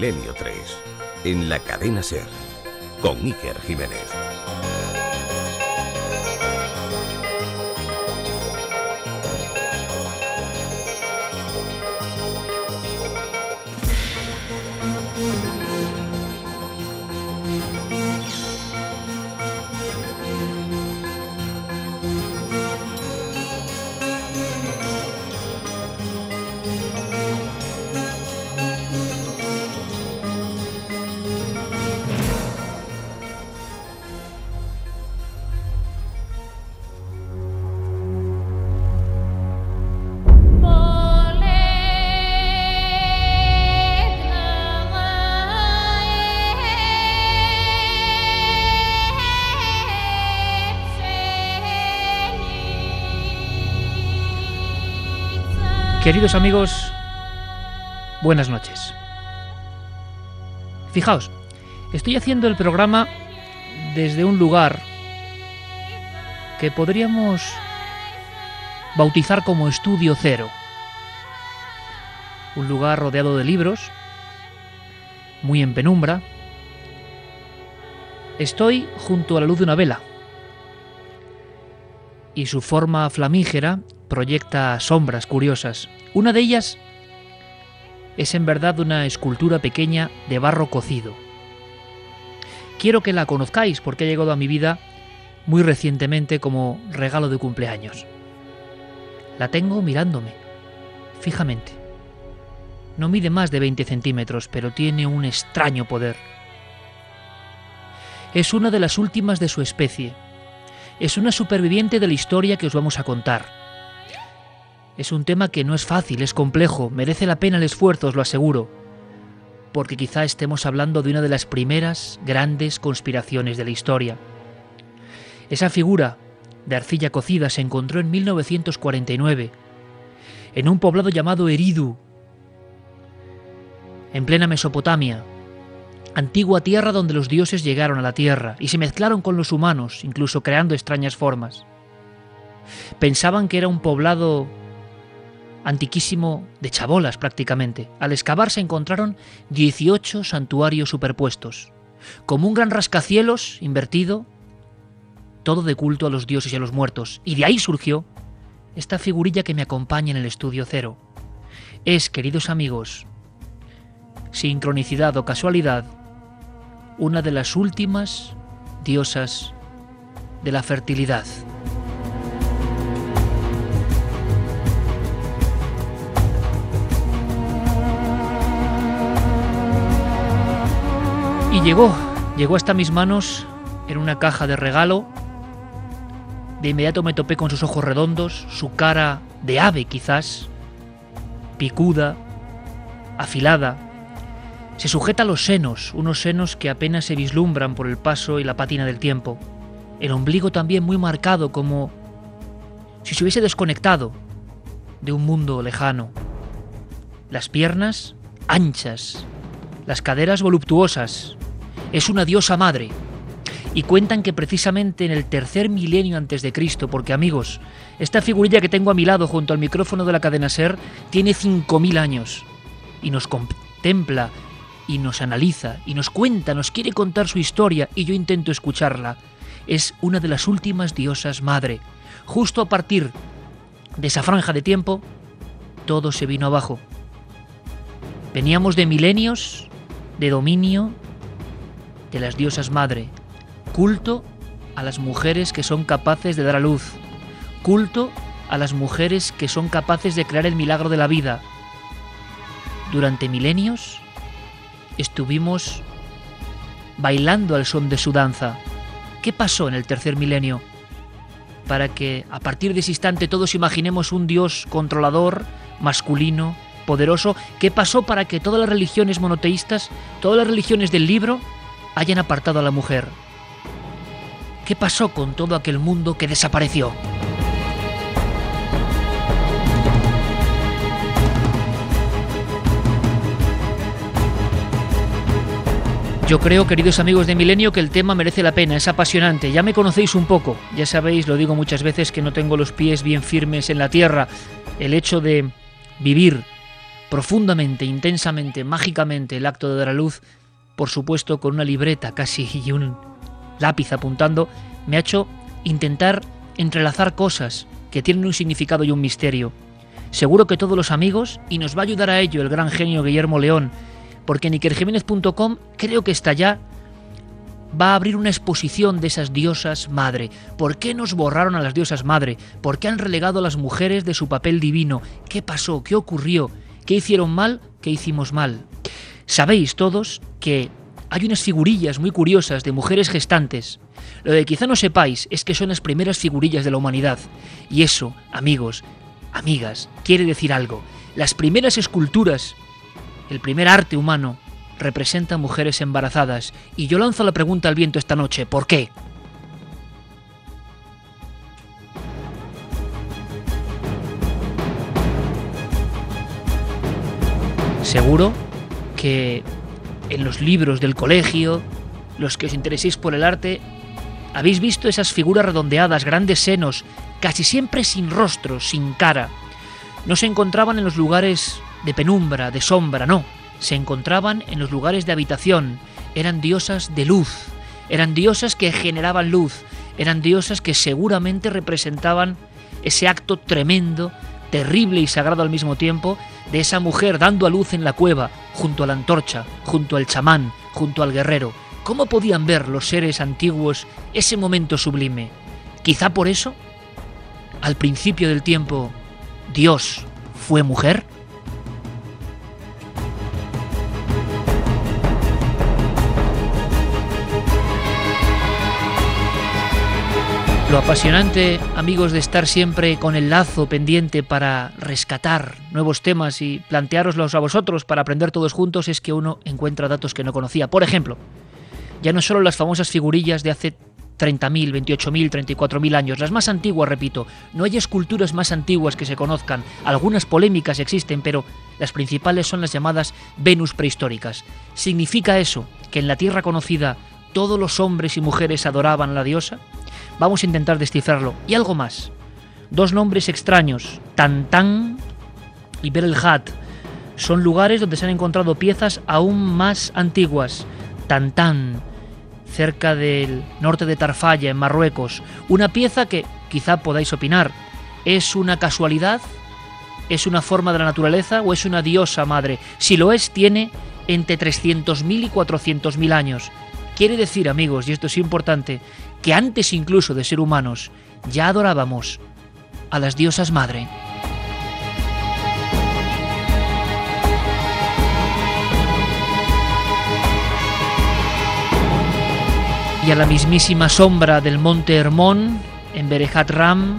Milenio 3, en la cadena SER, con Iker Jiménez. Queridos amigos, buenas noches. Fijaos, estoy haciendo el programa desde un lugar que podríamos bautizar como Estudio Cero. Un lugar rodeado de libros, muy en penumbra. Estoy junto a la luz de una vela y su forma flamígera proyecta sombras curiosas. Una de ellas es en verdad una escultura pequeña de barro cocido. Quiero que la conozcáis porque ha llegado a mi vida muy recientemente como regalo de cumpleaños. La tengo mirándome, fijamente. No mide más de 20 centímetros, pero tiene un extraño poder. Es una de las últimas de su especie. Es una superviviente de la historia que os vamos a contar. Es un tema que no es fácil, es complejo, merece la pena el esfuerzo, os lo aseguro, porque quizá estemos hablando de una de las primeras grandes conspiraciones de la historia. Esa figura de arcilla cocida se encontró en 1949, en un poblado llamado Eridu, en plena Mesopotamia, antigua tierra donde los dioses llegaron a la tierra y se mezclaron con los humanos, incluso creando extrañas formas. Pensaban que era un poblado antiquísimo de chabolas prácticamente. Al excavar se encontraron 18 santuarios superpuestos, como un gran rascacielos invertido, todo de culto a los dioses y a los muertos. Y de ahí surgió esta figurilla que me acompaña en el Estudio Cero. Es, queridos amigos, sincronicidad o casualidad, una de las últimas diosas de la fertilidad. Y llegó hasta mis manos en una caja de regalo. De inmediato me topé con sus ojos redondos, su cara de ave quizás, picuda, afilada. Se sujeta a los senos, unos senos que apenas se vislumbran por el paso y la pátina del tiempo. El ombligo también muy marcado, como si se hubiese desconectado de un mundo lejano. Las piernas anchas, las caderas voluptuosas. Es una diosa madre. Y cuentan que precisamente en el tercer milenio antes de Cristo, porque amigos, esta figurilla que tengo a mi lado junto al micrófono de la cadena SER tiene 5000 años y nos contempla y nos analiza y nos cuenta, nos quiere contar su historia y yo intento escucharla. Es una de las últimas diosas madre. Justo a partir de esa franja de tiempo, todo se vino abajo. Veníamos de milenios de dominio de las diosas madre, culto a las mujeres que son capaces de dar a luz, culto a las mujeres que son capaces de crear el milagro de la vida. Durante milenios estuvimos bailando al son de su danza. ¿Qué pasó en el tercer milenio? Para que a partir de ese instante todos imaginemos un dios controlador, masculino, poderoso. ¿Qué pasó para que todas las religiones monoteístas, todas las religiones del libro, hayan apartado a la mujer? ¿Qué pasó con todo aquel mundo que desapareció? Yo creo, queridos amigos de Milenio, que el tema merece la pena, es apasionante. Ya me conocéis un poco, ya sabéis, lo digo muchas veces, que no tengo los pies bien firmes en la tierra. El hecho de vivir profundamente, intensamente, mágicamente el acto de dar a luz, por supuesto con una libreta casi y un lápiz apuntando, me ha hecho intentar entrelazar cosas que tienen un significado y un misterio. Seguro que todos los amigos, y nos va a ayudar a ello el gran genio Guillermo León, porque en ikerjimenez.com creo que está ya, va a abrir una exposición de esas diosas madre. ¿Por qué nos borraron a las diosas madre? ¿Por qué han relegado a las mujeres de su papel divino? ¿Qué pasó? ¿Qué ocurrió? ¿Qué hicieron mal? ¿Qué hicimos mal? Sabéis todos que hay unas figurillas muy curiosas de mujeres gestantes. Lo que quizá no sepáis es que son las primeras figurillas de la humanidad. Y eso, amigos, amigas, quiere decir algo. Las primeras esculturas, el primer arte humano, representa mujeres embarazadas. Y yo lanzo la pregunta al viento esta noche, ¿por qué? Seguro que en los libros del colegio, los que os intereséis por el arte, habéis visto esas figuras redondeadas, grandes senos, casi siempre sin rostro, sin cara. No se encontraban en los lugares de penumbra, de sombra, no. Se encontraban en los lugares de habitación. Eran diosas de luz, eran diosas que generaban luz, eran diosas que seguramente representaban ese acto tremendo, terrible y sagrado al mismo tiempo, de esa mujer dando a luz en la cueva, junto a la antorcha, junto al chamán, junto al guerrero. ¿Cómo podían ver los seres antiguos ese momento sublime? Quizá por eso, al principio del tiempo, Dios fue mujer. Lo apasionante, amigos, de estar siempre con el lazo pendiente para rescatar nuevos temas y planteároslos a vosotros para aprender todos juntos, es que uno encuentra datos que no conocía. Por ejemplo, ya no solo las famosas figurillas de hace 30.000, 28.000, 34.000 años, las más antiguas, repito, no hay esculturas más antiguas que se conozcan, algunas polémicas existen, pero las principales son las llamadas Venus prehistóricas. ¿Significa eso que en la Tierra conocida todos los hombres y mujeres adoraban a la diosa? Vamos a intentar descifrarlo. Y algo más. Dos nombres extraños, Tantán y Berelhat, son lugares donde se han encontrado piezas aún más antiguas. Tantán, cerca del norte de Tarfaya, en Marruecos. Una pieza que, quizá podáis opinar, ¿es una casualidad? ¿Es una forma de la naturaleza o es una diosa madre? Si lo es, tiene entre 300.000 y 400.000 años. Quiere decir, amigos, y esto es importante, que antes incluso de ser humanos ya adorábamos a las diosas madre. Y a la mismísima sombra del monte Hermón, en Berehat Ram,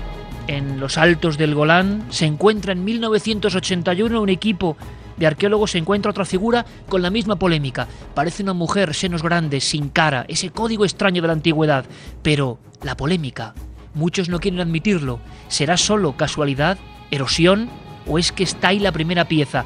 en los altos del Golán, se encuentra en 1981 un equipo de arqueólogos, se encuentra otra figura con la misma polémica. Parece una mujer, senos grandes, sin cara, ese código extraño de la antigüedad. Pero la polémica, muchos no quieren admitirlo. ¿Será solo casualidad, erosión, o es que está ahí la primera pieza?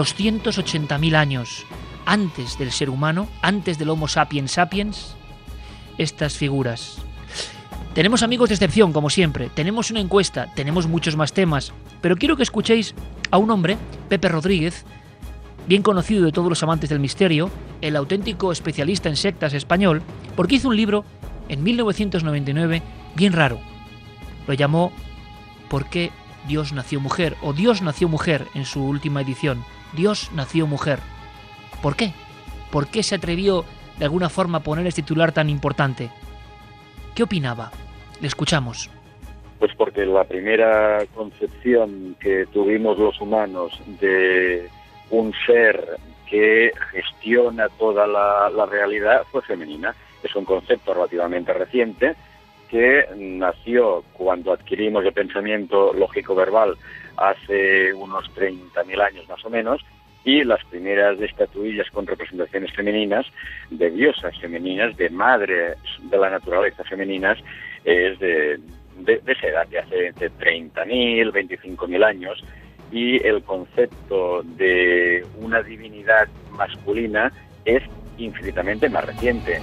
280.000 años antes del ser humano, antes del Homo sapiens sapiens, estas figuras. Tenemos amigos de excepción, como siempre. Tenemos una encuesta, tenemos muchos más temas. Pero quiero que escuchéis a un hombre, Pepe Rodríguez, bien conocido de todos los amantes del misterio, el auténtico especialista en sectas español, porque hizo un libro en 1999 bien raro. Lo llamó ¿Por qué Dios nació mujer? O Dios nació mujer en su última edición. Dios nació mujer. ¿Por qué? ¿Por qué se atrevió de alguna forma a poner este titular tan importante? ¿Qué opinaba? Le escuchamos. Pues porque la primera concepción que tuvimos los humanos de un ser que gestiona toda la realidad fue femenina. Es un concepto relativamente reciente que nació cuando adquirimos el pensamiento lógico-verbal hace unos 30.000 años más o menos, y las primeras estatuillas con representaciones femeninas, de diosas femeninas, de madres de la naturaleza femeninas, es de esa edad, de hace entre 30.000, 25.000 años, y el concepto de una divinidad masculina es infinitamente más reciente.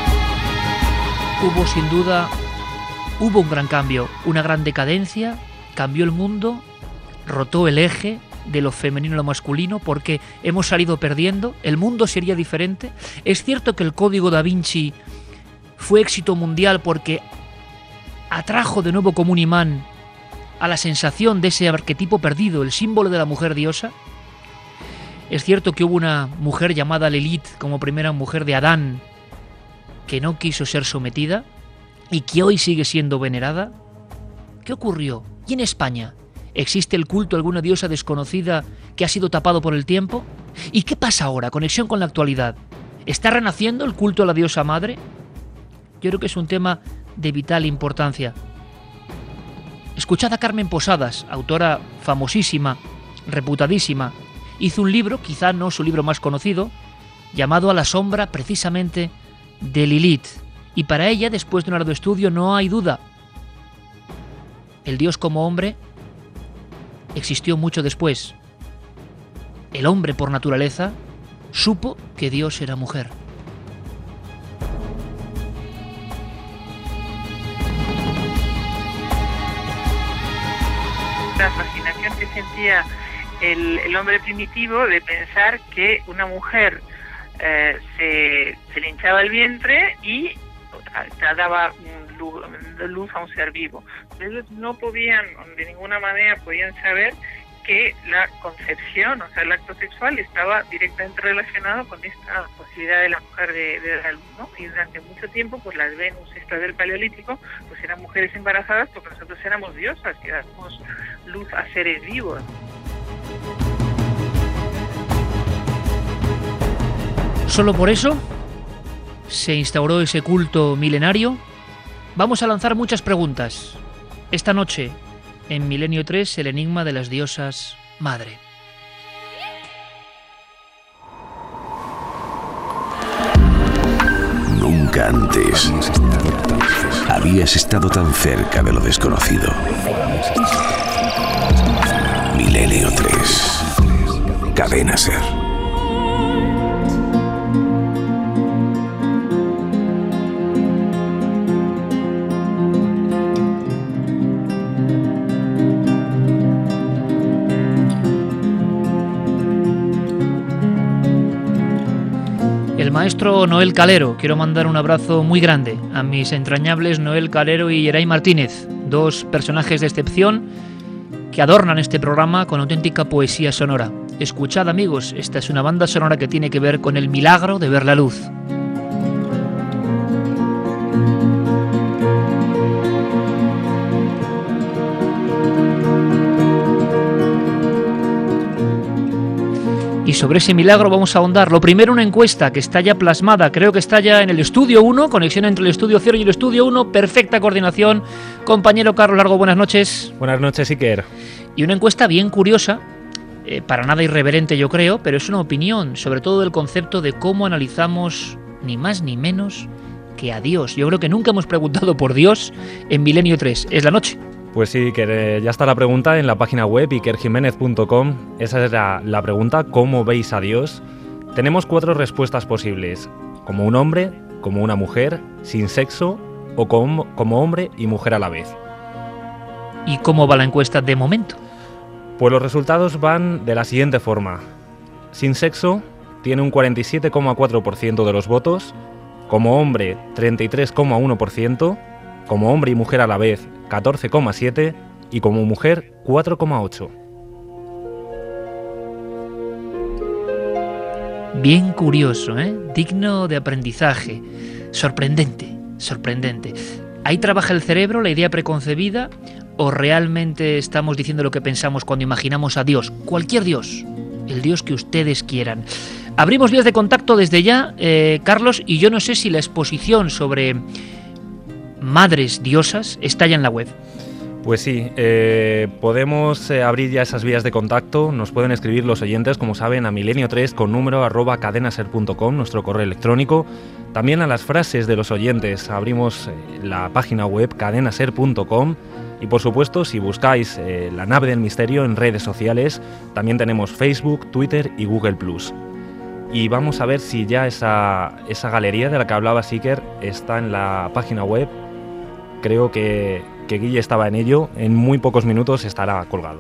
Hubo sin duda, un gran cambio, una gran decadencia cambió el mundo, rotó el eje de lo femenino a lo masculino, porque hemos salido perdiendo, el mundo sería diferente. Es cierto que el Código Da Vinci fue éxito mundial porque atrajo de nuevo como un imán a la sensación de ese arquetipo perdido, el símbolo de la mujer diosa. Es cierto que hubo una mujer llamada Lilith como primera mujer de Adán, que no quiso ser sometida y que hoy sigue siendo venerada. ¿Qué ocurrió? ¿Y en España? ¿Existe el culto a alguna diosa desconocida que ha sido tapado por el tiempo? ¿Y qué pasa ahora? Conexión con la actualidad. ¿Está renaciendo el culto a la diosa madre? Yo creo que es un tema de vital importancia. Escuchad a Carmen Posadas, autora famosísima, reputadísima. Hizo un libro, quizá no su libro más conocido, llamado A la sombra precisamente de Lilith. Y para ella, después de un arduo estudio, no hay duda. El Dios como hombre existió mucho después. El hombre por naturaleza supo que Dios era mujer. La fascinación que sentía el hombre primitivo de pensar que una mujer se le hinchaba el vientre y daba luz a un ser vivo. Ellos no podían, de ninguna manera podían saber que la concepción, o sea, el acto sexual estaba directamente relacionado con esta posibilidad de la mujer de dar luz, ¿no? Y durante mucho tiempo, pues las Venus estas del Paleolítico, pues eran mujeres embarazadas porque nosotros éramos diosas, que dábamos luz a seres vivos. Solo por eso se instauró ese culto milenario. Vamos a lanzar muchas preguntas. Esta noche, en Milenio 3, el enigma de las diosas madre. Nunca antes habías estado tan cerca de lo desconocido. Milenio 3. Cadena Ser. El maestro Noel Calero, quiero mandar un abrazo muy grande a mis entrañables Noel Calero y Yeray Martínez, dos personajes de excepción que adornan este programa con auténtica poesía sonora. Escuchad, amigos, esta es una banda sonora que tiene que ver con el milagro de ver la luz. Y sobre ese milagro vamos a ahondar. Lo primero, una encuesta que está ya plasmada, creo que está ya en el Estudio 1, conexión entre el Estudio 0 y el Estudio 1, perfecta coordinación. Compañero Carlos Largo, buenas noches. Buenas noches, Iker. Y una encuesta bien curiosa, para nada irreverente yo creo, pero es una opinión, sobre todo del concepto de cómo analizamos ni más ni menos que a Dios. Yo creo que nunca hemos preguntado por Dios en Milenio 3. Es la noche. Pues sí, que ya está la pregunta en la página web ikerjimenez.com. Esa es la pregunta, ¿cómo veis a Dios? Tenemos 4 respuestas posibles: como un hombre, como una mujer, sin sexo o como hombre y mujer a la vez. ¿Y cómo va la encuesta de momento? Pues los resultados van de la siguiente forma: sin sexo tiene un 47,4% de los votos, como hombre 33,1%, como hombre y mujer a la vez 14,7% y como mujer 4,8%. Bien curioso, ¿eh? Digno de aprendizaje. Sorprendente, sorprendente. ¿Ahí trabaja el cerebro, la idea preconcebida, o realmente estamos diciendo lo que pensamos cuando imaginamos a Dios? Cualquier Dios, el Dios que ustedes quieran. Abrimos vías de contacto desde ya, Carlos, y yo no sé si la exposición sobre madres diosas está ya en la web. Pues sí, podemos abrir ya esas vías de contacto. Nos pueden escribir los oyentes, como saben, a milenio3 con número @cadenaser.com, nuestro correo electrónico. También a las frases de los oyentes abrimos la página web cadenaser.com. Y por supuesto, si buscáis La Nave del Misterio en redes sociales, también tenemos Facebook, Twitter y Google+. Y vamos a ver si ya esa galería de la que hablaba Iker está en la página web. Creo que que Guille estaba en ello. En muy pocos minutos estará colgado.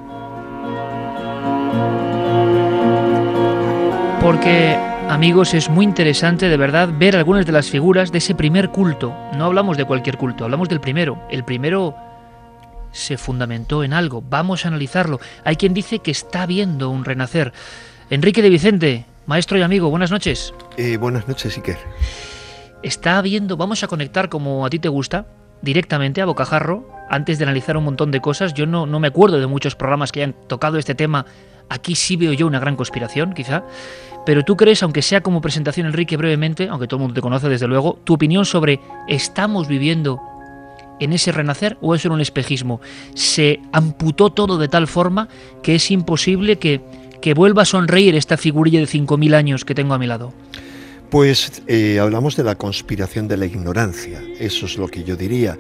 Porque, amigos, es muy interesante de verdad ver algunas de las figuras de ese primer culto. No hablamos de cualquier culto, hablamos del primero. El primero se fundamentó en algo. Vamos a analizarlo. Hay quien dice que está viendo un renacer. Enrique de Vicente, maestro y amigo, buenas noches. Buenas noches, Iker. Está viendo, vamos a conectar como a ti te gusta, directamente a bocajarro, antes de analizar un montón de cosas. Yo no me acuerdo de muchos programas que hayan tocado este tema. Aquí sí veo yo una gran conspiración, quizá. Pero tú crees, aunque sea como presentación, Enrique, brevemente, aunque todo el mundo te conoce desde luego, tu opinión sobre ¿estamos viviendo en ese renacer o es solo un espejismo? ¿Se amputó todo de tal forma que es imposible que vuelva a sonreír esta figurilla de 5.000 años que tengo a mi lado? Pues hablamos de la conspiración de la ignorancia, eso es lo que yo diría.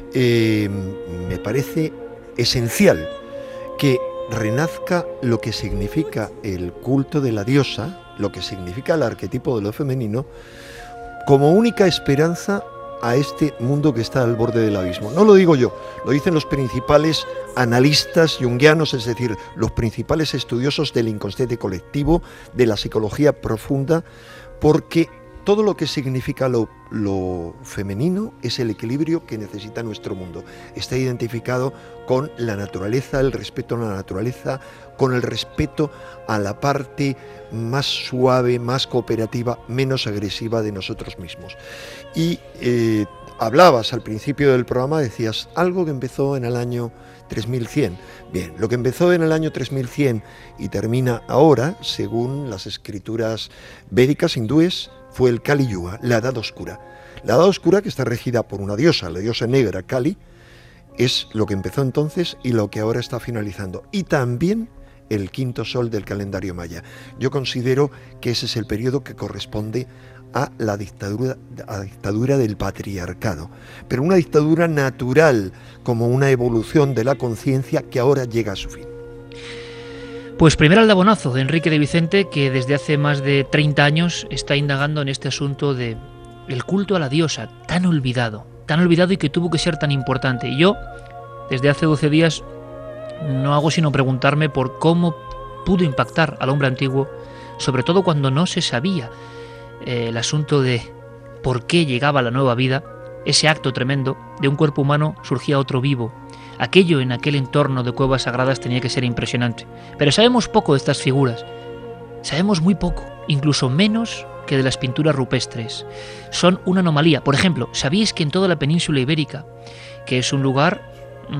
Me parece esencial que renazca lo que significa el culto de la diosa, lo que significa el arquetipo de lo femenino, como única esperanza a este mundo que está al borde del abismo. No lo digo yo, lo dicen los principales analistas junguianos, es decir, los principales estudiosos del inconsciente colectivo, de la psicología profunda, porque todo lo que significa lo femenino es el equilibrio que necesita nuestro mundo. Está identificado con la naturaleza, el respeto a la naturaleza, con el respeto a la parte más suave, más cooperativa, menos agresiva de nosotros mismos. Y hablabas al principio del programa, decías algo que empezó en el año 3100. Bien, lo que empezó en el año 3100 y termina ahora, según las escrituras védicas hindúes, fue el Kali Yuga, la Edad Oscura. La Edad Oscura, que está regida por una diosa, la diosa negra Kali, es lo que empezó entonces y lo que ahora está finalizando. Y también el quinto sol del calendario maya. Yo considero que ese es el periodo que corresponde a la dictadura del patriarcado, pero una dictadura natural, como una evolución de la conciencia que ahora llega a su fin. Pues primer aldabonazo de Enrique de Vicente, que desde hace más de 30 años está indagando en este asunto de el culto a la diosa, tan olvidado y que tuvo que ser tan importante. Y yo, desde hace 12 días, no hago sino preguntarme por cómo pudo impactar al hombre antiguo, sobre todo cuando no se sabía el asunto de por qué llegaba la nueva vida, ese acto tremendo, de un cuerpo humano surgía otro vivo. Aquello en aquel entorno de cuevas sagradas tenía que ser impresionante. Pero sabemos poco de estas figuras. Sabemos muy poco, incluso menos que de las pinturas rupestres. Son una anomalía. Por ejemplo, ¿sabíais que en toda la península ibérica, que es un lugar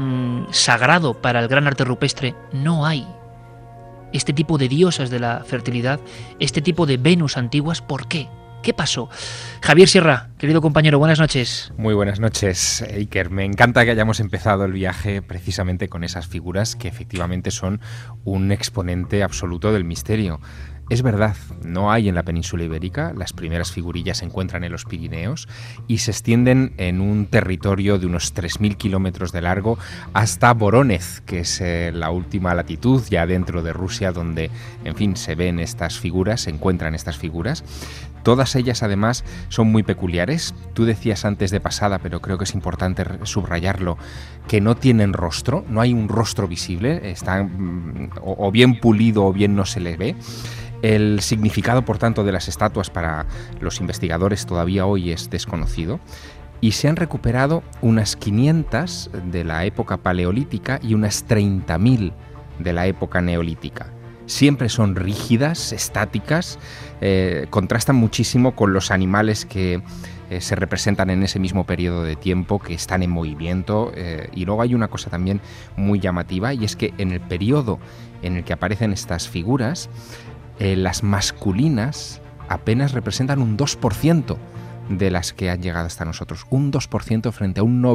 sagrado para el gran arte rupestre, no hay este tipo de diosas de la fertilidad, este tipo de Venus antiguas? ¿Por qué? ¿Qué pasó? Javier Sierra, querido compañero, buenas noches. Muy buenas noches, Iker. Me encanta que hayamos empezado el viaje precisamente con esas figuras que efectivamente son un exponente absoluto del misterio. Es verdad, no hay en la península ibérica, las primeras figurillas se encuentran en los Pirineos y se extienden en un territorio de unos 3.000 kilómetros de largo hasta Vorónezh, que es la última latitud ya dentro de Rusia donde, en fin, se ven estas figuras, se encuentran estas figuras. Todas ellas además son muy peculiares. Tú decías antes de pasada, pero creo que es importante subrayarlo, que no tienen rostro, no hay un rostro visible, están o bien pulido o bien no se les ve. El significado, por tanto, de las estatuas para los investigadores todavía hoy es desconocido y se han recuperado unas 500 de la época paleolítica y unas 30.000 de la época neolítica. Siempre son rígidas, estáticas, contrastan muchísimo con los animales que se representan en ese mismo periodo de tiempo, que están en movimiento. Y luego hay una cosa también muy llamativa, y es que en el periodo en el que aparecen estas figuras, las masculinas apenas representan un 2% de las que han llegado hasta nosotros, un 2% frente a un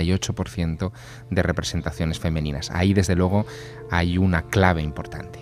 98% de representaciones femeninas. Ahí, desde luego, hay una clave importante.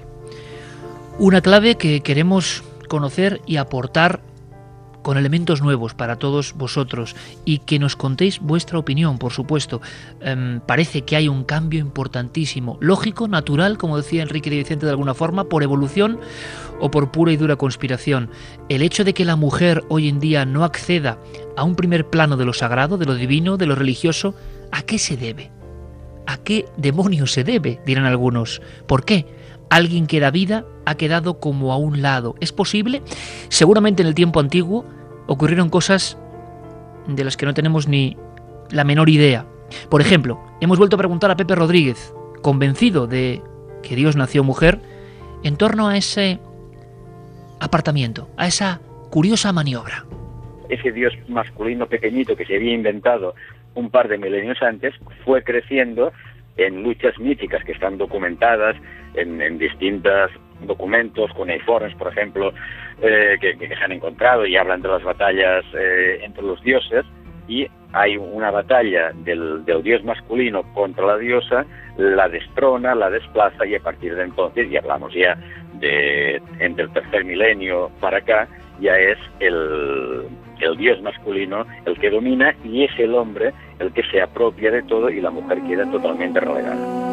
Una clave que queremos conocer y aportar con elementos nuevos para todos vosotros y que nos contéis vuestra opinión, por supuesto. Parece que hay un cambio importantísimo, lógico, natural, como decía Enrique de Vicente de alguna forma, por evolución o por pura y dura conspiración. El hecho de que la mujer hoy en día no acceda a un primer plano de lo sagrado, de lo divino, de lo religioso, ¿A qué se debe? ¿A qué demonios se debe?, dirán algunos. ¿Por qué? Alguien que da vida ha quedado como a un lado. ¿Es posible? Seguramente en el tiempo antiguo ocurrieron cosas de las que no tenemos ni la menor idea. Por ejemplo, hemos vuelto a preguntar a Pepe Rodríguez, convencido de que Dios nació mujer, en torno a ese apartamiento, a esa curiosa maniobra. Ese Dios masculino pequeñito que se había inventado un par de milenios antes fue creciendo en luchas míticas que están documentadas en distintos documentos, cuneiformes, por ejemplo, que se han encontrado y hablan de las batallas entre los dioses, y hay una batalla del dios masculino contra la diosa, la destrona, la desplaza, y a partir de entonces, y hablamos ya de entre el tercer milenio para acá, ya es el dios masculino el que domina, y es el hombre el que se apropia de todo y la mujer queda totalmente relegada.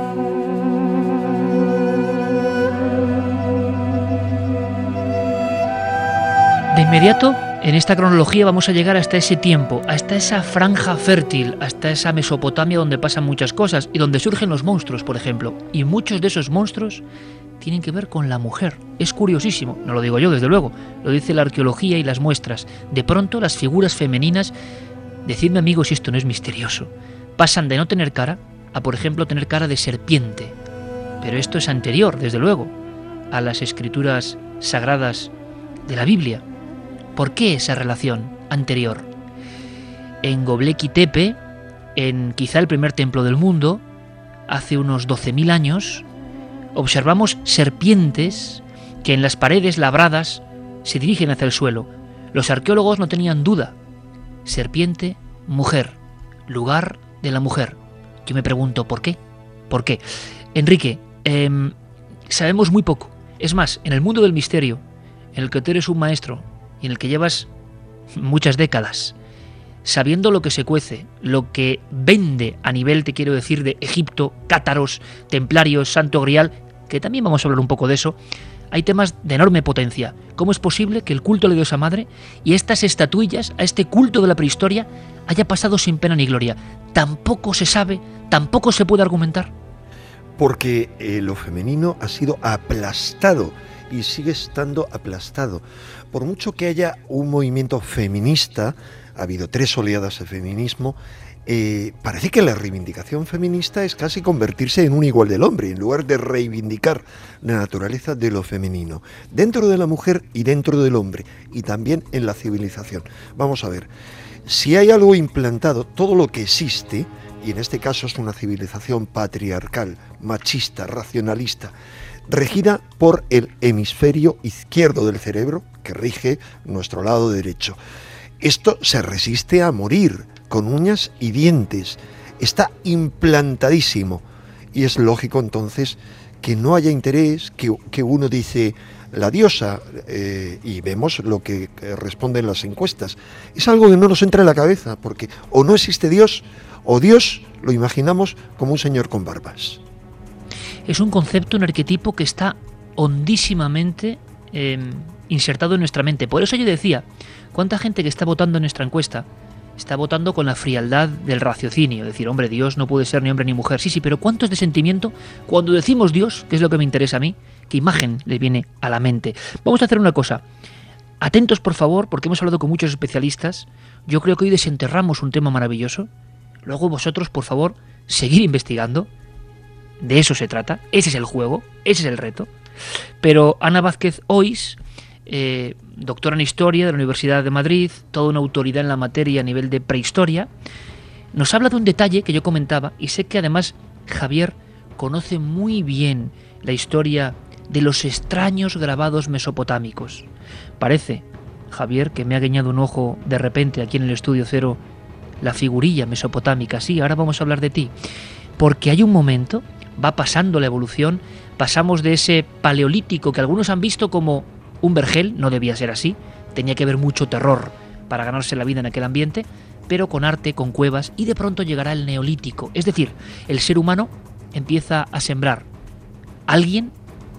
De inmediato, en esta cronología vamos a llegar hasta ese tiempo, hasta esa franja fértil, hasta esa Mesopotamia donde pasan muchas cosas y donde surgen los monstruos, por ejemplo. Y muchos de esos monstruos tienen que ver con la mujer. Es curiosísimo, no lo digo yo desde luego, lo dice la arqueología y las muestras. De pronto las figuras femeninas, decidme amigos si esto no es misterioso, pasan de no tener cara a, por ejemplo, tener cara de serpiente. Pero esto es anterior, desde luego, a las escrituras sagradas de la Biblia. ¿Por qué esa relación anterior? En Göbekli Tepe, en quizá el primer templo del mundo, hace unos 12.000 años, observamos serpientes que en las paredes labradas se dirigen hacia el suelo. Los arqueólogos no tenían duda. Serpiente, mujer, lugar de la mujer. Yo me pregunto, ¿por qué? ¿Por qué? Enrique, sabemos muy poco. Es más, en el mundo del misterio, en el que tú eres un maestro y en el que llevas muchas décadas, sabiendo lo que se cuece, lo que vende a nivel, te quiero decir, de Egipto, cátaros, templarios, Santo Grial, que también vamos a hablar un poco de eso, hay temas de enorme potencia. ¿Cómo es posible que el culto a la diosa madre y estas estatuillas, a este culto de la prehistoria, haya pasado sin pena ni gloria? Tampoco se sabe, tampoco se puede argumentar. Porque lo femenino ha sido aplastado y sigue estando aplastado. Por mucho que haya un movimiento feminista, ha habido 3 oleadas de feminismo, parece que la reivindicación feminista es casi convertirse en un igual del hombre, en lugar de reivindicar la naturaleza de lo femenino, dentro de la mujer y dentro del hombre, y también en la civilización. Vamos a ver, si hay algo implantado, todo lo que existe, y en este caso es una civilización patriarcal, machista, racionalista, regida por el hemisferio izquierdo del cerebro, que rige nuestro lado derecho. Esto se resiste a morir con uñas y dientes. Está implantadísimo. Y es lógico entonces que no haya interés, que uno dice la diosa, y vemos lo que responden las encuestas. Es algo que no nos entra en la cabeza, porque o no existe Dios, o Dios lo imaginamos como un señor con barbas. Es un concepto, un arquetipo que está hondísimamente insertado en nuestra mente. Por eso yo decía, ¿cuánta gente que está votando en nuestra encuesta está votando con la frialdad del raciocinio? Decir, hombre, Dios no puede ser ni hombre ni mujer. Sí, pero ¿cuánto es de sentimiento cuando decimos Dios, que es lo que me interesa a mí? ¿Qué imagen le viene a la mente? Vamos a hacer una cosa. Atentos, por favor, porque hemos hablado con muchos especialistas. Yo creo que hoy desenterramos un tema maravilloso. Luego vosotros, por favor, seguir investigando. De eso se trata, ese es el juego, ese es el reto. Pero Ana Vázquez Ois, doctora en Historia de la Universidad de Madrid, toda una autoridad en la materia a nivel de prehistoria, nos habla de un detalle que yo comentaba, y sé que además Javier conoce muy bien la historia de los extraños grabados mesopotámicos. Parece, Javier, que me ha guiñado un ojo de repente aquí en el Estudio Cero la figurilla mesopotámica. Sí, ahora vamos a hablar de ti. Porque hay un momento, va pasando la evolución, pasamos de ese paleolítico que algunos han visto como un vergel, no debía ser así, tenía que haber mucho terror para ganarse la vida en aquel ambiente, pero con arte, con cuevas, y de pronto llegará el neolítico. Es decir, el ser humano empieza a sembrar. Alguien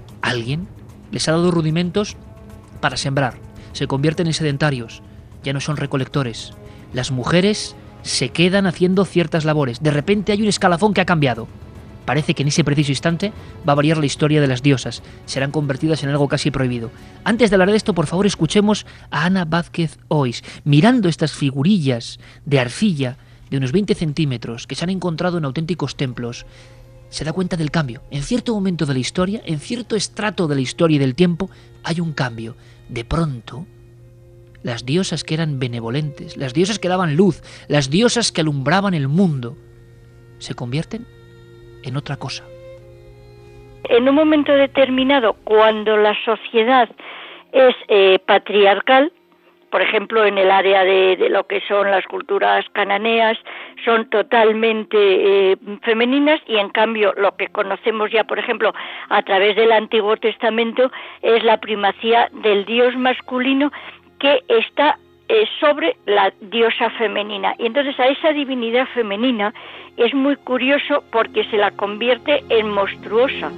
les ha dado rudimentos para sembrar. Se convierten en sedentarios, ya no son recolectores. Las mujeres se quedan haciendo ciertas labores. De repente hay un escalafón que ha cambiado. Parece que en ese preciso instante va a variar la historia de las diosas. Serán convertidas en algo casi prohibido. Antes de hablar de esto, por favor, escuchemos a Ana Vázquez Ois, mirando estas figurillas de arcilla de unos 20 centímetros que se han encontrado en auténticos templos. Se da cuenta del cambio. En cierto momento de la historia, en cierto estrato de la historia y del tiempo, hay un cambio. De pronto, las diosas que eran benevolentes, las diosas que daban luz, las diosas que alumbraban el mundo, se convierten en otra cosa. En un momento determinado, cuando la sociedad es patriarcal, por ejemplo, en el área de lo que son las culturas cananeas, son totalmente femeninas, y en cambio lo que conocemos ya, por ejemplo, a través del Antiguo Testamento, es la primacía del dios masculino que está sobre la diosa femenina. Y entonces a esa divinidad femenina es muy curioso porque se la convierte en monstruosa.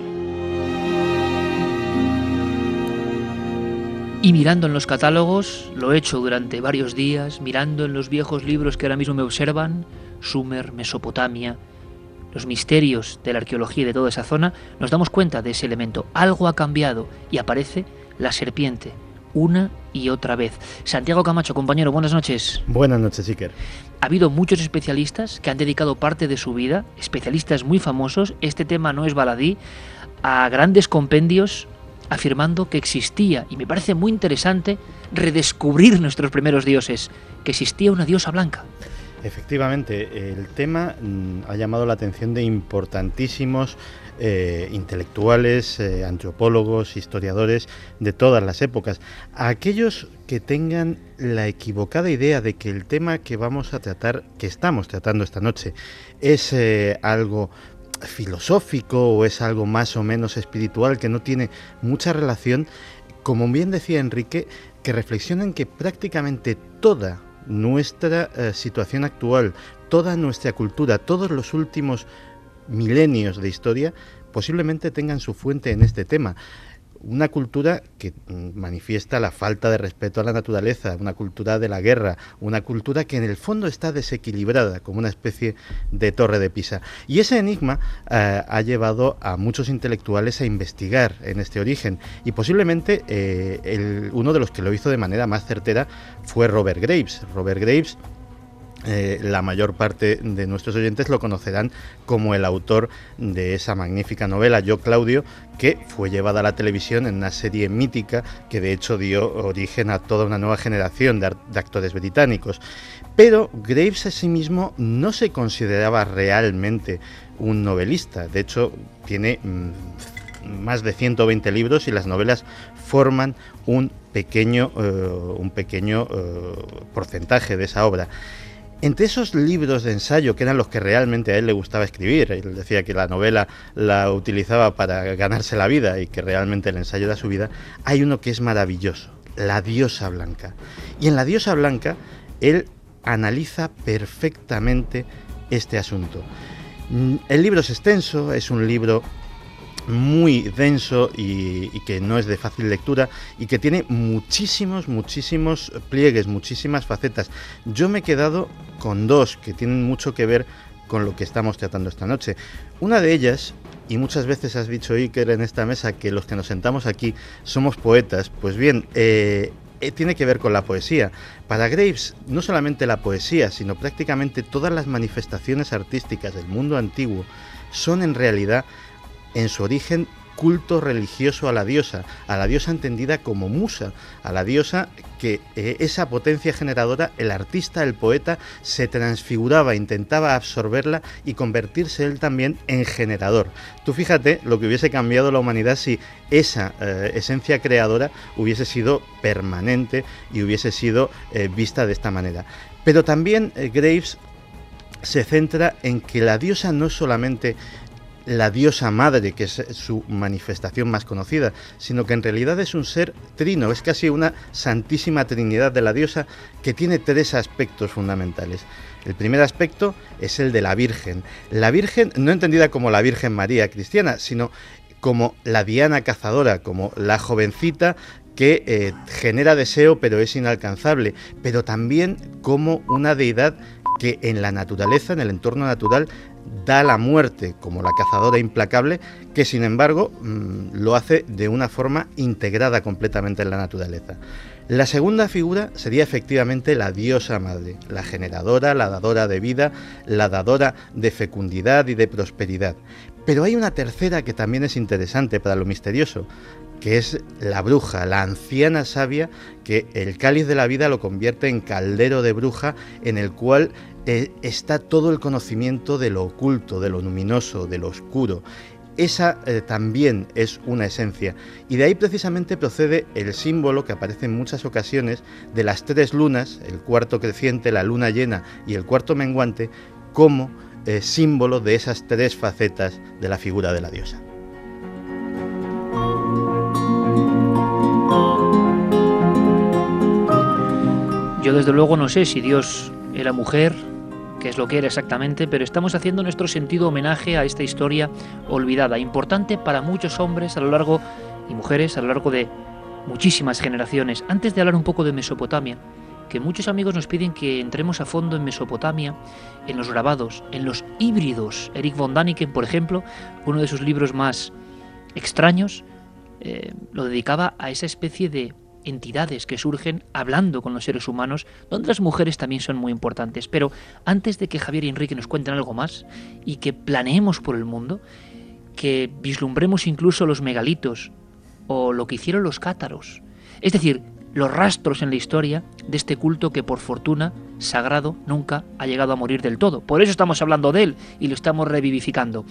Y mirando en los catálogos, lo he hecho durante varios días, mirando en los viejos libros que ahora mismo me observan, Sumer, Mesopotamia, los misterios de la arqueología y de toda esa zona, nos damos cuenta de ese elemento. Algo ha cambiado y aparece la serpiente, una y otra vez. Santiago Camacho, compañero, buenas noches. Buenas noches, Iker. Ha habido muchos especialistas que han dedicado parte de su vida, especialistas muy famosos, este tema no es baladí, a grandes compendios afirmando que existía, y me parece muy interesante, redescubrir nuestros primeros dioses, que existía una diosa blanca. Efectivamente, el tema ha llamado la atención de importantísimos intelectuales, antropólogos, historiadores de todas las épocas. A aquellos que tengan la equivocada idea de que el tema que vamos a tratar, que estamos tratando esta noche, es algo filosófico o es algo más o menos espiritual, que no tiene mucha relación, como bien decía Enrique, que reflexionen que prácticamente toda nuestra situación actual, toda nuestra cultura, todos los últimos milenios de historia posiblemente tengan su fuente en este tema. Una cultura que manifiesta la falta de respeto a la naturaleza, una cultura de la guerra, una cultura que en el fondo está desequilibrada, como una especie de torre de Pisa. Y ese enigma ha llevado a muchos intelectuales a investigar en este origen, y posiblemente uno de los que lo hizo de manera más certera fue Robert Graves. Robert Graves, la mayor parte de nuestros oyentes lo conocerán como el autor de esa magnífica novela Yo, Claudio, que fue llevada a la televisión en una serie mítica que de hecho dio origen a toda una nueva generación de actores británicos. Pero Graves a sí mismo no se consideraba realmente un novelista. De hecho, tiene más de 120 libros y las novelas forman un pequeño porcentaje de esa obra. Entre esos libros de ensayo, que eran los que realmente a él le gustaba escribir, él decía que la novela la utilizaba para ganarse la vida y que realmente el ensayo era su vida, hay uno que es maravilloso, La diosa blanca. Y en La diosa blanca él analiza perfectamente este asunto. El libro es extenso, es un libro muy denso y que no es de fácil lectura y que tiene muchísimos pliegues, muchísimas facetas. Yo me he quedado con dos que tienen mucho que ver con lo que estamos tratando esta noche. Una de ellas, y muchas veces has dicho, Iker, en esta mesa que los que nos sentamos aquí somos poetas, pues bien, tiene que ver con la poesía. Para Graves, no solamente la poesía, sino prácticamente todas las manifestaciones artísticas del mundo antiguo son en realidad, en su origen, culto religioso a la diosa entendida como musa, a la diosa que esa potencia generadora, el artista, el poeta, se transfiguraba, intentaba absorberla y convertirse él también en generador. Tú fíjate lo que hubiese cambiado la humanidad si esa esencia creadora hubiese sido permanente y hubiese sido vista de esta manera. Pero también Graves se centra en que la diosa no es solamente la diosa madre, que es su manifestación más conocida, sino que en realidad es un ser trino, es casi una santísima trinidad de la diosa que tiene tres aspectos fundamentales. El primer aspecto es el de la Virgen no entendida como la Virgen María cristiana, sino como la Diana cazadora, como la jovencita que genera deseo pero es inalcanzable, pero también como una deidad que en la naturaleza, en el entorno natural, da la muerte como la cazadora implacable, que sin embargo lo hace de una forma integrada completamente en la naturaleza. La segunda figura sería efectivamente la diosa madre, la generadora, la dadora de vida, la dadora de fecundidad y de prosperidad. Pero hay una tercera que también es interesante para lo misterioso, que es la bruja, la anciana sabia, que el cáliz de la vida lo convierte en caldero de bruja, en el cual está todo el conocimiento de lo oculto, de lo luminoso, de lo oscuro. Esa también es una esencia, y de ahí precisamente procede el símbolo que aparece en muchas ocasiones de las 3 lunas, el cuarto creciente, la luna llena y el cuarto menguante, como símbolo de esas 3 facetas de la figura de la diosa. Yo desde luego no sé si Dios era mujer, qué es lo que era exactamente, pero estamos haciendo nuestro sentido homenaje a esta historia olvidada, importante para muchos hombres a lo largo y mujeres a lo largo de muchísimas generaciones. Antes de hablar un poco de Mesopotamia, que muchos amigos nos piden que entremos a fondo en Mesopotamia, en los grabados, en los híbridos. Erich von Däniken, por ejemplo, uno de sus libros más extraños, lo dedicaba a esa especie de entidades que surgen hablando con los seres humanos, donde las mujeres también son muy importantes. Pero antes de que Javier y Enrique nos cuenten algo más y que planeemos por el mundo, que vislumbremos incluso los megalitos o lo que hicieron los cátaros, es decir, los rastros en la historia de este culto que por fortuna sagrado nunca ha llegado a morir del todo. Por eso estamos hablando de él y lo estamos revivificando.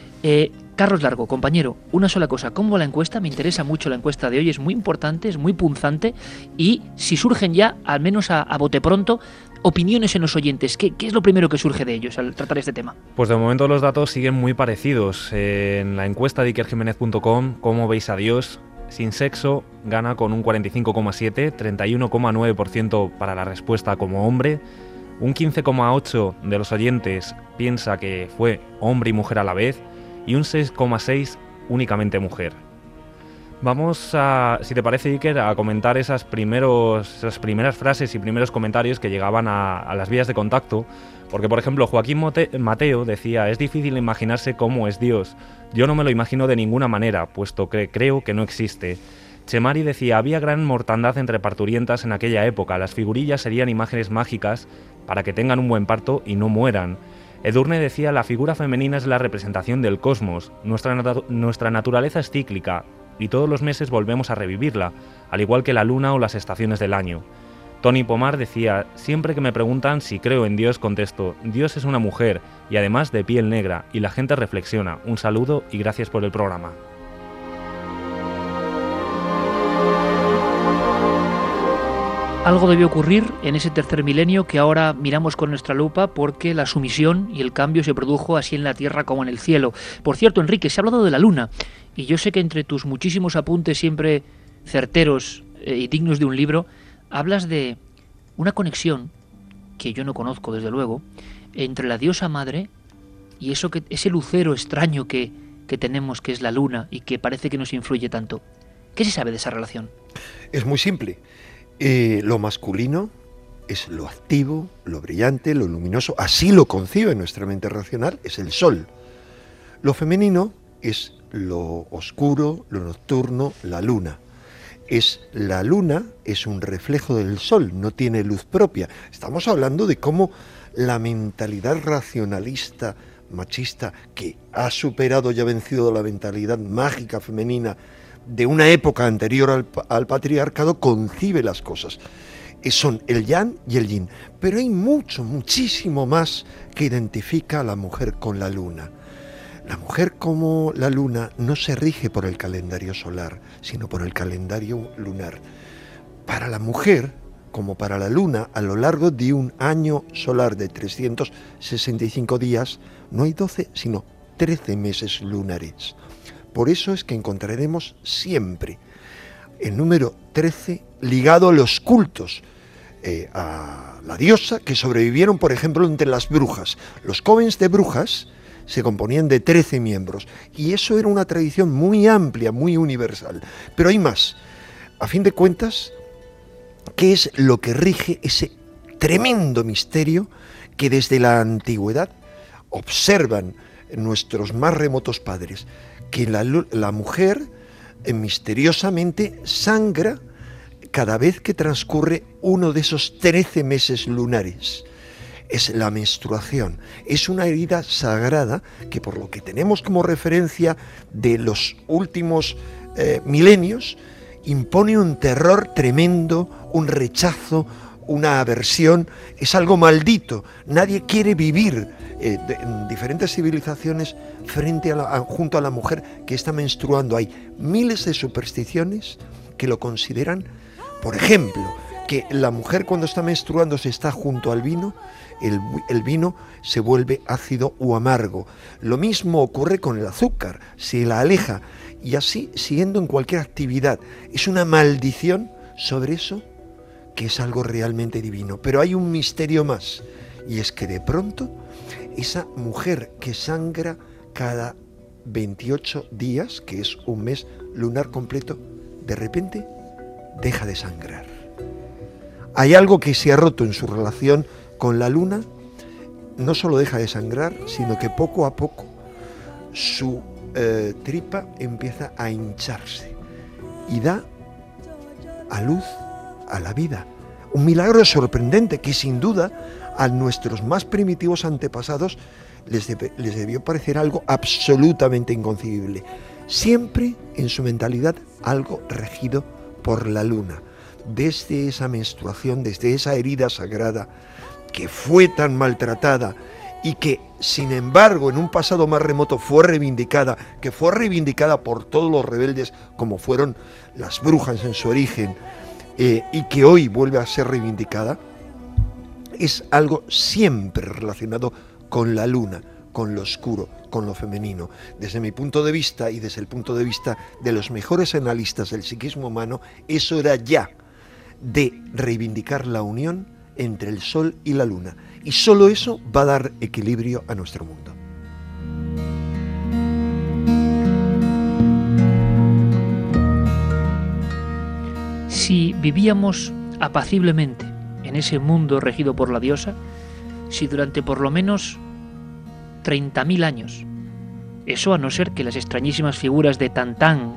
Carlos Largo, compañero, una sola cosa, ¿cómo la encuesta? Me interesa mucho la encuesta de hoy, es muy importante, es muy punzante, y si surgen ya, al menos a bote pronto, opiniones en los oyentes, ¿qué es lo primero que surge de ellos al tratar este tema? Pues de momento los datos siguen muy parecidos. En la encuesta de ikerjimenez.com, ¿cómo veis a Dios? Sin sexo gana con un 45,7, 31,9% para la respuesta como hombre, un 15,8% de los oyentes piensa que fue hombre y mujer a la vez, y un 6,6% únicamente mujer. Vamos a, si te parece, Iker, a comentar esas primeras frases y primeros comentarios que llegaban a las vías de contacto, porque, por ejemplo, Joaquín Mateo decía: es difícil imaginarse cómo es Dios. Yo no me lo imagino de ninguna manera, puesto que creo que no existe. Chemari decía: había gran mortandad entre parturientas en aquella época, las figurillas serían imágenes mágicas para que tengan un buen parto y no mueran. Edurne decía: la figura femenina es la representación del cosmos, nuestra naturaleza es cíclica y todos los meses volvemos a revivirla, al igual que la luna o las estaciones del año. Tony Pomar decía: siempre que me preguntan si creo en Dios, contesto: Dios es una mujer y además de piel negra, y la gente reflexiona. Un saludo y gracias por el programa. Algo debió ocurrir en ese tercer milenio que ahora miramos con nuestra lupa, porque la sumisión y el cambio se produjo así en la tierra como en el cielo. Por cierto, Enrique, se ha hablado de la luna, y yo sé que entre tus muchísimos apuntes siempre certeros y dignos de un libro, hablas de una conexión, que yo no conozco desde luego, entre la diosa madre y ese lucero extraño que tenemos, que es la luna, y que parece que nos influye tanto. ¿Qué se sabe de esa relación? Es muy simple. Lo masculino es lo activo, lo brillante, lo luminoso, así lo concibe nuestra mente racional, es el sol. Lo femenino es lo oscuro, lo nocturno, la luna. La luna es un reflejo del sol, no tiene luz propia. Estamos hablando de cómo la mentalidad racionalista, machista, que ha superado y ha vencido la mentalidad mágica femenina de una época anterior al patriarcado, concibe las cosas. Son el yang y el yin, pero hay muchísimo más que identifica a la mujer con la luna. La mujer, como la luna, no se rige por el calendario solar, sino por el calendario lunar. Para la mujer, como para la luna, a lo largo de un año solar de 365 días, no hay 12, sino 13 meses lunares. Por eso es que encontraremos siempre el número 13 ligado a los cultos a la diosa, que sobrevivieron, por ejemplo, entre las brujas. Los covens de brujas se componían de 13 miembros, y eso era una tradición muy amplia, muy universal. Pero hay más. A fin de cuentas, ¿qué es lo que rige ese tremendo misterio que desde la antigüedad observan nuestros más remotos padres, que la mujer misteriosamente sangra cada vez que transcurre uno de esos 13 meses lunares. Es la menstruación, es una herida sagrada que, por lo que tenemos como referencia de los últimos milenios, impone un terror tremendo, un rechazo, una aversión. Es algo maldito. Nadie quiere vivir en diferentes civilizaciones junto a la mujer que está menstruando. Hay miles de supersticiones que lo consideran, por ejemplo, que la mujer cuando está menstruando se está junto al vino, el vino se vuelve ácido o amargo. Lo mismo ocurre con el azúcar, se la aleja, y así siguiendo en cualquier actividad. Es una maldición sobre eso que es algo realmente divino. Pero hay un misterio más, y es que de pronto esa mujer que sangra cada 28 días, que es un mes lunar completo, de repente deja de sangrar. Hay algo que se ha roto en su relación con la luna. No solo deja de sangrar, sino que poco a poco su tripa empieza a hincharse y da a luz a la vida. Un milagro sorprendente que sin duda a nuestros más primitivos antepasados les debió parecer algo absolutamente inconcebible. Siempre en su mentalidad algo regido por la luna. Desde esa menstruación, desde esa herida sagrada que fue tan maltratada y que, sin embargo, en un pasado más remoto fue reivindicada por todos los rebeldes, como fueron las brujas en su origen, y que hoy vuelve a ser reivindicada, es algo siempre relacionado con la luna, con lo oscuro, con lo femenino. Desde mi punto de vista y desde el punto de vista de los mejores analistas del psiquismo humano, es hora ya de reivindicar la unión entre el sol y la luna. Y solo eso va a dar equilibrio a nuestro mundo. Si vivíamos apaciblemente en ese mundo regido por la diosa, si durante por lo menos 30.000 años, eso a no ser que las extrañísimas figuras de Tantán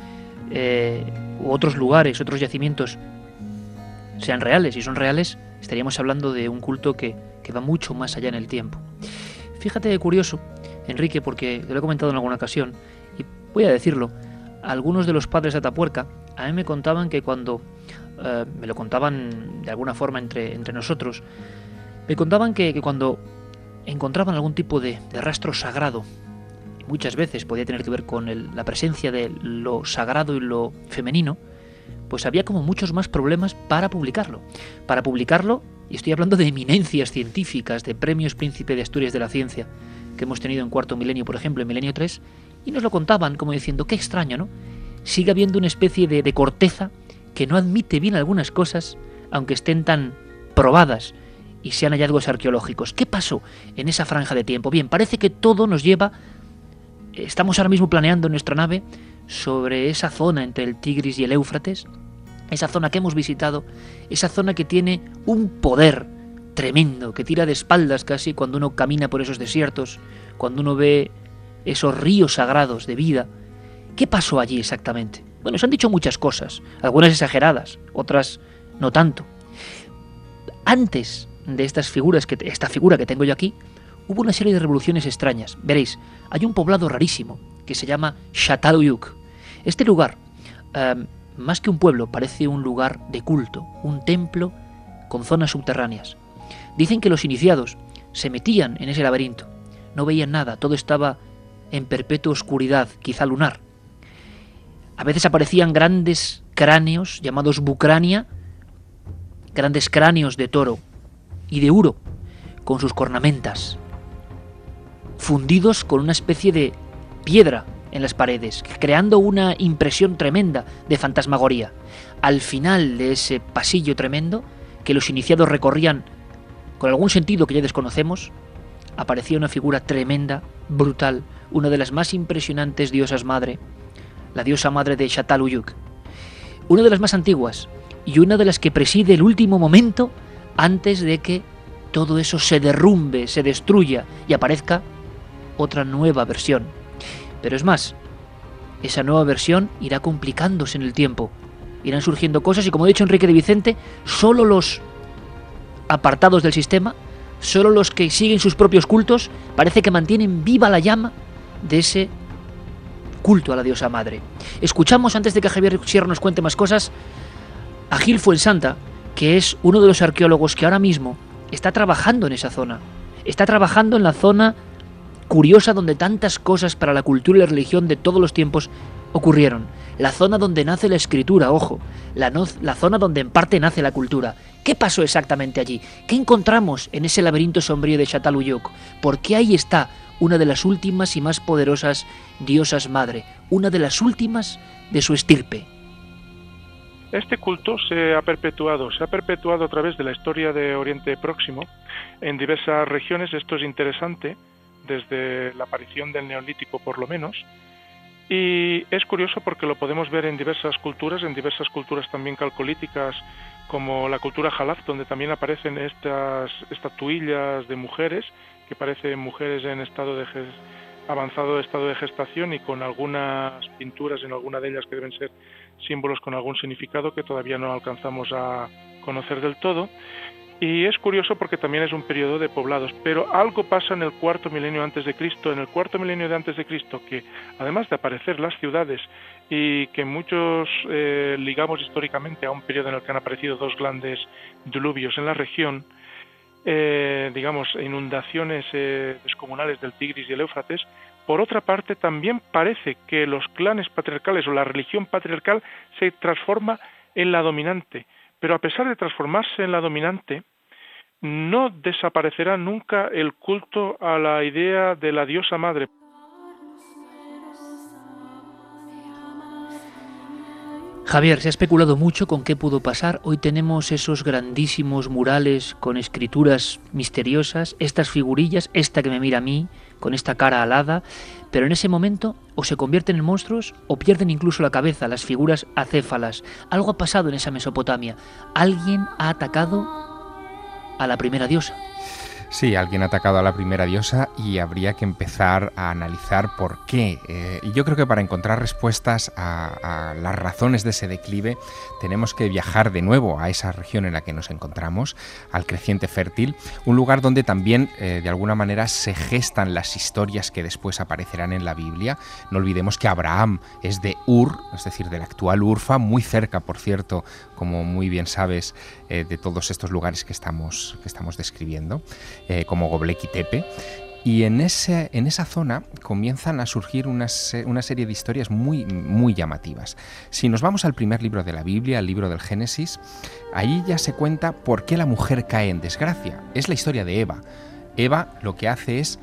u otros lugares, otros yacimientos sean reales, y son reales, estaríamos hablando de un culto que va mucho más allá en el tiempo. Fíjate qué curioso, Enrique, porque te lo he comentado en alguna ocasión, y voy a decirlo, algunos de los padres de Atapuerca a mí me contaban que cuando, me lo contaban de alguna forma entre nosotros, me contaban que cuando encontraban algún tipo de rastro sagrado, y muchas veces podía tener que ver con la presencia de lo sagrado y lo femenino, pues había como muchos más problemas para publicarlo. Para publicarlo, y estoy hablando de eminencias científicas, de premios Príncipe de Asturias de la Ciencia, que hemos tenido en cuarto milenio, por ejemplo, en milenio 3, y nos lo contaban como diciendo, qué extraño, ¿no? Sigue habiendo una especie de corteza que no admite bien algunas cosas, aunque estén tan probadas y sean hallazgos arqueológicos. ¿Qué pasó en esa franja de tiempo? Bien, parece que todo nos lleva, estamos ahora mismo planeando nuestra nave sobre esa zona entre el Tigris y el Éufrates, esa zona que hemos visitado, esa zona que tiene un poder tremendo, que tira de espaldas casi cuando uno camina por esos desiertos, cuando uno ve esos ríos sagrados de vida. ¿Qué pasó allí exactamente? Bueno, se han dicho muchas cosas, algunas exageradas, otras no tanto. Antes de esta figura que tengo yo aquí, hubo una serie de revoluciones extrañas. Veréis, hay un poblado rarísimo que se llama Çatalhöyük. Este lugar, más que un pueblo, parece un lugar de culto, un templo con zonas subterráneas. Dicen que los iniciados se metían en ese laberinto, no veían nada, todo estaba en perpetua oscuridad, quizá lunar. A veces aparecían grandes cráneos llamados bucrania, grandes cráneos de toro y de uro, con sus cornamentas, fundidos con una especie de piedra en las paredes, creando una impresión tremenda de fantasmagoría. Al final de ese pasillo tremendo, que los iniciados recorrían con algún sentido que ya desconocemos, aparecía una figura tremenda, brutal, una de las más impresionantes diosas madre, la diosa madre de Çatalhöyük, una de las más antiguas y una de las que preside el último momento antes de que todo eso se derrumbe, se destruya y aparezca otra nueva versión. Pero es más, esa nueva versión irá complicándose en el tiempo. Irán surgiendo cosas y, como ha dicho Enrique de Vicente, solo los apartados del sistema, solo los que siguen sus propios cultos, parece que mantienen viva la llama de ese culto a la diosa madre. Escuchamos, antes de que Javier Sierra nos cuente más cosas, a Gil Fuensanta, que es uno de los arqueólogos que ahora mismo está trabajando en esa zona. Está trabajando en la zona curiosa donde tantas cosas para la cultura y la religión de todos los tiempos ocurrieron. La zona donde nace la escritura, ojo, la zona donde en parte nace la cultura. ¿Qué pasó exactamente allí? ¿Qué encontramos en ese laberinto sombrío de Çatalhöyük? ¿Por qué ahí está una de las últimas y más poderosas diosas madre? Una de las últimas de su estirpe. Este culto se ha perpetuado a través de la historia de Oriente Próximo en diversas regiones. Esto es interesante, desde la aparición del Neolítico por lo menos. Y es curioso porque lo podemos ver en diversas culturas también calcolíticas, como la cultura Jalaf, donde también aparecen estas estatuillas de mujeres, que parecen mujeres en avanzado estado de gestación, y con algunas pinturas en alguna de ellas que deben ser símbolos con algún significado que todavía no alcanzamos a conocer del todo. Y es curioso porque también es un periodo de poblados, pero algo pasa en el cuarto milenio antes de Cristo, que además de aparecer las ciudades y que muchos ligamos históricamente a un periodo en el que han aparecido dos grandes diluvios en la región, inundaciones descomunales del Tigris y el Éufrates. Por otra parte, también parece que los clanes patriarcales o la religión patriarcal se transforma en la dominante. Pero a pesar de transformarse en la dominante, no desaparecerá nunca el culto a la idea de la diosa madre. Javier, se ha especulado mucho con qué pudo pasar. Hoy tenemos esos grandísimos murales con escrituras misteriosas, estas figurillas, esta que me mira a mí, con esta cara alada, pero en ese momento o se convierten en monstruos o pierden incluso la cabeza, las figuras acéfalas. Algo ha pasado en esa Mesopotamia. Alguien ha atacado a la primera diosa. Sí, alguien ha atacado a la primera diosa y habría que empezar a analizar por qué. Y yo creo que para encontrar respuestas a las razones de ese declive tenemos que viajar de nuevo a esa región en la que nos encontramos, al creciente fértil, un lugar donde también de alguna manera se gestan las historias que después aparecerán en la Biblia. No olvidemos que Abraham es de Ur, es decir, del actual Urfa, muy cerca, por cierto, como muy bien sabes, de todos estos lugares que estamos describiendo. Como Göbekli Tepe, y en esa zona comienzan a surgir una serie de historias muy, muy llamativas. Si nos vamos al primer libro de la Biblia, al libro del Génesis, ahí ya se cuenta por qué la mujer cae en desgracia. Es la historia de Eva. Eva lo que hace es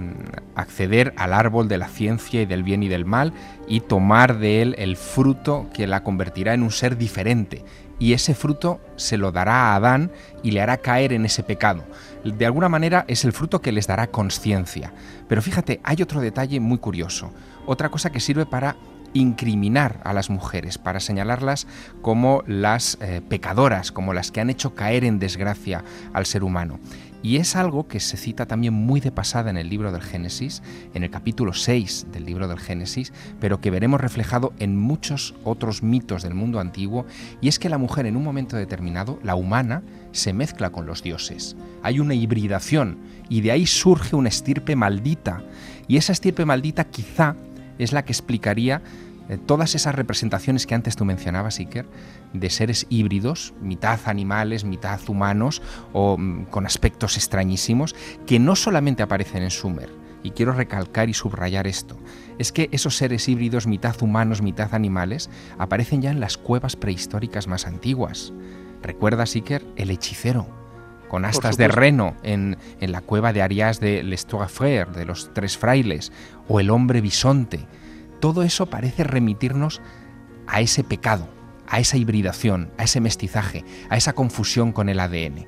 acceder al árbol de la ciencia y del bien y del mal y tomar de él el fruto que la convertirá en un ser diferente. Y ese fruto se lo dará a Adán y le hará caer en ese pecado. De alguna manera es el fruto que les dará conciencia. Pero fíjate, hay otro detalle muy curioso, otra cosa que sirve para incriminar a las mujeres, para señalarlas como las pecadoras, como las que han hecho caer en desgracia al ser humano. Y es algo que se cita también muy de pasada en el libro del Génesis, en el capítulo 6 del libro del Génesis, pero que veremos reflejado en muchos otros mitos del mundo antiguo, y es que la mujer en un momento determinado, la humana, se mezcla con los dioses. Hay una hibridación y de ahí surge una estirpe maldita, y esa estirpe maldita quizá es la que explicaría todas esas representaciones que antes tú mencionabas, Iker, de seres híbridos, mitad animales, mitad humanos, o con aspectos extrañísimos, que no solamente aparecen en Sumer. Y quiero recalcar y subrayar esto. Es que esos seres híbridos, mitad humanos, mitad animales, aparecen ya en las cuevas prehistóricas más antiguas. ¿Recuerdas, Iker, el hechicero con astas de reno en la cueva de Arias de Les Trois Frères, de los tres frailes, o el hombre bisonte? Todo eso parece remitirnos a ese pecado, a esa hibridación, a ese mestizaje, a esa confusión con el ADN.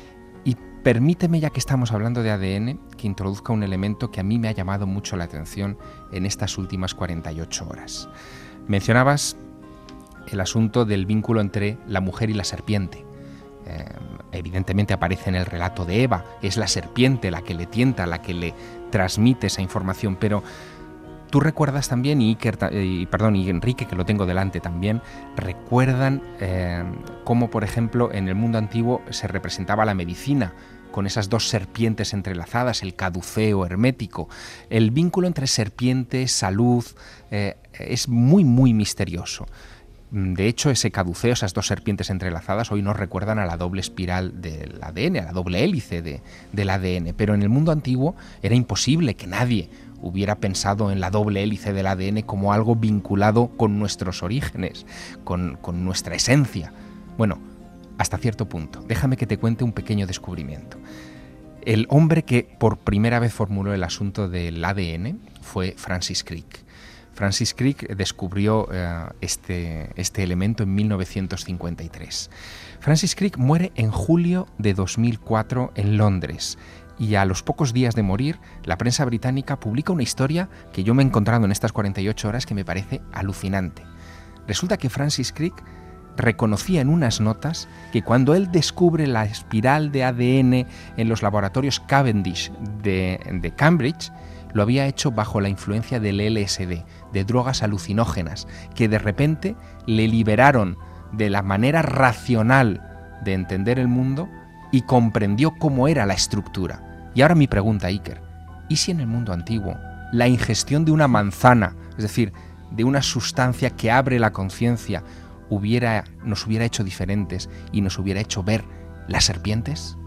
Y permíteme, ya que estamos hablando de ADN, que introduzca un elemento que a mí me ha llamado mucho la atención en estas últimas 48 horas. Mencionabas el asunto del vínculo entre la mujer y la serpiente. evidentemente aparece en el relato de Eva, es la serpiente la que le tienta, la que le transmite esa información, pero tú recuerdas también, y Enrique, que lo tengo delante también, recuerdan cómo, por ejemplo, en el mundo antiguo se representaba la medicina, con esas dos serpientes entrelazadas, el caduceo hermético. El vínculo entre serpiente, salud, es muy, muy misterioso. De hecho, ese caduceo, esas dos serpientes entrelazadas, hoy nos recuerdan a la doble espiral del ADN, a la doble hélice del ADN. Pero en el mundo antiguo era imposible que nadie hubiera pensado en la doble hélice del ADN como algo vinculado con nuestros orígenes, con nuestra esencia. Bueno, hasta cierto punto. Déjame que te cuente un pequeño descubrimiento. El hombre que por primera vez formuló el asunto del ADN fue Francis Crick. Francis Crick descubrió este elemento en 1953. Francis Crick muere en julio de 2004 en Londres, y a los pocos días de morir, la prensa británica publica una historia que yo me he encontrado en estas 48 horas que me parece alucinante. Resulta que Francis Crick reconocía en unas notas que cuando él descubre la espiral de ADN en los laboratorios Cavendish de Cambridge, lo había hecho bajo la influencia del LSD, de drogas alucinógenas, que de repente le liberaron de la manera racional de entender el mundo y comprendió cómo era la estructura. Y ahora mi pregunta, Iker, ¿y si en el mundo antiguo la ingestión de una manzana, es decir, de una sustancia que abre la conciencia, nos hubiera hecho diferentes y nos hubiera hecho ver las serpientes?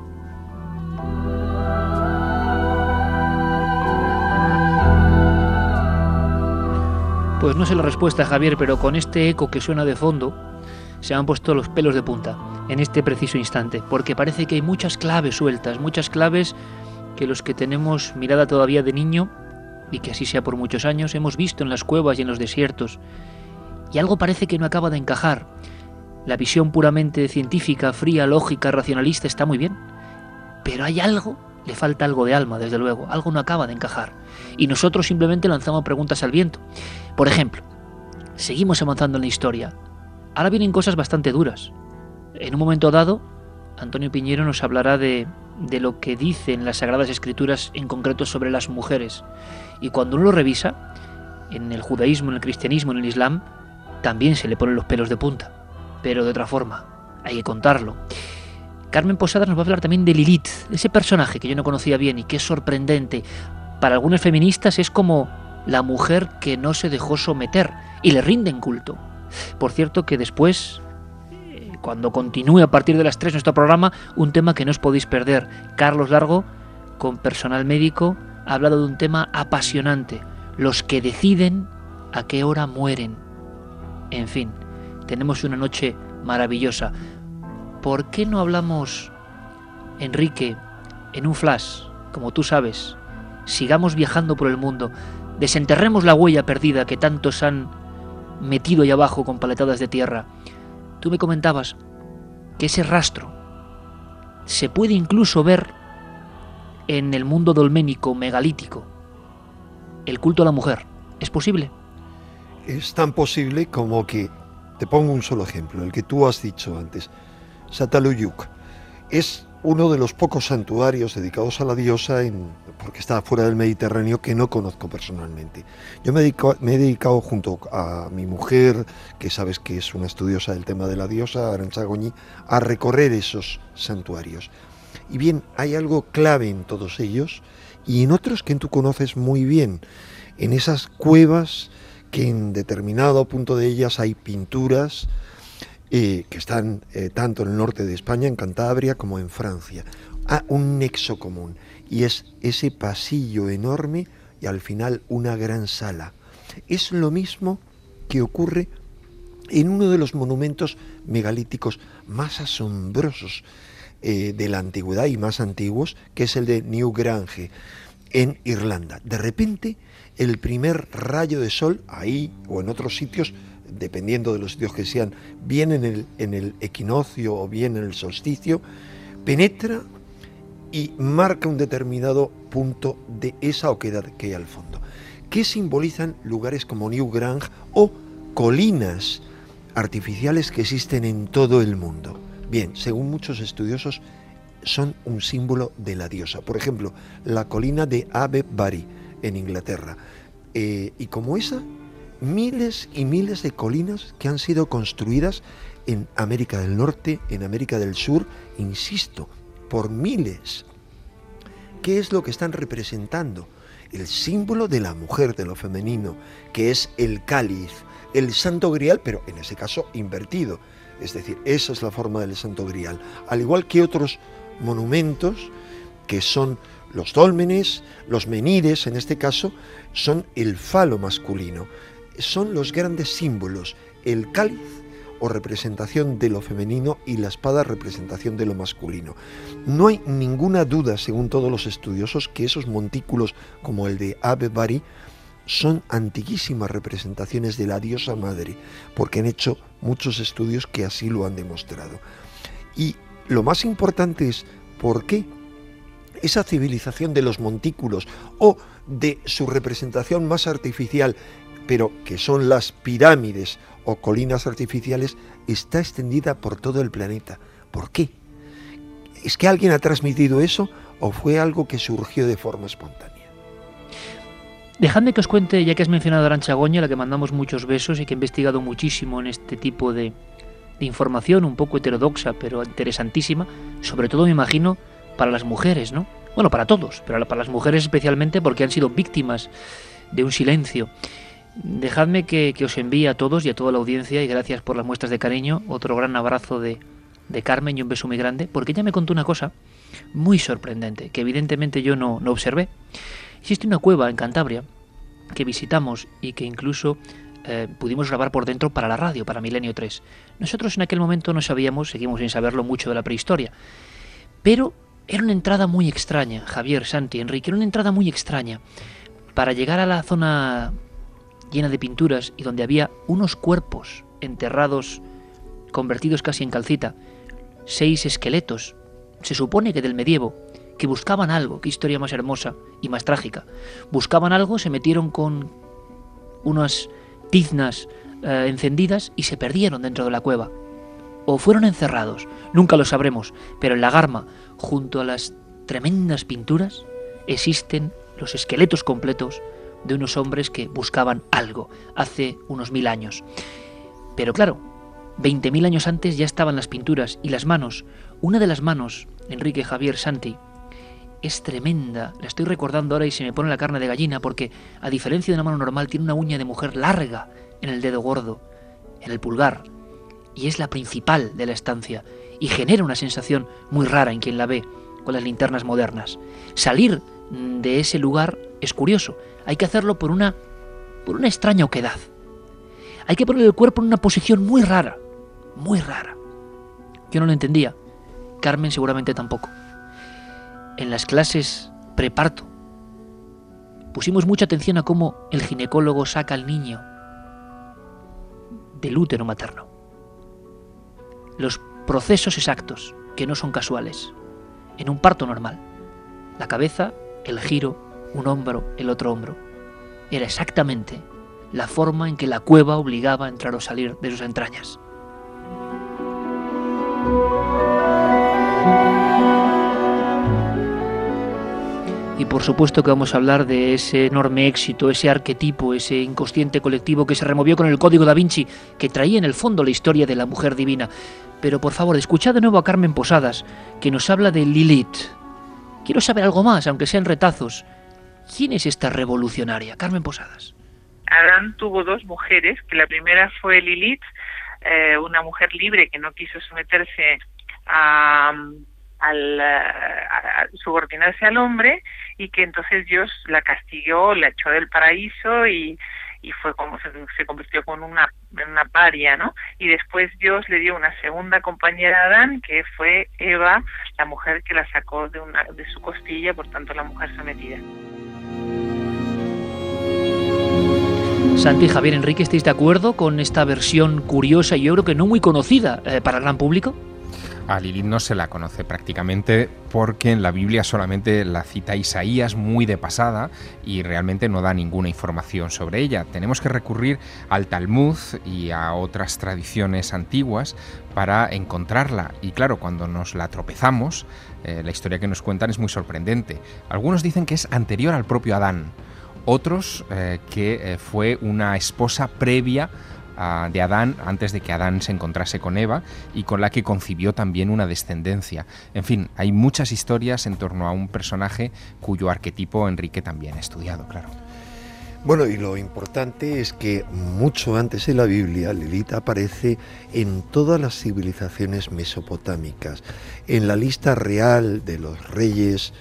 Pues no sé la respuesta, Javier, pero con este eco que suena de fondo se me han puesto los pelos de punta en este preciso instante, porque parece que hay muchas claves sueltas, muchas claves que los que tenemos mirada todavía de niño, y que así sea por muchos años, hemos visto en las cuevas y en los desiertos. Y algo parece que no acaba de encajar. La visión puramente científica, fría, lógica, racionalista está muy bien, pero hay algo, le falta algo de alma, desde luego, algo no acaba de encajar. Y nosotros simplemente lanzamos preguntas al viento. Por ejemplo, seguimos avanzando en la historia. Ahora vienen cosas bastante duras. En un momento dado, Antonio Piñero nos hablará de lo que dicen las Sagradas Escrituras, en concreto sobre las mujeres. Y cuando uno lo revisa, en el judaísmo, en el cristianismo, en el islam, también se le ponen los pelos de punta, pero de otra forma, hay que contarlo. Carmen Posadas nos va a hablar también de Lilith, ese personaje que yo no conocía bien y que es sorprendente. Para algunas feministas es como la mujer que no se dejó someter y le rinden culto. Por cierto que después, cuando continúe a partir de las 3 nuestro programa, un tema que no os podéis perder. Carlos Largo, con personal médico, ha hablado de un tema apasionante: los que deciden a qué hora mueren. En fin, tenemos una noche maravillosa. ¿Por qué no hablamos, Enrique, en un flash, como tú sabes? Sigamos viajando por el mundo, desenterremos la huella perdida que tantos han metido ahí abajo con paletadas de tierra. Tú me comentabas que ese rastro se puede incluso ver en el mundo dolménico, megalítico. El culto a la mujer, ¿es posible? Es tan posible como que, te pongo un solo ejemplo, el que tú has dicho antes, Çatalhöyük. Es uno de los pocos santuarios dedicados a la diosa, porque está fuera del Mediterráneo, que no conozco personalmente. Yo me he dedicado junto a mi mujer, que sabes que es una estudiosa del tema de la diosa, Arantxa Goñi, a recorrer esos santuarios. Y bien, hay algo clave en todos ellos y en otros que tú conoces muy bien. En esas cuevas, que en determinado punto de ellas hay pinturas que están tanto en el norte de España, en Cantabria, como en Francia. Un nexo común, y es ese pasillo enorme y al final una gran sala. Es lo mismo que ocurre en uno de los monumentos megalíticos más asombrosos de la antigüedad y más antiguos, que es el de Newgrange, en Irlanda. De repente, el primer rayo de sol, ahí o en otros sitios, dependiendo de los sitios que sean, bien en el equinoccio o bien en el solsticio, penetra y marca un determinado punto de esa oquedad que hay al fondo, que simbolizan lugares como Newgrange o colinas artificiales que existen en todo el mundo. Bien, según muchos estudiosos, son un símbolo de la diosa. Por ejemplo, la colina de Avebury, en Inglaterra. Y como esa, miles y miles de colinas que han sido construidas en América del Norte, en América del Sur, insisto, por miles. ¿Qué es lo que están representando? El símbolo de la mujer, de lo femenino, que es el cáliz, el Santo Grial, pero en ese caso invertido. Es decir, esa es la forma del Santo Grial. Al igual que otros monumentos, que son los dólmenes, los menires, en este caso, son el falo masculino. Son los grandes símbolos, el cáliz o representación de lo femenino y la espada representación de lo masculino. No hay ninguna duda, según todos los estudiosos, que esos montículos como el de Avebury son antiquísimas representaciones de la diosa madre, porque han hecho muchos estudios que así lo han demostrado. Y lo más importante es por qué esa civilización de los montículos o de su representación más artificial, pero que son las pirámides o colinas artificiales, está extendida por todo el planeta. ¿Por qué? ¿Es que alguien ha transmitido eso o fue algo que surgió de forma espontánea? Dejadme que os cuente, ya que has mencionado a Arantxa Goñi, a la que mandamos muchos besos y que ha investigado muchísimo en este tipo de información, un poco heterodoxa, pero interesantísima, sobre todo me imagino para las mujeres, ¿no? Bueno, para todos, pero para las mujeres especialmente porque han sido víctimas de un silencio. Dejadme que os envíe a todos y a toda la audiencia, y gracias por las muestras de cariño, otro gran abrazo de Carmen y un beso muy grande, porque ella me contó una cosa muy sorprendente, que evidentemente yo no observé. Existe una cueva en Cantabria que visitamos y que incluso pudimos grabar por dentro para la radio, para Milenio 3. Nosotros en aquel momento no sabíamos, seguimos sin saberlo, mucho de la prehistoria, pero era una entrada muy extraña, Javier, Santi, Enrique, era una entrada muy extraña. Para llegar a la zona llena de pinturas y donde había unos cuerpos enterrados, convertidos casi en calcita, 6 esqueletos, se supone que del medievo, que buscaban algo. Qué historia más hermosa y más trágica. Buscaban algo, se metieron con unas tiznas encendidas y se perdieron dentro de la cueva. O fueron encerrados, nunca lo sabremos, pero en la Garma, junto a las tremendas pinturas, existen los esqueletos completos de unos hombres que buscaban algo hace unos 1000 años. Pero claro, 20.000 años antes ya estaban las pinturas y las manos. Una de las manos, Enrique, Javier, Santi, es tremenda. La estoy recordando ahora y se me pone la carne de gallina porque, a diferencia de una mano normal, tiene una uña de mujer larga en el dedo gordo, en el pulgar, y es la principal de la estancia y genera una sensación muy rara en quien la ve con las linternas modernas. Salir de ese lugar es curioso. Hay que hacerlo por una extraña oquedad. Hay que poner el cuerpo en una posición muy rara, muy rara. Yo no lo entendía. Carmen seguramente tampoco. En las clases preparto pusimos mucha atención a cómo el ginecólogo saca al niño del útero materno. Los procesos exactos, que no son casuales, en un parto normal. La cabeza, el giro, un hombro, el otro hombro. Era exactamente la forma en que la cueva obligaba a entrar o salir de sus entrañas. Y por supuesto que vamos a hablar de ese enorme éxito, ese arquetipo, ese inconsciente colectivo que se removió con el Código Da Vinci, que traía en el fondo la historia de la mujer divina. Pero por favor, escuchad de nuevo a Carmen Posadas, que nos habla de Lilith. Quiero saber algo más, aunque sean retazos. ¿Quién es esta revolucionaria? Carmen Posadas. Adán tuvo 2 mujeres, que la primera fue Lilith, una mujer libre que no quiso someterse a subordinarse al hombre, y que entonces Dios la castigó, la echó del paraíso y fue como se convirtió en una paria, ¿no? Y después Dios le dio una segunda compañera a Adán, que fue Eva, la mujer que la sacó de su costilla, por tanto la mujer sometida. Santi, Javier, Enrique, ¿estáis de acuerdo con esta versión curiosa y yo creo que no muy conocida para el gran público? A Lilith no se la conoce prácticamente porque en la Biblia solamente la cita Isaías muy de pasada y realmente no da ninguna información sobre ella. Tenemos que recurrir al Talmud y a otras tradiciones antiguas para encontrarla. Y claro, cuando nos la tropezamos, la historia que nos cuentan es muy sorprendente. Algunos dicen que es anterior al propio Adán, otros que fue una esposa previa de Adán, antes de que Adán se encontrase con Eva, y con la que concibió también una descendencia. En fin, hay muchas historias en torno a un personaje cuyo arquetipo Enrique también ha estudiado, claro. Bueno, y lo importante es que mucho antes de la Biblia, Lilith aparece en todas las civilizaciones mesopotámicas. En la lista real de los reyes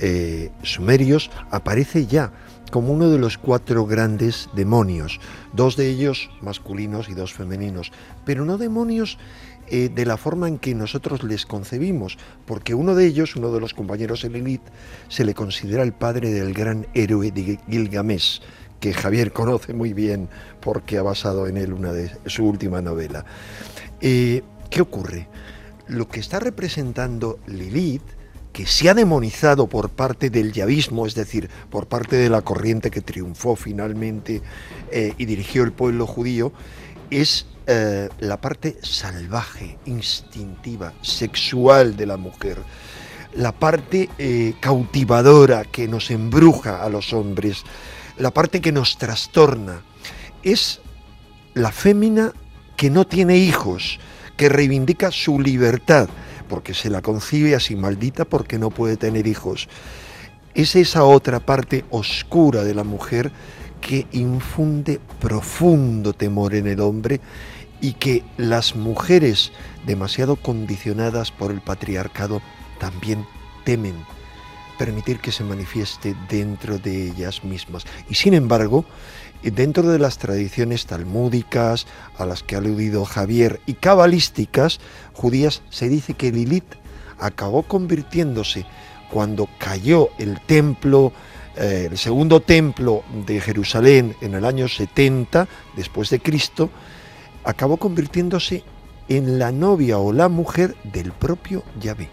sumerios aparece ya como uno de los 4 grandes demonios, 2 de ellos masculinos y 2 femeninos, pero no demonios de la forma en que nosotros les concebimos, porque uno de ellos, uno de los compañeros de Lilith, se le considera el padre del gran héroe de Gilgamesh, que Javier conoce muy bien porque ha basado en él una de su última novela. ¿Qué ocurre? Lo que está representando Lilith, que se ha demonizado por parte del yavismo, es decir, por parte de la corriente que triunfó finalmente y dirigió el pueblo judío, es la parte salvaje, instintiva, sexual de la mujer, la parte cautivadora que nos embruja a los hombres, la parte que nos trastorna. Es la fémina que no tiene hijos, que reivindica su libertad, porque se la concibe así, maldita porque no puede tener hijos. Es esa otra parte oscura de la mujer que infunde profundo temor en el hombre y que las mujeres demasiado condicionadas por el patriarcado también temen permitir que se manifieste dentro de ellas mismas. Y sin embargo, dentro de las tradiciones talmúdicas a las que ha aludido Javier y cabalísticas judías, se dice que Lilith acabó convirtiéndose cuando cayó el templo, el segundo templo de Jerusalén en el año 70 después de Cristo, acabó convirtiéndose en la novia o la mujer del propio Yahvé.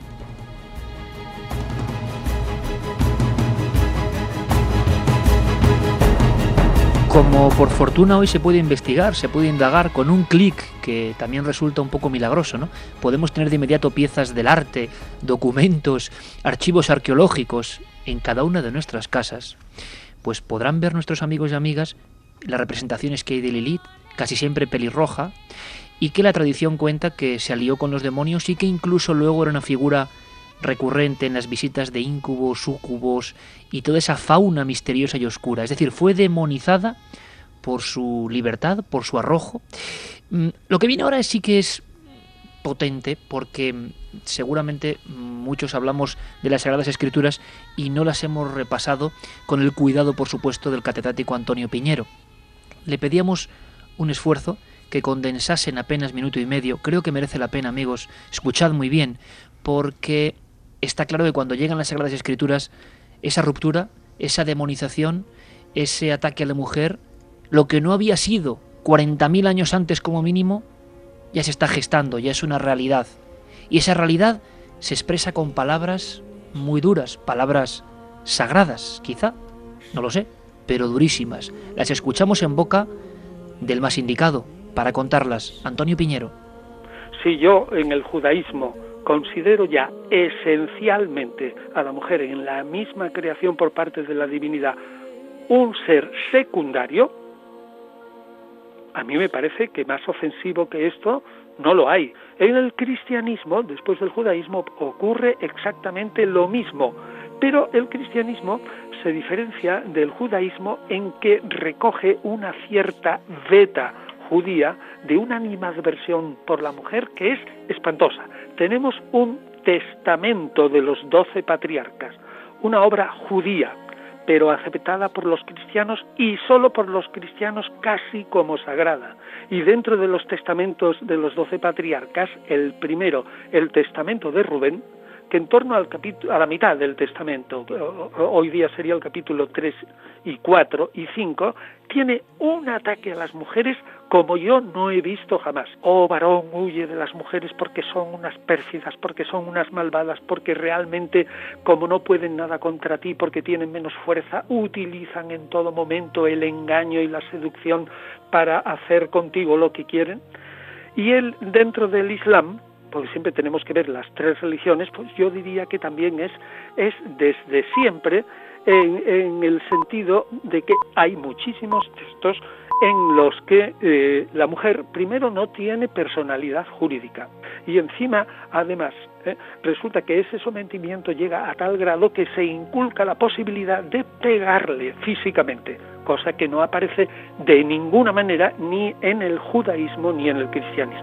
Como por fortuna hoy se puede investigar, se puede indagar con un clic, que también resulta un poco milagroso, ¿no? Podemos tener de inmediato piezas del arte, documentos, archivos arqueológicos en cada una de nuestras casas, pues podrán ver nuestros amigos y amigas las representaciones que hay de Lilith, casi siempre pelirroja, y que la tradición cuenta que se alió con los demonios y que incluso luego era una figura recurrente en las visitas de íncubos, súcubos y toda esa fauna misteriosa y oscura. Es decir, fue demonizada por su libertad, por su arrojo. Lo que viene ahora sí que es potente, porque seguramente muchos hablamos de las Sagradas Escrituras y no las hemos repasado con el cuidado, por supuesto, del catedrático Antonio Piñero. Le pedíamos un esfuerzo que condensase en apenas minuto y medio. Creo que merece la pena, amigos. Escuchad muy bien, porque está claro que cuando llegan las Sagradas Escrituras, esa ruptura, esa demonización, ese ataque a la mujer, lo que no había sido 40.000 años antes como mínimo, ya se está gestando, ya es una realidad. Y esa realidad se expresa con palabras muy duras, palabras sagradas, quizá, no lo sé, pero durísimas. Las escuchamos en boca del más indicado para contarlas, Antonio Piñero. Si yo en el judaísmo considero ya esencialmente a la mujer en la misma creación por parte de la divinidad un ser secundario, a mí me parece que más ofensivo que esto no lo hay. En el cristianismo, después del judaísmo, ocurre exactamente lo mismo, pero el cristianismo se diferencia del judaísmo en que recoge una cierta veta judía de una animadversión por la mujer que es espantosa. Tenemos un testamento de los 12 patriarcas, una obra judía, pero aceptada por los cristianos y solo por los cristianos casi como sagrada. Y dentro de los testamentos de los 12 patriarcas, el primero, el testamento de Rubén, que en torno a la mitad del Testamento, hoy día sería el capítulo 3 y 4 y 5, tiene un ataque a las mujeres como yo no he visto jamás. Oh varón, huye de las mujeres porque son unas pérfidas, porque son unas malvadas, porque realmente, como no pueden nada contra ti, porque tienen menos fuerza, utilizan en todo momento el engaño y la seducción para hacer contigo lo que quieren. Y él, dentro del Islam, porque siempre tenemos que ver las tres religiones, pues yo diría que también es desde siempre, en el sentido de que hay muchísimos textos en los que la mujer primero no tiene personalidad jurídica y encima, además, resulta que ese sometimiento llega a tal grado que se inculca la posibilidad de pegarle físicamente, cosa que no aparece de ninguna manera ni en el judaísmo ni en el cristianismo.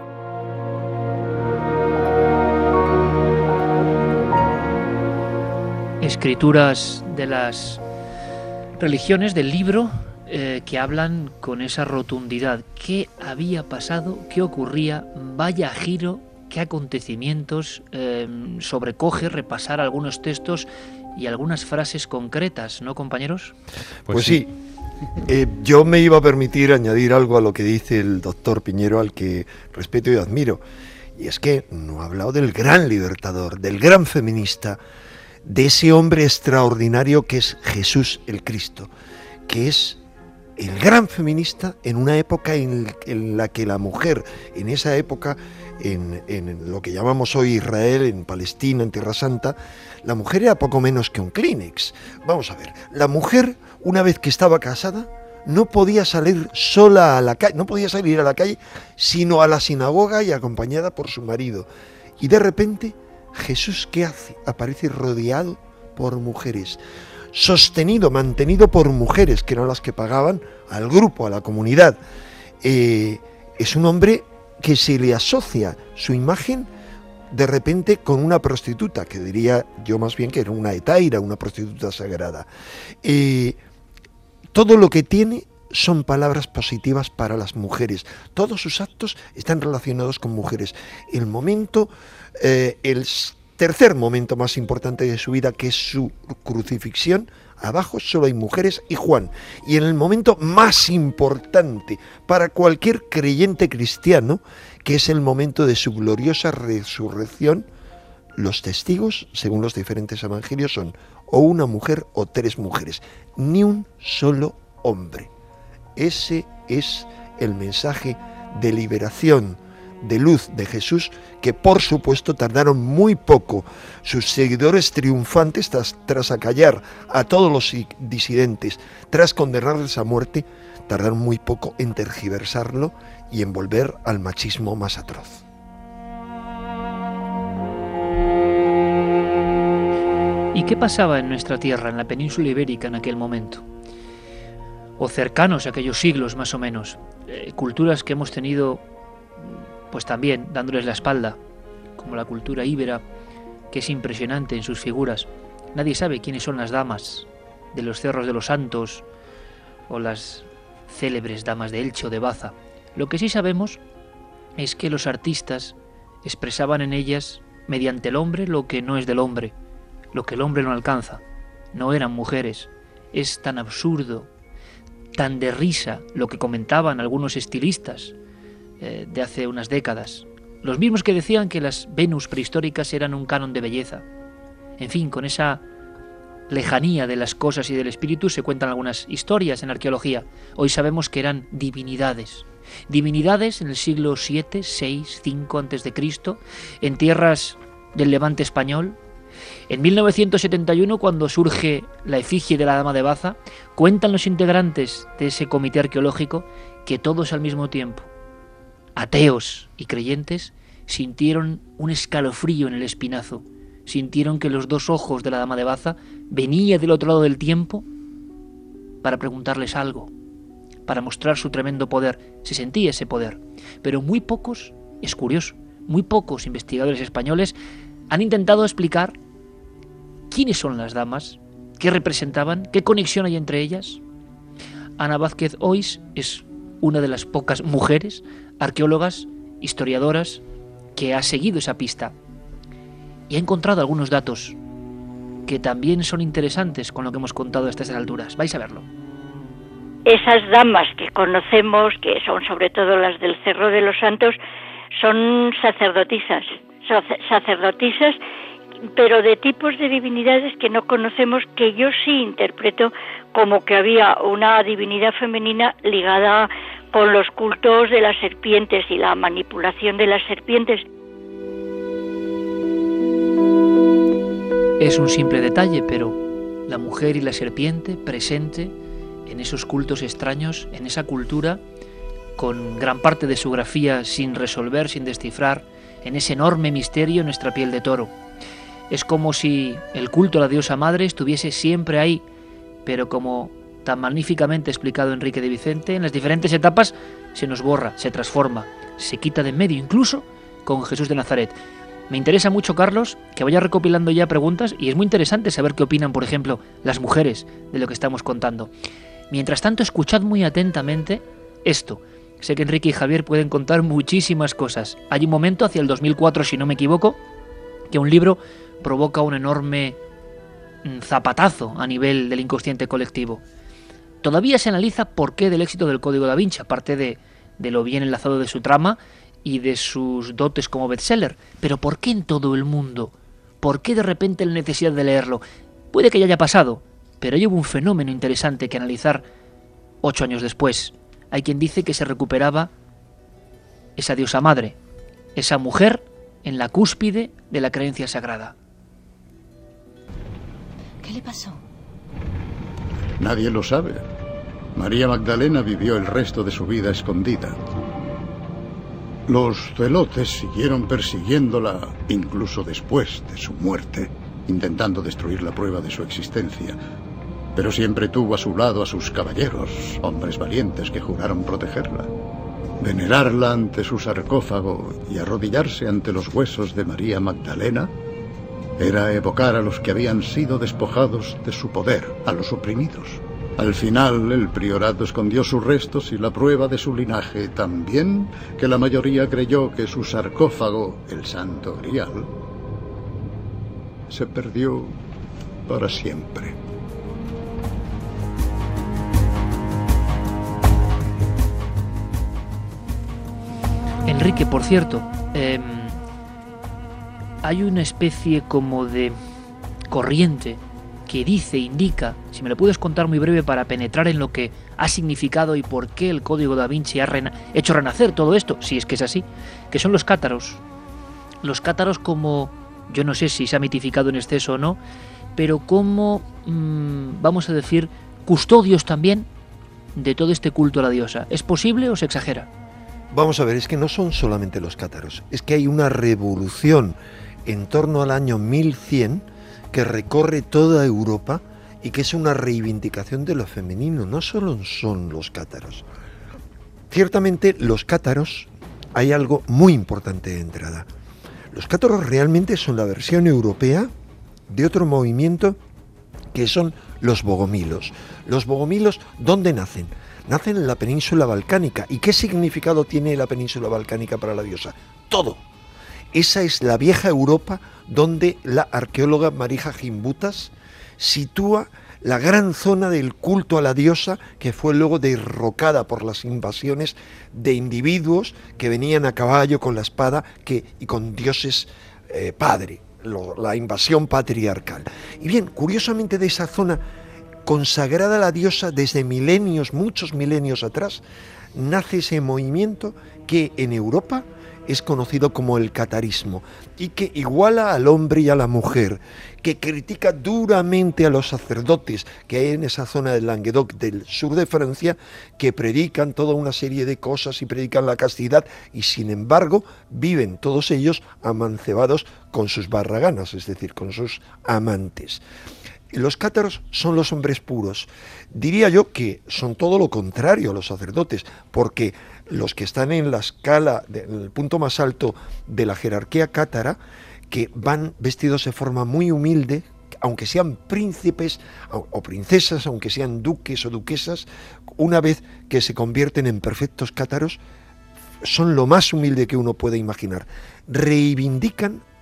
Escrituras de las religiones del libro que hablan con esa rotundidad. ¿Qué había pasado? ¿Qué ocurría? Vaya giro, qué acontecimientos. Sobrecoge repasar algunos textos y algunas frases concretas, ¿no, compañeros? Pues sí. Yo me iba a permitir añadir algo a lo que dice el doctor Piñero, al que respeto y admiro. Y es que no ha hablado del gran libertador, del gran feminista, de ese hombre extraordinario que es Jesús el Cristo, que es el gran feminista en una época en la que la mujer, en esa época, en lo que llamamos hoy Israel, en Palestina, en Tierra Santa, la mujer era poco menos que un Kleenex. Vamos a ver, la mujer, una vez que estaba casada, no podía salir sola a la calle, no podía salir a la calle, sino a la sinagoga y acompañada por su marido. Y de repente, Jesús, ¿qué hace? Aparece rodeado por mujeres, sostenido, mantenido por mujeres, que eran las que pagaban al grupo, a la comunidad. Es un hombre que se le asocia su imagen de repente con una prostituta, que diría yo más bien que era una hetaira, una prostituta sagrada. Todo lo que tiene son palabras positivas para las mujeres. Todos sus actos están relacionados con mujeres. El tercer momento más importante de su vida, que es su crucifixión, abajo solo hay mujeres y Juan. Y en el momento más importante para cualquier creyente cristiano, que es el momento de su gloriosa resurrección, los testigos, según los diferentes evangelios, son o una mujer o tres mujeres, ni un solo hombre. Ese es el mensaje de liberación, de luz de Jesús, que por supuesto tardaron muy poco sus seguidores triunfantes tras acallar a todos los disidentes, tras condenarles a muerte, tardaron muy poco en tergiversarlo y en volver al machismo más atroz. ¿Y qué pasaba en nuestra tierra, en la península ibérica en aquel momento? O cercanos a aquellos siglos más o menos, culturas que hemos tenido pues también dándoles la espalda, como la cultura íbera, que es impresionante en sus figuras. Nadie sabe quiénes son las damas de los Cerros de los Santos o las célebres damas de Elche o de Baza. Lo que sí sabemos es que los artistas expresaban en ellas, mediante el hombre, lo que no es del hombre, lo que el hombre no alcanza. No eran mujeres. Es tan absurdo, tan de risa lo que comentaban algunos estilistas de hace unas décadas, los mismos que decían que las Venus prehistóricas eran un canon de belleza. En fin, con esa lejanía de las cosas y del espíritu se cuentan algunas historias en arqueología. Hoy sabemos que eran divinidades en el siglo VII, VI, V a.C., en tierras del Levante español. En 1971, cuando surge la efigie de la Dama de Baza, cuentan los integrantes de ese comité arqueológico que todos al mismo tiempo, ateos y creyentes, sintieron un escalofrío en el espinazo, sintieron que los dos ojos de la Dama de Baza venía del otro lado del tiempo para preguntarles algo, para mostrar su tremendo poder. Se sentía ese poder, pero muy pocos, es curioso, muy pocos investigadores españoles han intentado explicar quiénes son las damas, qué representaban, qué conexión hay entre ellas. Ana Vázquez Ois es una de las pocas mujeres arqueólogas, historiadoras, que ha seguido esa pista. y he encontrado algunos datos que también son interesantes con lo que hemos contado a estas alturas. Vais a verlo. Esas damas que conocemos, que son sobre todo las del Cerro de los Santos, son sacerdotisas, pero de tipos de divinidades que no conocemos, que yo sí interpreto como que había una divinidad femenina ligada con los cultos de las serpientes y la manipulación de las serpientes. Es un simple detalle, pero la mujer y la serpiente presente en esos cultos extraños, en esa cultura, con gran parte de su grafía sin resolver, sin descifrar, en ese enorme misterio en nuestra piel de toro. Es como si el culto a la diosa madre estuviese siempre ahí, pero como tan magníficamente explicado Enrique de Vicente, en las diferentes etapas se nos borra, se transforma, se quita de en medio, incluso con Jesús de Nazaret. Me interesa mucho, Carlos, que vaya recopilando ya preguntas, y es muy interesante saber qué opinan, por ejemplo, las mujeres de lo que estamos contando. Mientras tanto, escuchad muy atentamente esto. Sé que Enrique y Javier pueden contar muchísimas cosas. Hay un momento, hacia el 2004, si no me equivoco, que un libro provoca un enorme zapatazo a nivel del inconsciente colectivo. Todavía se analiza por qué del éxito del Código da Vinci, aparte de lo bien enlazado de su trama y de sus dotes como bestseller. Pero ¿por qué en todo el mundo? ¿Por qué de repente la necesidad de leerlo? Puede que ya haya pasado, pero hay un fenómeno interesante que analizar 8 años después. Hay quien dice que se recuperaba esa diosa madre, esa mujer en la cúspide de la creencia sagrada. ¿Qué le pasó? Nadie lo sabe. María Magdalena vivió el resto de su vida escondida. Los zelotes siguieron persiguiéndola incluso después de su muerte, intentando destruir la prueba de su existencia. Pero siempre tuvo a su lado a sus caballeros, hombres valientes que juraron protegerla. Venerarla ante su sarcófago y arrodillarse ante los huesos de María Magdalena era evocar a los que habían sido despojados de su poder, a los oprimidos. Al final, el priorato escondió sus restos y la prueba de su linaje tan bien que la mayoría creyó que su sarcófago, el Santo Grial, se perdió para siempre. Enrique, por cierto, hay una especie como de corriente que indica, si me lo puedes contar muy breve para penetrar en lo que ha significado y por qué el Código da Vinci ha hecho renacer todo esto, si es que es así, que son los cátaros. Los cátaros como, yo no sé si se ha mitificado en exceso o no, pero como, vamos a decir, custodios también de todo este culto a la diosa. ¿Es posible o se exagera? Vamos a ver, es que no son solamente los cátaros, es que hay una revolución en torno al año 1100 que recorre toda Europa y que es una reivindicación de lo femenino, no solo son los cátaros. Ciertamente los cátaros, hay algo muy importante de entrada. Los cátaros realmente son la versión europea de otro movimiento que son los bogomilos. Los bogomilos, ¿dónde nacen? Nacen en la península balcánica. ¿Y qué significado tiene la península balcánica para la diosa? Todo. Esa es la vieja Europa donde la arqueóloga Marija Gimbutas sitúa la gran zona del culto a la diosa que fue luego derrocada por las invasiones de individuos que venían a caballo con la espada y con dioses padre, la invasión patriarcal. Y bien, curiosamente de esa zona consagrada a la diosa desde milenios, muchos milenios atrás, nace ese movimiento que en Europa es conocido como el catarismo y que iguala al hombre y a la mujer, que critica duramente a los sacerdotes que hay en esa zona del Languedoc del sur de Francia, que predican toda una serie de cosas y predican la castidad y sin embargo viven todos ellos amancebados con sus barraganas, es decir, con sus amantes. Los cátaros son los hombres puros. Diría yo que son todo lo contrario a los sacerdotes, porque los que están en la escala, en el punto más alto de la jerarquía cátara, que van vestidos de forma muy humilde, aunque sean príncipes o princesas, aunque sean duques o duquesas, una vez que se convierten en perfectos cátaros, son lo más humilde que uno puede imaginar. Reivindican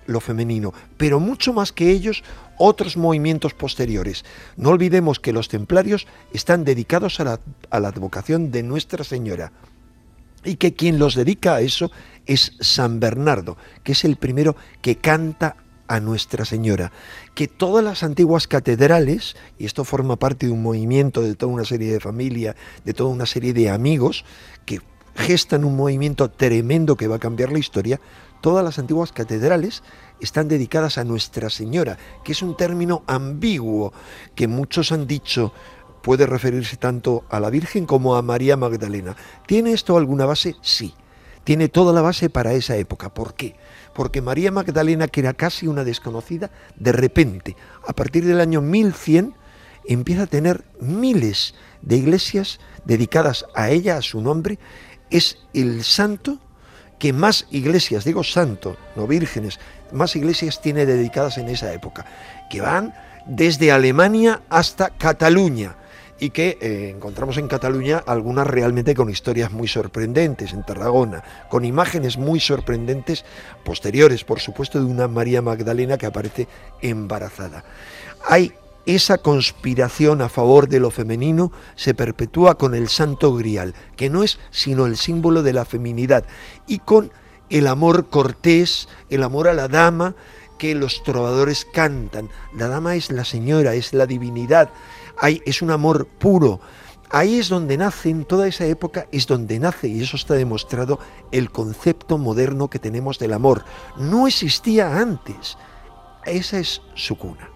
lo femenino, pero mucho más que ellos, otros movimientos posteriores. No olvidemos que los templarios están dedicados a la advocación de Nuestra Señora, y que quien los dedica a eso es San Bernardo, que es el primero que canta a Nuestra Señora, que todas las antiguas catedrales, y esto forma parte de un movimiento de toda una serie de familia, de toda una serie de amigos, que gestan un movimiento tremendo que va a cambiar la historia, todas las antiguas catedrales están dedicadas a Nuestra Señora, que es un término ambiguo, que muchos han dicho puede referirse tanto a la Virgen como a María Magdalena. ¿Tiene esto alguna base? Sí. Tiene toda la base para esa época. ¿Por qué? Porque María Magdalena, que era casi una desconocida, de repente, a partir del año 1100, empieza a tener miles de iglesias dedicadas a ella, a su nombre. Es el santo que más iglesias, digo santo, no vírgenes, más iglesias tiene dedicadas en esa época, que van desde Alemania hasta Cataluña, y que encontramos en Cataluña algunas realmente con historias muy sorprendentes, en Tarragona, con imágenes muy sorprendentes, posteriores, por supuesto, de una María Magdalena que aparece embarazada. Hay esa conspiración a favor de lo femenino, se perpetúa con el Santo Grial, que no es sino el símbolo de la feminidad, y con el amor cortés, el amor a la dama, que los trovadores cantan. La dama es la señora, es la divinidad, es un amor puro. Ahí es donde nace, en toda esa época es donde nace, y eso está demostrado, el concepto moderno que tenemos del amor. No existía antes, esa es su cuna.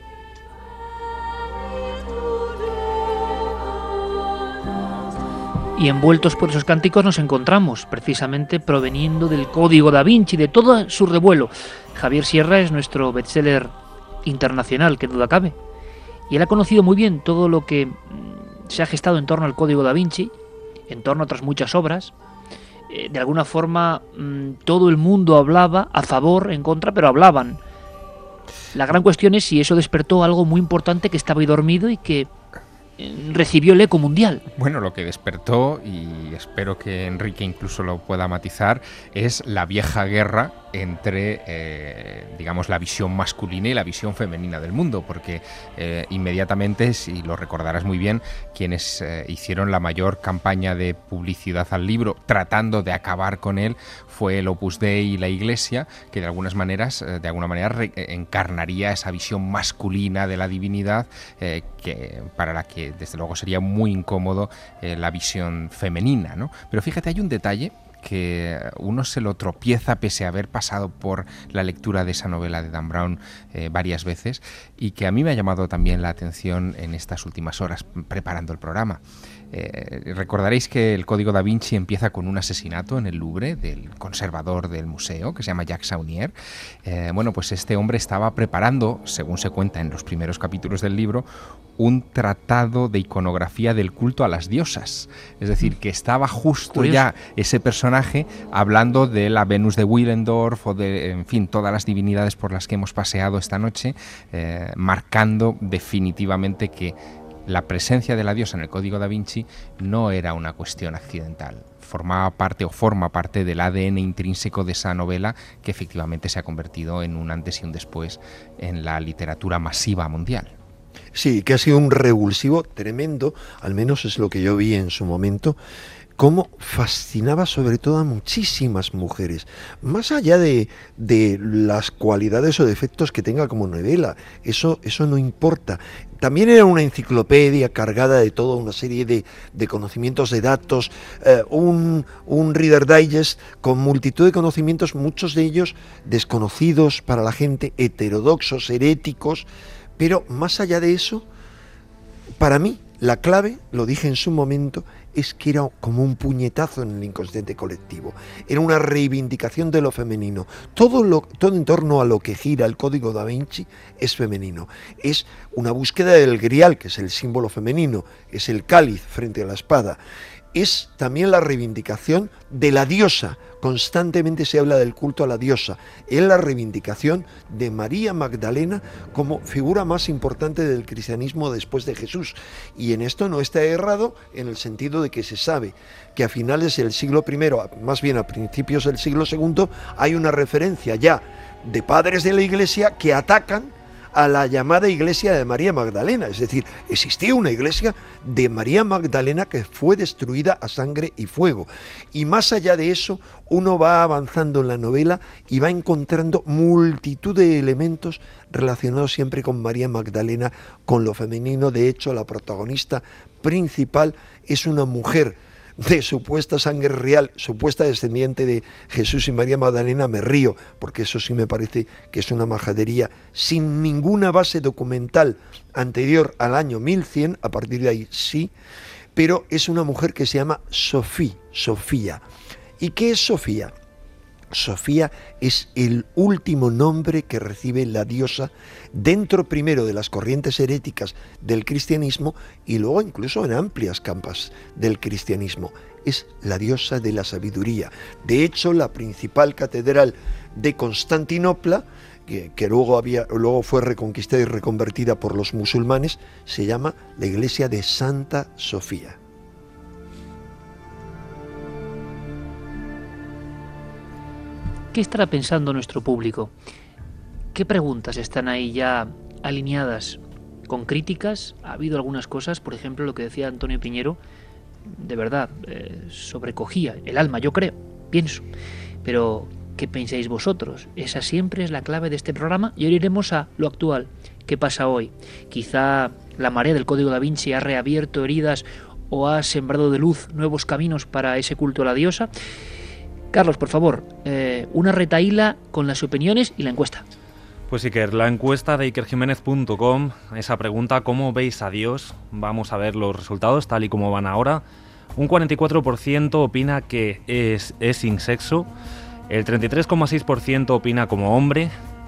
Y envueltos por esos cánticos nos encontramos, precisamente proveniendo del Código da Vinci, de todo su revuelo. Javier Sierra es nuestro bestseller internacional, que duda cabe. Y él ha conocido muy bien todo lo que se ha gestado en torno al Código da Vinci, en torno a otras muchas obras. De alguna forma todo el mundo hablaba a favor, en contra, pero hablaban. La gran cuestión es si eso despertó algo muy importante que estaba ahí dormido y que recibió el eco mundial. Bueno, lo que despertó, y espero que Enrique incluso lo pueda matizar, es la vieja guerra entre, digamos, la visión masculina y la visión femenina del mundo, porque inmediatamente, si lo recordarás muy bien, quienes hicieron la mayor campaña de publicidad al libro, tratando de acabar con él, fue el Opus Dei y la Iglesia, que de alguna manera encarnaría esa visión masculina de la divinidad, que para la que desde luego sería muy incómodo la visión femenina, ¿no? Pero fíjate, hay un detalle que uno se lo tropieza pese a haber pasado por la lectura de esa novela de Dan Brown varias veces, y que a mí me ha llamado también la atención en estas últimas horas preparando el programa. Recordaréis que el Código da Vinci empieza con un asesinato en el Louvre del conservador del museo, que se llama Jacques Saunier. Bueno, pues este hombre estaba preparando, según se cuenta en los primeros capítulos del libro, un tratado de iconografía del culto a las diosas. Es decir, que estaba justo curioso ya ese personaje hablando de la Venus de Willendorf o de, en fin, todas las divinidades por las que hemos paseado esta noche, marcando definitivamente que la presencia de la diosa en el Código da Vinci no era una cuestión accidental. Formaba parte o forma parte del ADN intrínseco de esa novela, que efectivamente se ha convertido en un antes y un después en la literatura masiva mundial. Sí, que ha sido un revulsivo tremendo, al menos es lo que yo vi en su momento, cómo fascinaba sobre todo a muchísimas mujeres, más allá de las cualidades o defectos que tenga como novela, eso no importa. También era una enciclopedia cargada de toda una serie de conocimientos, de datos, un Reader Digest con multitud de conocimientos, muchos de ellos desconocidos para la gente, heterodoxos, heréticos, pero más allá de eso, para mí, la clave, lo dije en su momento, es que era como un puñetazo en el inconsciente colectivo. Era una reivindicación de lo femenino. Todo en torno a lo que gira el Código da Vinci es femenino. Es una búsqueda del grial, que es el símbolo femenino, es el cáliz frente a la espada. Es también la reivindicación de la diosa. Constantemente se habla del culto a la diosa. Es la reivindicación de María Magdalena como figura más importante del cristianismo después de Jesús. Y en esto no está errado, en el sentido de que se sabe que a finales del siglo I, más bien a principios del siglo II, hay una referencia ya de padres de la Iglesia que atacan a la llamada iglesia de María Magdalena. Es decir, existía una iglesia de María Magdalena que fue destruida a sangre y fuego. Y más allá de eso, uno va avanzando en la novela y va encontrando multitud de elementos relacionados siempre con María Magdalena, con lo femenino. De hecho, la protagonista principal es una mujer de supuesta sangre real, supuesta descendiente de Jesús y María Magdalena. Me río, porque eso sí me parece que es una majadería sin ninguna base documental anterior al año 1100, a partir de ahí sí, pero es una mujer que se llama Sofía. ¿Y qué es Sofía? Sofía es el último nombre que recibe la diosa dentro primero de las corrientes heréticas del cristianismo y luego incluso en amplias campas del cristianismo. Es la diosa de la sabiduría. De hecho, la principal catedral de Constantinopla, que luego fue reconquistada y reconvertida por los musulmanes, se llama la iglesia de Santa Sofía. ¿Qué estará pensando nuestro público? ¿Qué preguntas están ahí ya alineadas con críticas? Ha habido algunas cosas, por ejemplo, lo que decía Antonio Piñero, de verdad, sobrecogía el alma, yo creo, pienso. Pero, ¿qué pensáis vosotros? Esa siempre es la clave de este programa y ahora iremos a lo actual. ¿Qué pasa hoy? Quizá la marea del Código da Vinci ha reabierto heridas o ha sembrado de luz nuevos caminos para ese culto a la diosa. Carlos, por favor, una retahíla con las opiniones y la encuesta. Pues Iker, la encuesta de ikerjiménez.com, esa pregunta, ¿cómo veis a Dios? Vamos a ver los resultados tal y como van ahora. Un 44% opina que es sin sexo, el 33,6% opina como hombre,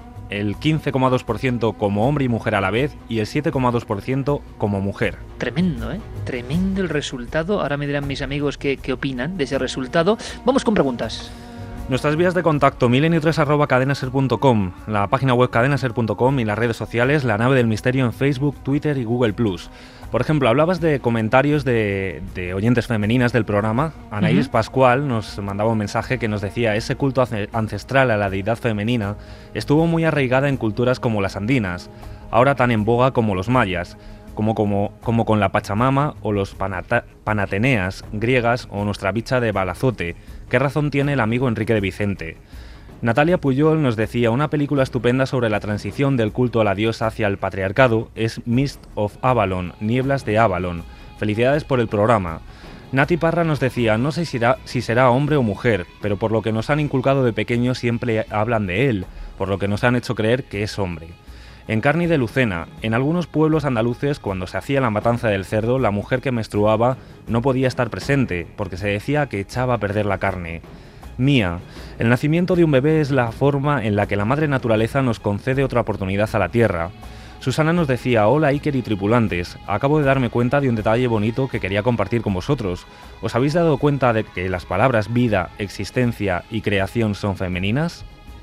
el 15,2% como hombre y mujer a la vez y el 7,2% como mujer. Tremendo, ¿eh? Tremendo el resultado. Ahora me dirán mis amigos qué opinan de ese resultado. Vamos con preguntas. Nuestras vías de contacto, milenio3@cadenaser.com, la página web cadenaser.com y las redes sociales, La Nave del Misterio en Facebook, Twitter y Google+. Por ejemplo, hablabas de comentarios de oyentes femeninas del programa. Anaís Pascual nos mandaba un mensaje que nos decía: ese culto ancestral a la deidad femenina estuvo muy arraigada en culturas como las andinas, ahora tan en boga como los mayas, como con la Pachamama o los Panateneas griegas o nuestra bicha de Balazote. ¿Qué razón tiene el amigo Enrique de Vicente? Natalia Puyol nos decía: una película estupenda sobre la transición del culto a la diosa hacia el patriarcado es Mist of Avalon, Nieblas de Avalon. Felicidades por el programa. Nati Parra nos decía: no sé si será hombre o mujer, pero por lo que nos han inculcado de pequeños siempre hablan de él, por lo que nos han hecho creer que es hombre. Encarni de Lucena: en algunos pueblos andaluces, cuando se hacía la matanza del cerdo, la mujer que menstruaba no podía estar presente, porque se decía que echaba a perder la carne. Mía: el nacimiento de un bebé es la forma en la que la madre naturaleza nos concede otra oportunidad a la tierra. Susana nos decía: hola Iker y tripulantes, acabo de darme cuenta de un detalle bonito que quería compartir con vosotros. ¿Os habéis dado cuenta de que las palabras vida, existencia y creación son femeninas?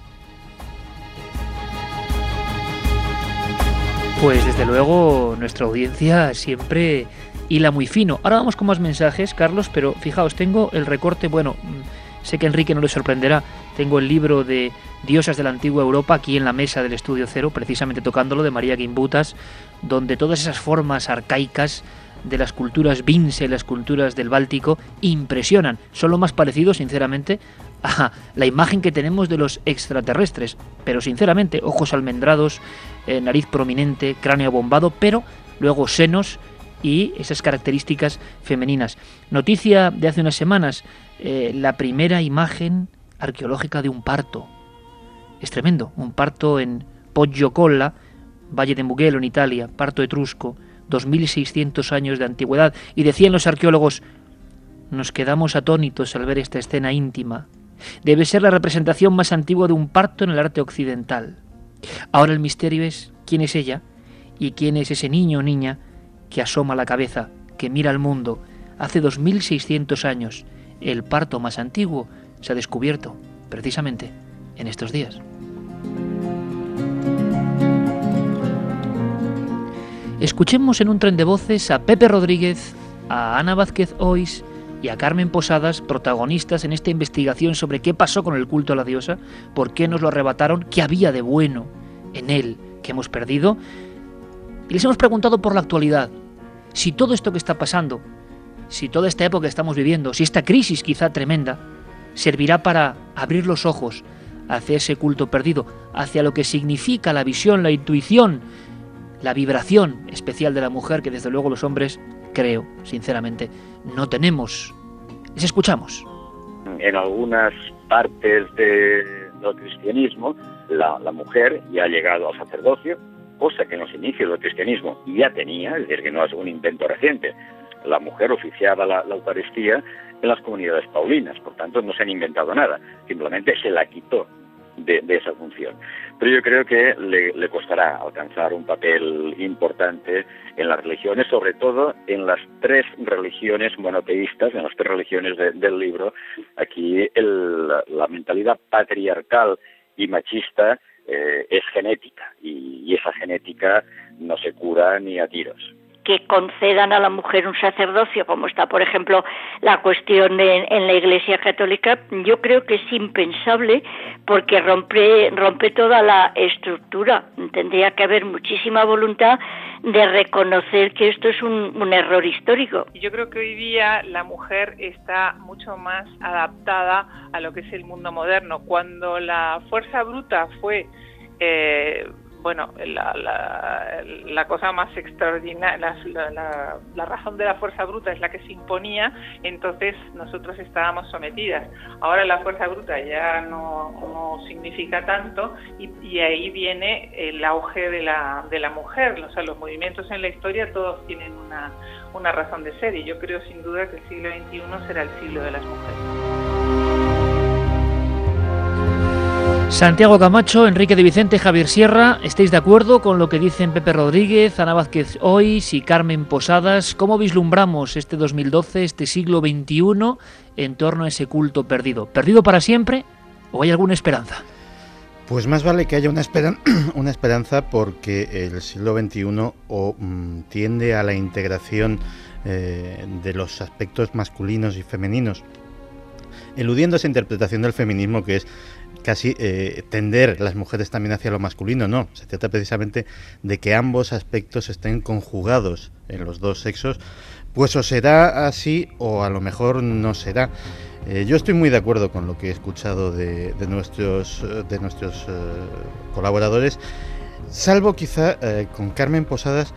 Pues desde luego nuestra audiencia siempre hila muy fino. Ahora vamos con más mensajes, Carlos, pero fijaos, tengo el recorte, bueno, sé que a Enrique no le sorprenderá, tengo el libro de Diosas de la Antigua Europa aquí en la mesa del Estudio Cero, precisamente tocándolo, de María Gimbutas, donde todas esas formas arcaicas de las culturas Vince, las culturas del Báltico, impresionan. Son lo más parecido, sinceramente, a la imagen que tenemos de los extraterrestres, pero sinceramente, ojos almendrados, nariz prominente, cráneo abombado, pero luego senos y esas características femeninas. Noticia de hace unas semanas, la primera imagen arqueológica de un parto. Es tremendo, un parto en Poggiocolla, Valle de Mugello en Italia, parto etrusco, 2600 años de antigüedad, y decían los arqueólogos: nos quedamos atónitos al ver esta escena íntima. Debe ser la representación más antigua de un parto en el arte occidental. Ahora el misterio es quién es ella y quién es ese niño o niña que asoma la cabeza, que mira al mundo. Hace 2600 años, el parto más antiguo se ha descubierto precisamente en estos días. Escuchemos en un tren de voces a Pepe Rodríguez, a Ana Vázquez Ois y a Carmen Posadas, protagonistas en esta investigación sobre qué pasó con el culto a la diosa, por qué nos lo arrebataron, qué había de bueno en él que hemos perdido. Y les hemos preguntado por la actualidad, si todo esto que está pasando, si toda esta época que estamos viviendo, si esta crisis quizá tremenda, servirá para abrir los ojos hacia ese culto perdido, hacia lo que significa la visión, la intuición, la vibración especial de la mujer que desde luego los hombres, creo, sinceramente, no tenemos. Les escuchamos. En algunas partes del cristianismo, la mujer ya ha llegado al sacerdocio, cosa que en los inicios del cristianismo ya tenía, es decir, que no es un invento reciente. La mujer oficiaba la Eucaristía en las comunidades paulinas, por tanto no se han inventado nada, simplemente se la quitó de esa función. Pero yo creo que le costará alcanzar un papel importante en las religiones, sobre todo en las 3 religiones monoteístas, en las 3 religiones del libro. Aquí la mentalidad patriarcal y machista es genética, y esa genética no se cura ni a tiros. Que concedan a la mujer un sacerdocio, como está, por ejemplo, la cuestión en la Iglesia Católica, yo creo que es impensable porque rompe toda la estructura. Tendría que haber muchísima voluntad de reconocer que esto es un error histórico. Yo creo que hoy día la mujer está mucho más adaptada a lo que es el mundo moderno. Cuando la fuerza bruta fue la cosa más extraordinaria, la razón de la fuerza bruta es la que se imponía, entonces nosotros estábamos sometidas. Ahora la fuerza bruta ya no significa tanto y ahí viene el auge de la mujer. O sea, los movimientos en la historia todos tienen una razón de ser, y yo creo sin duda que el siglo XXI será el siglo de las mujeres. Santiago Camacho, Enrique de Vicente, Javier Sierra, ¿estáis de acuerdo con lo que dicen Pepe Rodríguez, Ana Vázquez Ois y Carmen Posadas? ¿Cómo vislumbramos este 2012, este siglo XXI, en torno a ese culto perdido? ¿Perdido para siempre o hay alguna esperanza? Pues más vale que haya una esperanza, porque el siglo XXI tiende a la integración de los aspectos masculinos y femeninos, eludiendo esa interpretación del feminismo que es casi tender las mujeres también hacia lo masculino. No, se trata precisamente de que ambos aspectos estén conjugados en los dos sexos, pues o será así o a lo mejor no será. Yo estoy muy de acuerdo con lo que he escuchado de nuestros colaboradores, salvo quizá con Carmen Posadas,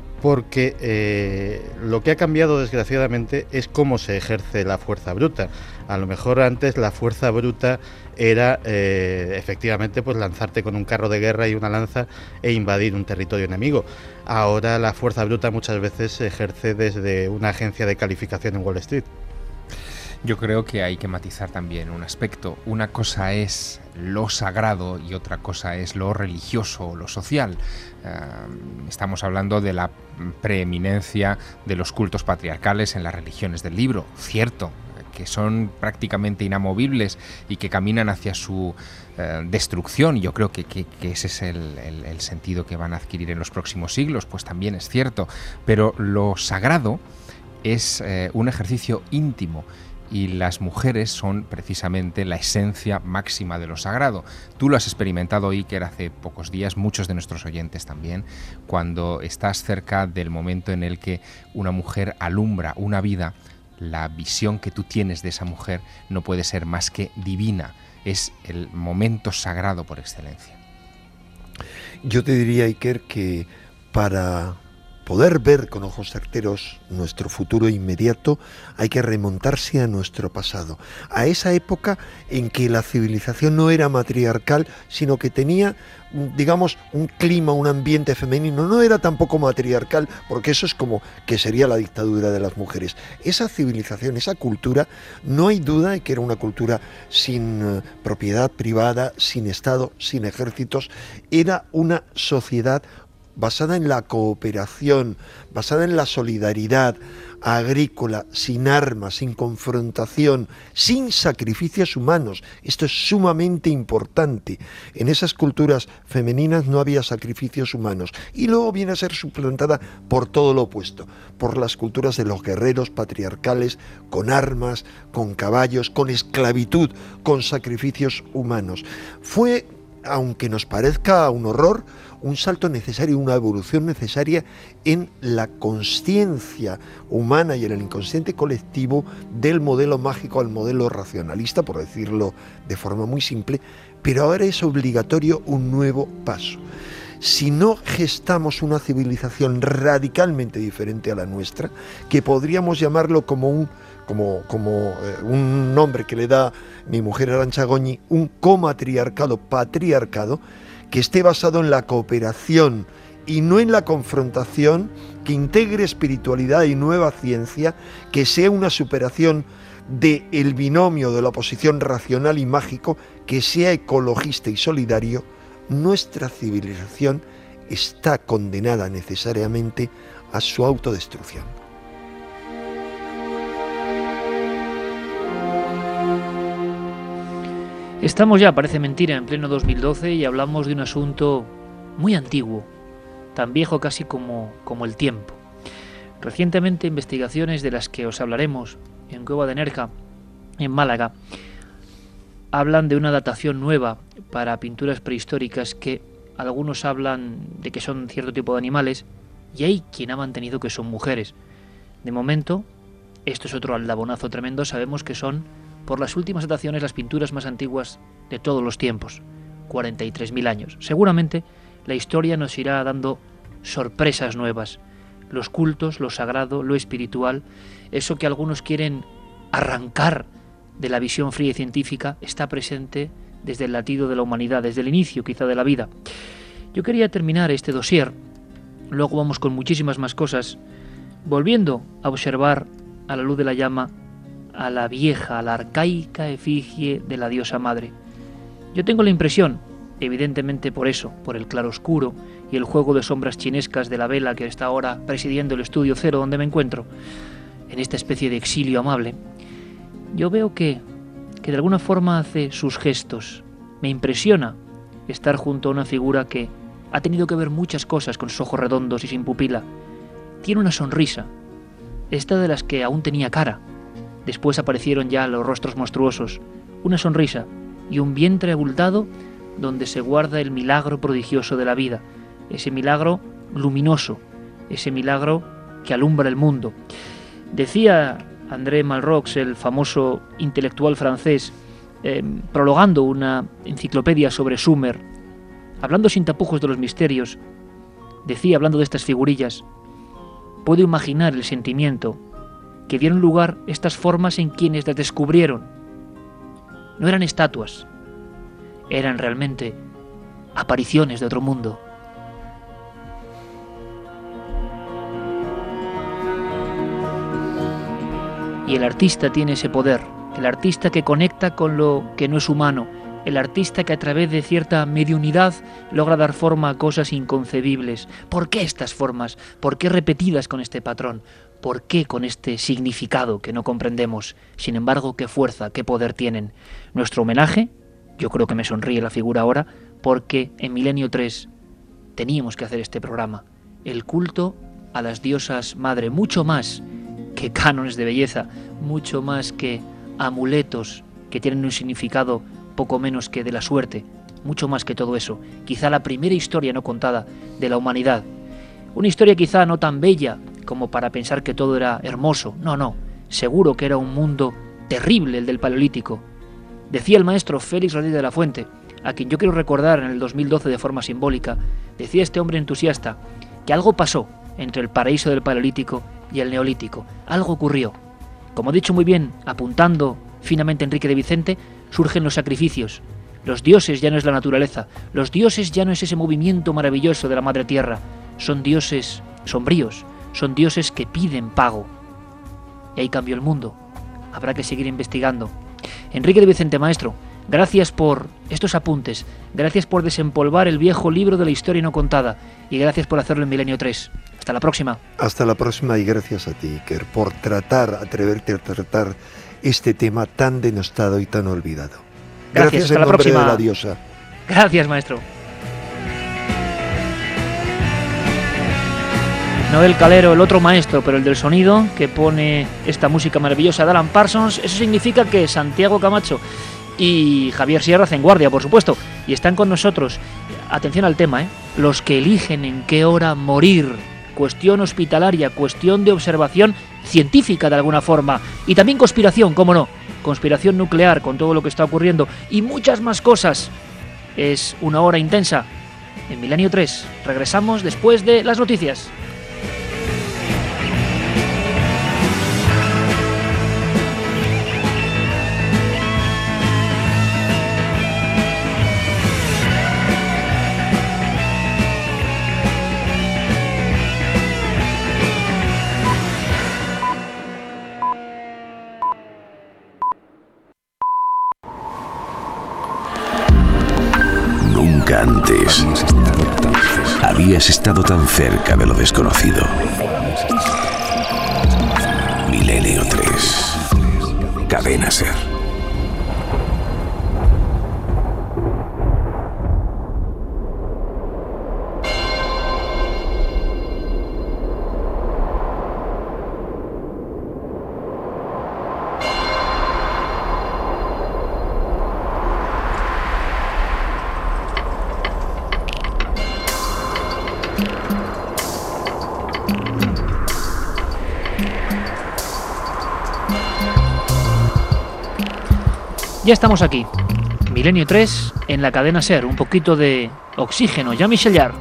porque lo que ha cambiado desgraciadamente es cómo se ejerce la fuerza bruta. A lo mejor antes la fuerza bruta era efectivamente pues lanzarte con un carro de guerra y una lanza e invadir un territorio enemigo. Ahora la fuerza bruta muchas veces se ejerce desde una agencia de calificación en Wall Street. Yo creo que hay que matizar también un aspecto. Una cosa es lo sagrado y otra cosa es lo religioso o lo social. Estamos hablando de la preeminencia de los cultos patriarcales en las religiones del libro, cierto, que son prácticamente inamovibles y que caminan hacia su destrucción. Yo creo que ese es el sentido que van a adquirir en los próximos siglos, pues también es cierto. Pero lo sagrado es un ejercicio íntimo, y las mujeres son precisamente la esencia máxima de lo sagrado. Tú lo has experimentado, Iker, hace pocos días, muchos de nuestros oyentes también, cuando estás cerca del momento en el que una mujer alumbra una vida. La visión que tú tienes de esa mujer no puede ser más que divina. Es el momento sagrado por excelencia. Yo te diría, Iker, que para poder ver con ojos certeros nuestro futuro inmediato hay que remontarse a nuestro pasado, a esa época en que la civilización no era matriarcal, sino que tenía, digamos, un clima, un ambiente femenino. No era tampoco matriarcal, porque eso es como que sería la dictadura de las mujeres. Esa civilización, esa cultura, no hay duda de que era una cultura sin propiedad privada, sin Estado, sin ejércitos. Era una sociedad basada en la cooperación, basada en la solidaridad agrícola, sin armas, sin confrontación, sin sacrificios humanos. Esto es sumamente importante. En esas culturas femeninas no había sacrificios humanos, y luego viene a ser suplantada por todo lo opuesto, por las culturas de los guerreros patriarcales, con armas, con caballos, con esclavitud, con sacrificios humanos. Fue, aunque nos parezca un horror, un salto necesario, una evolución necesaria en la consciencia humana y en el inconsciente colectivo del modelo mágico al modelo racionalista, por decirlo de forma muy simple, pero ahora es obligatorio un nuevo paso. Si no gestamos una civilización radicalmente diferente a la nuestra, que podríamos llamarlo como un nombre que le da mi mujer Arantxa Goñi, un comatriarcado, patriarcado, que esté basado en la cooperación y no en la confrontación, que integre espiritualidad y nueva ciencia, que sea una superación del binomio de la oposición racional y mágico, que sea ecologista y solidario, nuestra civilización está condenada necesariamente a su autodestrucción. Estamos ya, parece mentira, en pleno 2012 y hablamos de un asunto muy antiguo, tan viejo casi como el tiempo. Recientemente, investigaciones de las que os hablaremos en Cueva de Nerja, en Málaga, hablan de una datación nueva para pinturas prehistóricas que algunos hablan de que son cierto tipo de animales y hay quien ha mantenido que son mujeres. De momento, esto es otro aldabonazo tremendo, sabemos que son, por las últimas dataciones, las pinturas más antiguas de todos los tiempos, 43.000 años. Seguramente la historia nos irá dando sorpresas nuevas. Los cultos, lo sagrado, lo espiritual, eso que algunos quieren arrancar de la visión fría y científica, está presente desde el latido de la humanidad, desde el inicio quizá de la vida. Yo quería terminar este dossier, luego vamos con muchísimas más cosas, volviendo a observar a la luz de la llama a la vieja, a la arcaica efigie de la diosa madre. Yo tengo la impresión, evidentemente por eso, por el claroscuro y el juego de sombras chinescas de la vela que está ahora presidiendo el estudio cero donde me encuentro, en esta especie de exilio amable, yo veo que de alguna forma hace sus gestos. Me impresiona estar junto a una figura que ha tenido que ver muchas cosas con sus ojos redondos y sin pupila. Tiene una sonrisa, esta de las que aún tenía cara. Después aparecieron ya los rostros monstruosos, una sonrisa y un vientre abultado donde se guarda el milagro prodigioso de la vida, ese milagro luminoso, ese milagro que alumbra el mundo. Decía André Malraux, el famoso intelectual francés, prologando una enciclopedia sobre Sumer, hablando sin tapujos de los misterios, decía, hablando de estas figurillas, puedo imaginar el sentimiento que dieron lugar estas formas en quienes las descubrieron. No eran estatuas, eran realmente apariciones de otro mundo. Y el artista tiene ese poder, el artista que conecta con lo que no es humano, el artista que a través de cierta mediunidad logra dar forma a cosas inconcebibles. ¿Por qué estas formas? ¿Por qué repetidas con este patrón? ¿Por qué con este significado que no comprendemos? Sin embargo, qué fuerza, qué poder tienen. Nuestro homenaje, yo creo que me sonríe la figura ahora, porque en Milenio 3 teníamos que hacer este programa. El culto a las diosas madre, mucho más que cánones de belleza, mucho más que amuletos que tienen un significado poco menos que de la suerte, mucho más que todo eso. Quizá la primera historia no contada de la humanidad. Una historia quizá no tan bella como para pensar que todo era hermoso. No, seguro que era un mundo terrible el del Paleolítico. Decía el maestro Félix Rodríguez de la Fuente, a quien yo quiero recordar en el 2012 de forma simbólica, decía este hombre entusiasta que algo pasó entre el paraíso del Paleolítico y el Neolítico. Algo ocurrió. Como ha dicho muy bien, apuntando finamente Enrique de Vicente, surgen los sacrificios. Los dioses ya no es la naturaleza, los dioses ya no es ese movimiento maravilloso de la madre tierra, son dioses sombríos, son dioses que piden pago. Y ahí cambió el mundo. Habrá que seguir investigando. Enrique de Vicente, maestro, Gracias por estos apuntes, gracias por desempolvar el viejo libro de la historia no contada y gracias por hacerlo en Milenio 3. Hasta la próxima. Hasta la próxima y gracias a ti, Iker, por atreverte a tratar este tema tan denostado y tan olvidado. Gracias, hasta en la nombre próxima. de la diosa. Gracias, maestro. Noel Calero, el otro maestro, pero el del sonido, que pone esta música maravillosa de Alan Parsons. Eso significa que Santiago Camacho y Javier Sierra hacen guardia, por supuesto, y están con nosotros. Atención al tema, los que eligen en qué hora morir. Cuestión hospitalaria, cuestión de observación científica de alguna forma. Y también conspiración, cómo no. Conspiración nuclear con todo lo que está ocurriendo y muchas más cosas. Es una hora intensa en Milenio 3. Regresamos después de las noticias. Nunca antes habías estado tan cerca de lo desconocido. Milenio 3. Cadena SER. Ya estamos aquí, Milenio 3 en la cadena SER, un poquito de oxígeno, Jean-Michel Jarre.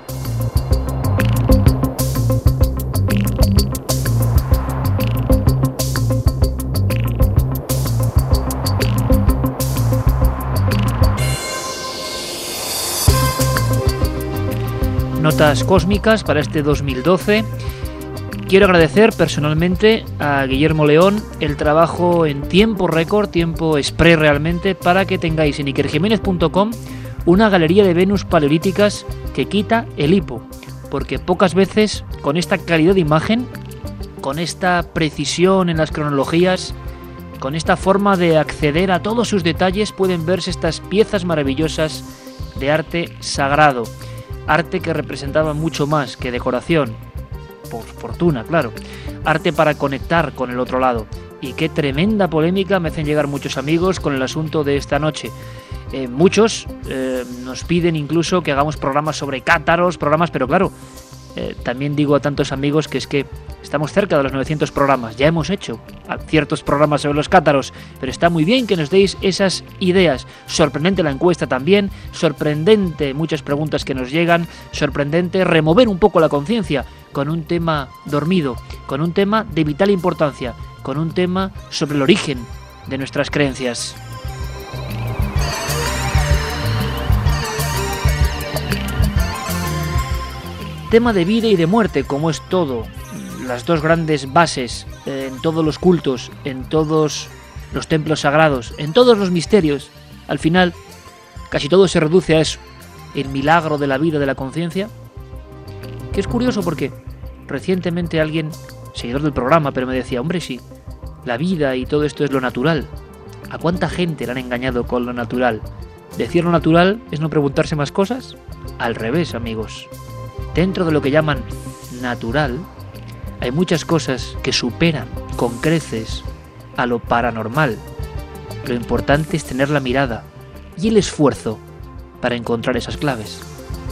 Notas cósmicas para este 2012. Quiero agradecer personalmente a Guillermo León el trabajo en tiempo récord, tiempo express realmente, para que tengáis en ikerjiménez.com una galería de Venus paleolíticas que quita el hipo, porque pocas veces con esta calidad de imagen, con esta precisión en las cronologías, con esta forma de acceder a todos sus detalles pueden verse estas piezas maravillosas de arte sagrado, arte que representaba mucho más que decoración. Por fortuna, claro. Arte para conectar con el otro lado. Y qué tremenda polémica me hacen llegar muchos amigos con el asunto de esta noche. Muchos nos piden incluso que hagamos programas sobre cátaros, pero claro, también digo a tantos amigos que es que estamos cerca de los 900 programas. Ya hemos hecho ciertos programas sobre los cátaros, pero está muy bien que nos deis esas ideas. Sorprendente la encuesta también, sorprendente muchas preguntas que nos llegan, sorprendente remover un poco la conciencia con un tema dormido, con un tema de vital importancia, con un tema sobre el origen de nuestras creencias. Tema de vida y de muerte, como es todo, las dos grandes bases en todos los cultos, en todos los templos sagrados, en todos los misterios. Al final, casi todo se reduce a eso, el milagro de la vida, de la conciencia. Que es curioso porque recientemente alguien, seguidor del programa, pero me decía, hombre, sí, la vida y todo esto es lo natural. ¿A cuánta gente le han engañado con lo natural? ¿Decir lo natural es no preguntarse más cosas? Al revés, amigos. Dentro de lo que llaman natural, hay muchas cosas que superan con creces a lo paranormal. Lo importante es tener la mirada y el esfuerzo para encontrar esas claves.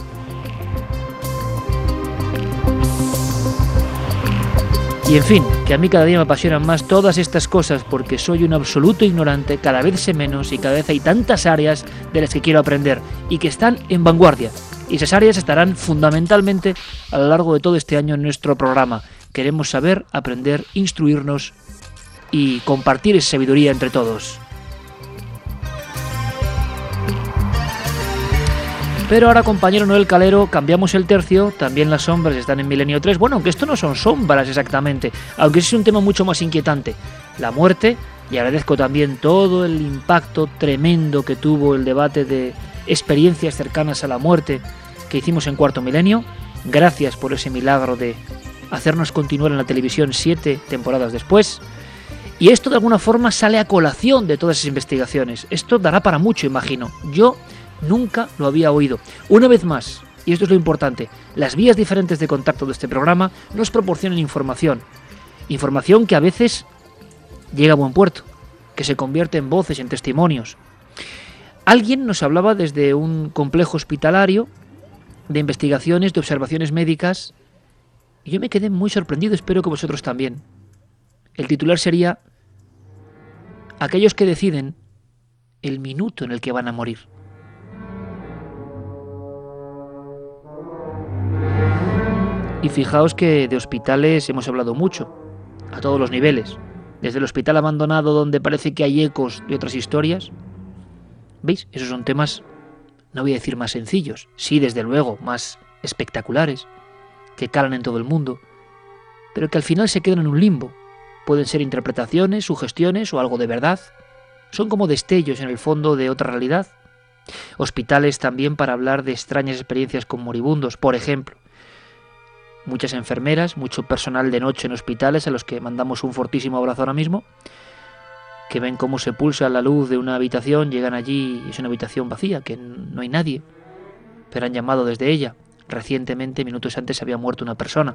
Y en fin, que a mí cada día me apasionan más todas estas cosas porque soy un absoluto ignorante, cada vez sé menos y cada vez hay tantas áreas de las que quiero aprender y que están en vanguardia. Y esas áreas estarán fundamentalmente a lo largo de todo este año en nuestro programa. Queremos saber, aprender, instruirnos y compartir esa sabiduría entre todos. Pero ahora, compañero Noel Calero, cambiamos el tercio, también las sombras están en Milenio 3. Bueno, aunque esto no son sombras exactamente, aunque es un tema mucho más inquietante. La muerte Y agradezco también todo el impacto tremendo que tuvo el debate de experiencias cercanas a la muerte que hicimos en Cuarto Milenio. Gracias por ese milagro de hacernos continuar en la televisión 7 temporadas después. Y esto de alguna forma sale a colación de todas esas investigaciones. Esto dará para mucho, imagino. Yo nunca lo había oído. Una vez más, y esto es lo importante, las vías diferentes de contacto de este programa nos proporcionan información. Información que a veces llega a buen puerto, que se convierte en voces, en testimonios. Alguien nos hablaba desde un complejo hospitalario de investigaciones, de observaciones médicas, y yo me quedé muy sorprendido, espero que vosotros también. El titular sería: aquellos que deciden el minuto en el que van a morir. Y fijaos que de hospitales hemos hablado mucho, a todos los niveles. Desde el hospital abandonado, donde parece que hay ecos de otras historias. ¿Veis? Esos son temas, no voy a decir más sencillos, sí, desde luego, más espectaculares, que calan en todo el mundo, pero que al final se quedan en un limbo. Pueden ser interpretaciones, sugestiones o algo de verdad. Son como destellos en el fondo de otra realidad. Hospitales también para hablar de extrañas experiencias con moribundos, por ejemplo. Muchas enfermeras, mucho personal de noche en hospitales a los que mandamos un fortísimo abrazo ahora mismo, que ven cómo se pulsa la luz de una habitación, llegan allí y es una habitación vacía, que no hay nadie, pero han llamado desde ella. Recientemente, minutos antes, había muerto una persona.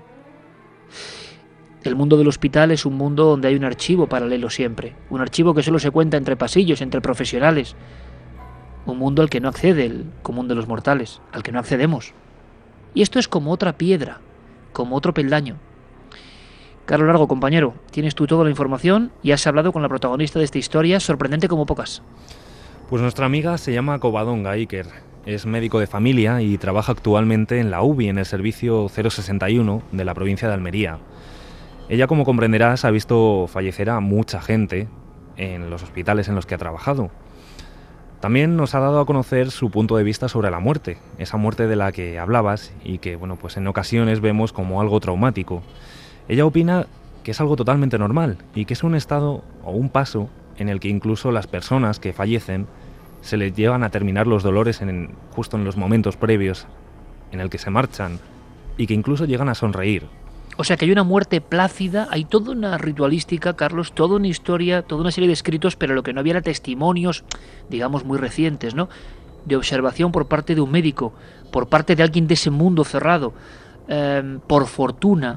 El mundo del hospital es un mundo donde hay un archivo paralelo siempre, un archivo que solo se cuenta entre pasillos, entre profesionales, un mundo al que no accede el común de los mortales, al que no accedemos. Y esto es como otra piedra, como otro peldaño. Carlos Largo, compañero, tienes tú toda la información y has hablado con la protagonista de esta historia, sorprendente como pocas. Pues nuestra amiga se llama Covadonga Iker, es médico de familia y trabaja actualmente en la UBI, en el servicio 061 de la provincia de Almería. Ella, como comprenderás, ha visto fallecer a mucha gente en los hospitales en los que ha trabajado. También nos ha dado a conocer su punto de vista sobre la muerte, esa muerte de la que hablabas y que, bueno, pues en ocasiones vemos como algo traumático. Ella opina que es algo totalmente normal y que es un estado o un paso en el que incluso las personas que fallecen se les llevan a terminar los dolores justo en los momentos previos en el que se marchan y que incluso llegan a sonreír. O sea que hay una muerte plácida, hay toda una ritualística, Carlos, toda una historia, toda una serie de escritos, pero lo que no había era testimonios, digamos, muy recientes, ¿no? De observación por parte de un médico, por parte de alguien de ese mundo cerrado. Por fortuna,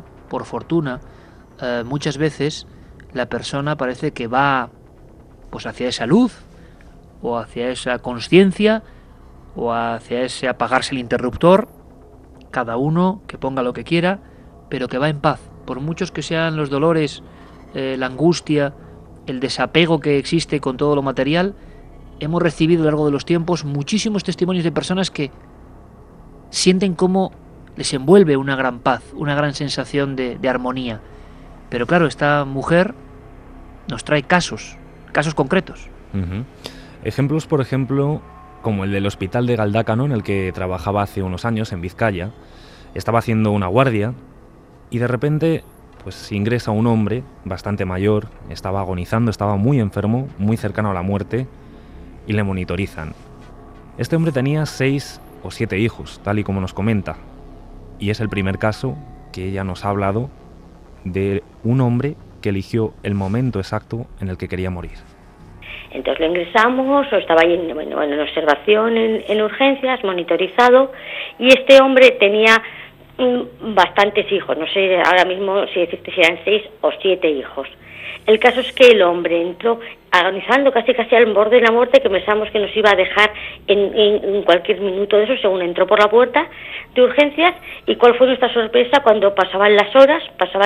muchas veces la persona parece que va pues hacia esa luz, o hacia esa conciencia, o hacia ese apagarse el interruptor, cada uno que ponga lo que quiera, pero que va en paz, por muchos que sean los dolores, la angustia, el desapego que existe con todo lo material. Hemos recibido a lo largo de los tiempos muchísimos testimonios de personas que sienten cómo les envuelve una gran paz, una gran sensación de armonía. Pero claro, esta mujer nos trae casos concretos. Uh-huh. Ejemplos, por ejemplo, como el del hospital de Galdácano, en el que trabajaba hace unos años, en Vizcaya. Estaba haciendo una guardia y de repente pues ingresa un hombre bastante mayor, estaba agonizando, estaba muy enfermo, muy cercano a la muerte, y le monitorizan. Este hombre tenía 6 o 7 hijos, tal y como nos comenta, y es el primer caso que ella nos ha hablado de un hombre que eligió el momento exacto en el que quería morir. Entonces lo ingresamos, o estaba ahí en observación, en urgencias, monitorizado, y este hombre tenía bastantes hijos, no sé ahora mismo si decirte si eran 6 o 7 hijos. El caso es que el hombre entró agonizando casi al borde de la muerte, que pensamos que nos iba a dejar en cualquier minuto de eso, según entró por la puerta de urgencias. Y cuál fue nuestra sorpresa cuando pasaban las horas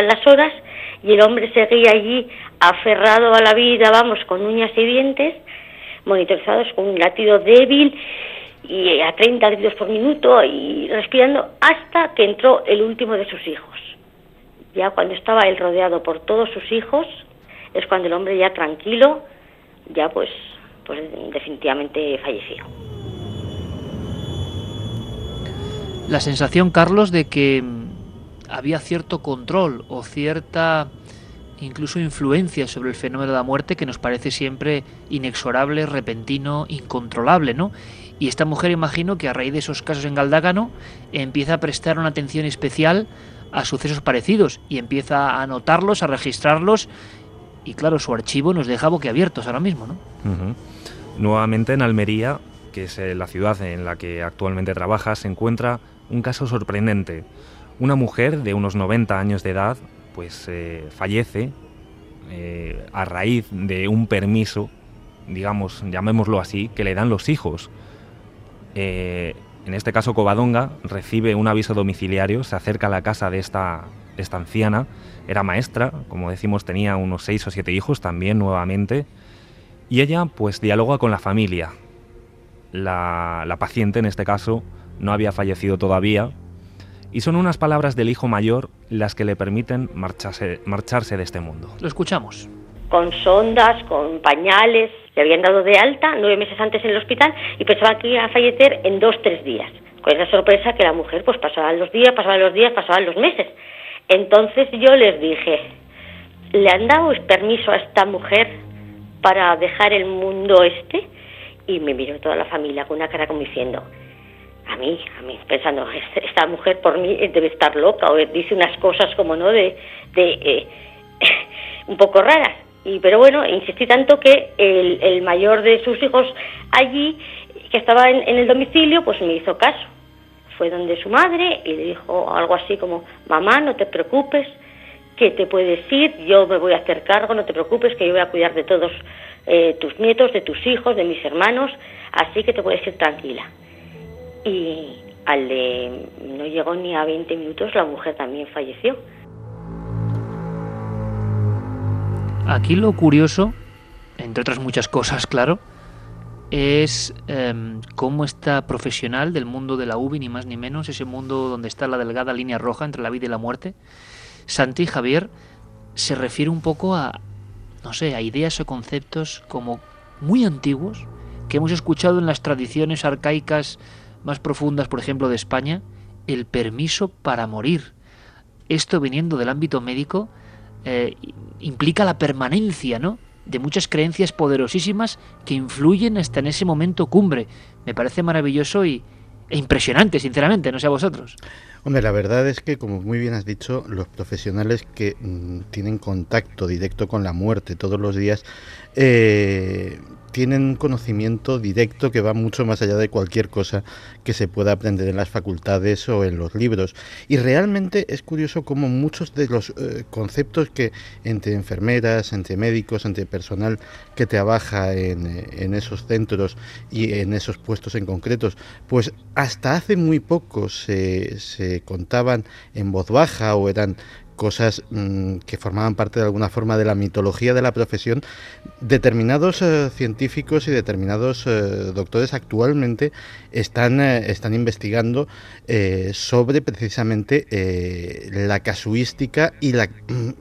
y el hombre seguía allí aferrado a la vida, vamos, con uñas y dientes, monitorizados con un latido débil y a 30 latidos por minuto y respirando, hasta que entró el último de sus hijos. Ya cuando estaba él rodeado por todos sus hijos, es cuando el hombre ya tranquilo, ya pues definitivamente falleció. La sensación, Carlos, de que había cierto control o cierta incluso influencia sobre el fenómeno de la muerte que nos parece siempre inexorable, repentino, incontrolable, ¿no? Y esta mujer, imagino que a raíz de esos casos en Galdácano empieza a prestar una atención especial a sucesos parecidos y empieza a anotarlos, a registrarlos, y claro, su archivo nos deja boquiabiertos ahora mismo, ¿no? Nuevamente en Almería, que es la ciudad en la que actualmente trabaja, se encuentra un caso sorprendente. Una mujer de unos 90 años de edad pues fallece a raíz de un permiso, digamos, llamémoslo así, que le dan los hijos. En este caso Covadonga recibe un aviso domiciliario, se acerca a la casa de esta anciana, era maestra, como decimos, tenía unos 6 o 7 hijos también nuevamente, y ella pues dialoga con la familia. La paciente en este caso no había fallecido todavía, y son unas palabras del hijo mayor las que le permiten marcharse de este mundo. Lo escuchamos. Con sondas, con pañales, le habían dado de alta 9 meses antes en el hospital y pensaba que iba a fallecer en 2-3 días. Con esa sorpresa que la mujer pues pasaban los días, pasaban los meses. Entonces yo les dije, ¿le han dado permiso a esta mujer para dejar el mundo este? Y me miró toda la familia con una cara como diciendo, a mí, pensando, esta mujer por mí debe estar loca, o dice unas cosas como no un poco raras. Pero bueno, insistí tanto que el mayor de sus hijos allí, que estaba en el domicilio, pues me hizo caso. Fue donde su madre y le dijo algo así como, mamá, no te preocupes, que te puedes ir, yo me voy a hacer cargo, no te preocupes, que yo voy a cuidar de todos tus nietos, de tus hijos, de mis hermanos, así que te puedes ir tranquila. Y no llegó ni a 20 minutos, la mujer también falleció. Aquí lo curioso, entre otras muchas cosas, claro, es cómo esta profesional del mundo de la UBI, ni más ni menos, ese mundo donde está la delgada línea roja entre la vida y la muerte, Santi Javier se refiere un poco a, no sé, a ideas o conceptos como muy antiguos que hemos escuchado en las tradiciones arcaicas más profundas, por ejemplo, de España, el permiso para morir. Esto, viniendo del ámbito médico, implica la permanencia, ¿no?, de muchas creencias poderosísimas que influyen hasta en ese momento cumbre. Me parece maravilloso e impresionante, sinceramente, no sé a vosotros. Hombre, la verdad es que, como muy bien has dicho, los profesionales que tienen contacto directo con la muerte todos los días tienen un conocimiento directo que va mucho más allá de cualquier cosa que se pueda aprender en las facultades o en los libros. Y realmente es curioso cómo muchos de los conceptos que entre enfermeras, entre médicos, entre personal que trabaja en esos centros y en esos puestos en concretos, pues hasta hace muy poco se contaban en voz baja o eran cosas que formaban parte de alguna forma de la mitología de la profesión. Determinados científicos y determinados doctores actualmente están investigando sobre precisamente la casuística y la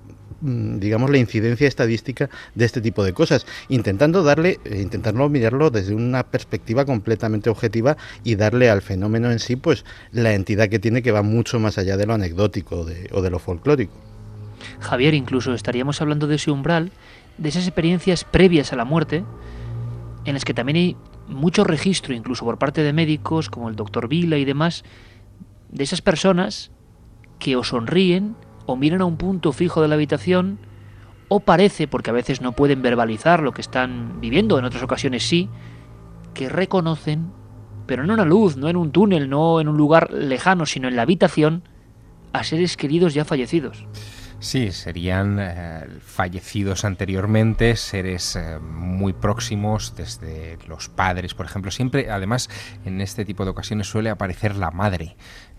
incidencia estadística de este tipo de cosas, intentando mirarlo desde una perspectiva completamente objetiva y darle al fenómeno en sí pues la entidad que tiene, que va mucho más allá de lo anecdótico o de lo folclórico. Javier, incluso estaríamos hablando de ese umbral, de esas experiencias previas a la muerte, en las que también hay mucho registro, incluso por parte de médicos como el doctor Vila y demás, de esas personas que o sonríen o miran a un punto fijo de la habitación, o parece, porque a veces no pueden verbalizar lo que están viviendo, en otras ocasiones sí, que reconocen, pero no en una luz, no en un túnel, no en un lugar lejano, sino en la habitación, a seres queridos ya fallecidos. Sí, serían fallecidos anteriormente, seres muy próximos, desde los padres, por ejemplo. Siempre, además, en este tipo de ocasiones suele aparecer la madre.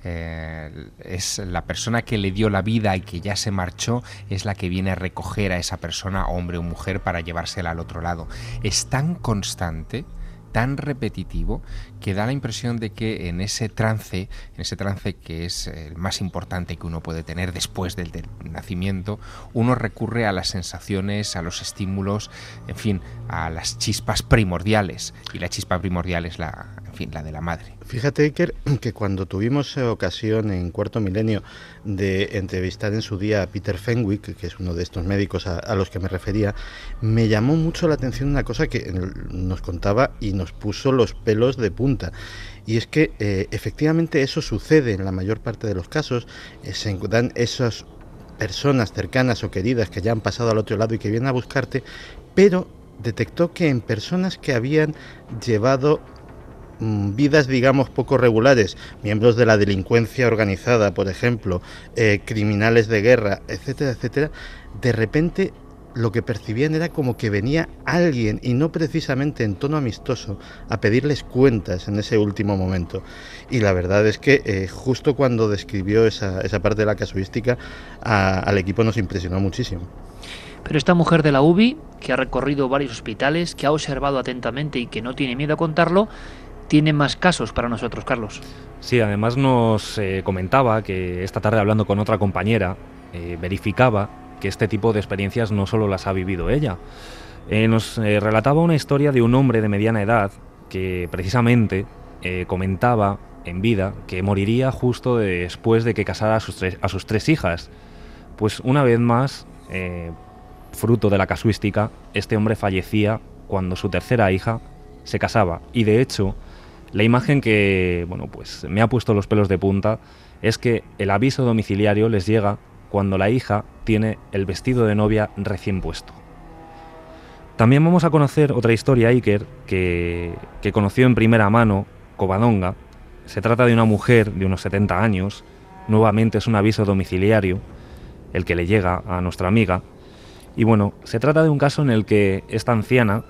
Es la persona que le dio la vida y que ya se marchó, es la que viene a recoger a esa persona, hombre o mujer, para llevársela al otro lado. Es tan constante tan repetitivo que da la impresión de que en ese trance que es el más importante que uno puede tener después del nacimiento, uno recurre a las sensaciones, a los estímulos, en fin, a las chispas primordiales, y la chispa primordial es la de la madre. Fíjate, Iker, que cuando tuvimos ocasión en Cuarto Milenio de entrevistar en su día a Peter Fenwick, que es uno de estos médicos a los que me refería, me llamó mucho la atención una cosa que nos contaba y nos puso los pelos de punta. Y es que efectivamente eso sucede en la mayor parte de los casos. Se dan esas personas cercanas o queridas que ya han pasado al otro lado y que vienen a buscarte, pero detectó que en personas que habían llevado vidas, digamos, poco regulares, miembros de la delincuencia organizada, por ejemplo, criminales de guerra, etcétera, etcétera, de repente lo que percibían era como que venía alguien, y no precisamente en tono amistoso, a pedirles cuentas en ese último momento. Y la verdad es que justo cuando describió esa parte de la casuística, al equipo nos impresionó muchísimo. Pero esta mujer de la UBI, que ha recorrido varios hospitales, que ha observado atentamente y que no tiene miedo a contarlo, tiene más casos para nosotros, Carlos. Sí, además nos comentaba que esta tarde, hablando con otra compañera, verificaba que este tipo de experiencias no solo las ha vivido ella. Nos relataba una historia de un hombre de mediana edad que precisamente comentaba en vida que moriría justo después de que casara a sus tres hijas. Pues una vez más, fruto de la casuística, este hombre fallecía cuando su tercera hija se casaba. Y de hecho, la imagen que, bueno, pues me ha puesto los pelos de punta es que el aviso domiciliario les llega cuando la hija tiene el vestido de novia recién puesto. También vamos a conocer otra historia, Iker, que conoció en primera mano Covadonga. Se trata de una mujer de unos 70 años, nuevamente es un aviso domiciliario el que le llega a nuestra amiga. Y bueno, se trata de un caso en el que esta anciana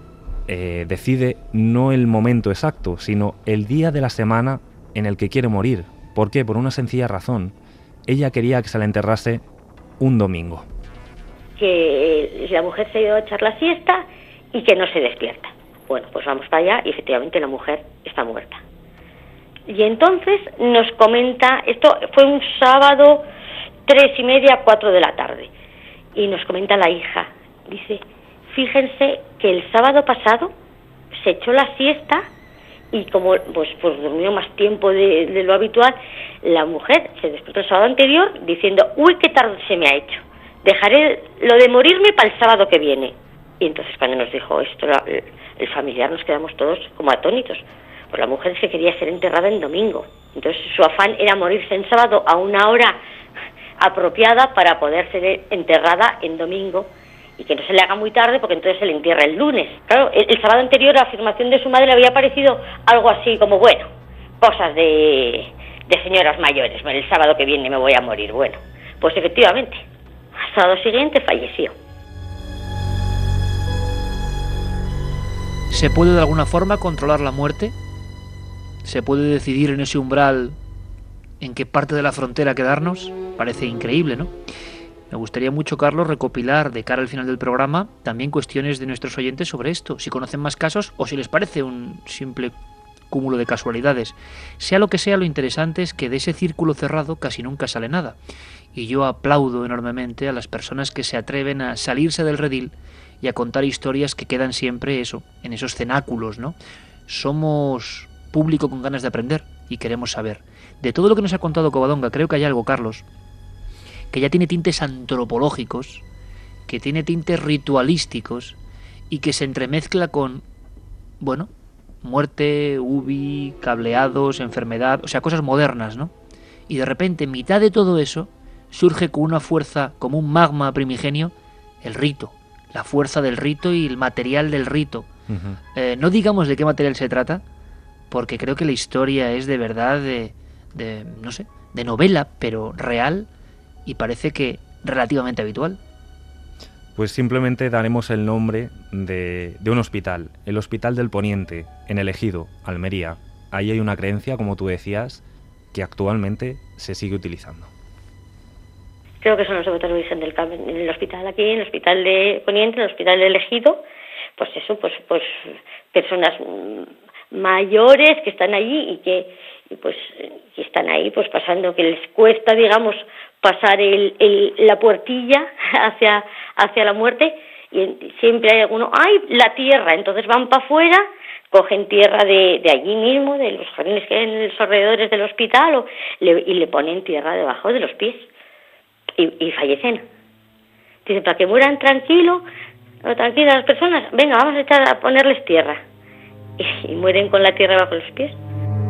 decide no el momento exacto, sino el día de la semana en el que quiere morir. ¿Por qué? Por una sencilla razón. Ella quería que se la enterrase un domingo. Que la mujer se ha ido a echar la siesta y que no se despierta. Bueno, pues vamos para allá y efectivamente la mujer está muerta. Y entonces nos comenta, esto fue un sábado 3:30, 4 de la tarde, y nos comenta la hija, dice: fíjense que el sábado pasado se echó la siesta y como pues durmió más tiempo de lo habitual, la mujer se despertó el sábado anterior diciendo: uy, qué tarde se me ha hecho, dejaré lo de morirme para el sábado que viene. Y entonces cuando nos dijo esto el familiar, nos quedamos todos como atónitos, pues la mujer se quería ser enterrada en domingo, entonces su afán era morirse en sábado a una hora apropiada para poder ser enterrada en domingo y que no se le haga muy tarde porque entonces se le entierra el lunes. Claro, el sábado anterior la afirmación de su madre le había parecido algo así como, bueno, cosas de señoras mayores, bueno, el sábado que viene me voy a morir. Bueno, pues efectivamente, al sábado siguiente falleció. ¿Se puede de alguna forma controlar la muerte? ¿Se puede decidir en ese umbral en qué parte de la frontera quedarnos? Parece increíble, ¿no? Me gustaría mucho, Carlos, recopilar de cara al final del programa también cuestiones de nuestros oyentes sobre esto, si conocen más casos o si les parece un simple cúmulo de casualidades. Sea lo que sea, lo interesante es que de ese círculo cerrado casi nunca sale nada. Y yo aplaudo enormemente a las personas que se atreven a salirse del redil y a contar historias que quedan siempre eso, en esos cenáculos, ¿no? Somos público con ganas de aprender y queremos saber. De todo lo que nos ha contado Covadonga, creo que hay algo, Carlos, que ya tiene tintes antropológicos, que tiene tintes ritualísticos y que se entremezcla con, bueno, muerte, UBI, cableados, enfermedad, o sea, cosas modernas, ¿no? Y de repente, en mitad de todo eso, surge con una fuerza, como un magma primigenio, el rito, la fuerza del rito y el material del rito. Uh-huh. No digamos de qué material se trata, porque creo que la historia es de verdad no sé, de novela, pero real, y parece que relativamente habitual. Pues simplemente daremos el nombre de un hospital, el Hospital del Poniente, en El Ejido, Almería. Ahí hay una creencia, como tú decías, que actualmente se sigue utilizando. Creo que son los devotos de Virgen del Carmen en el hospital aquí, en el Hospital de Poniente, en el Hospital del Ejido, pues eso, pues personas mayores que están allí y que están ahí pues pasando, que les cuesta, digamos, pasar la puertilla hacia la muerte, y siempre hay alguno, ¡ay, la tierra! Entonces van para afuera, cogen tierra de allí mismo, de los jardines que hay en los alrededores del hospital, y le ponen tierra debajo de los pies, y fallecen. Dicen, para que mueran tranquilas las personas, venga, vamos a ponerles tierra. Y mueren con la tierra bajo los pies.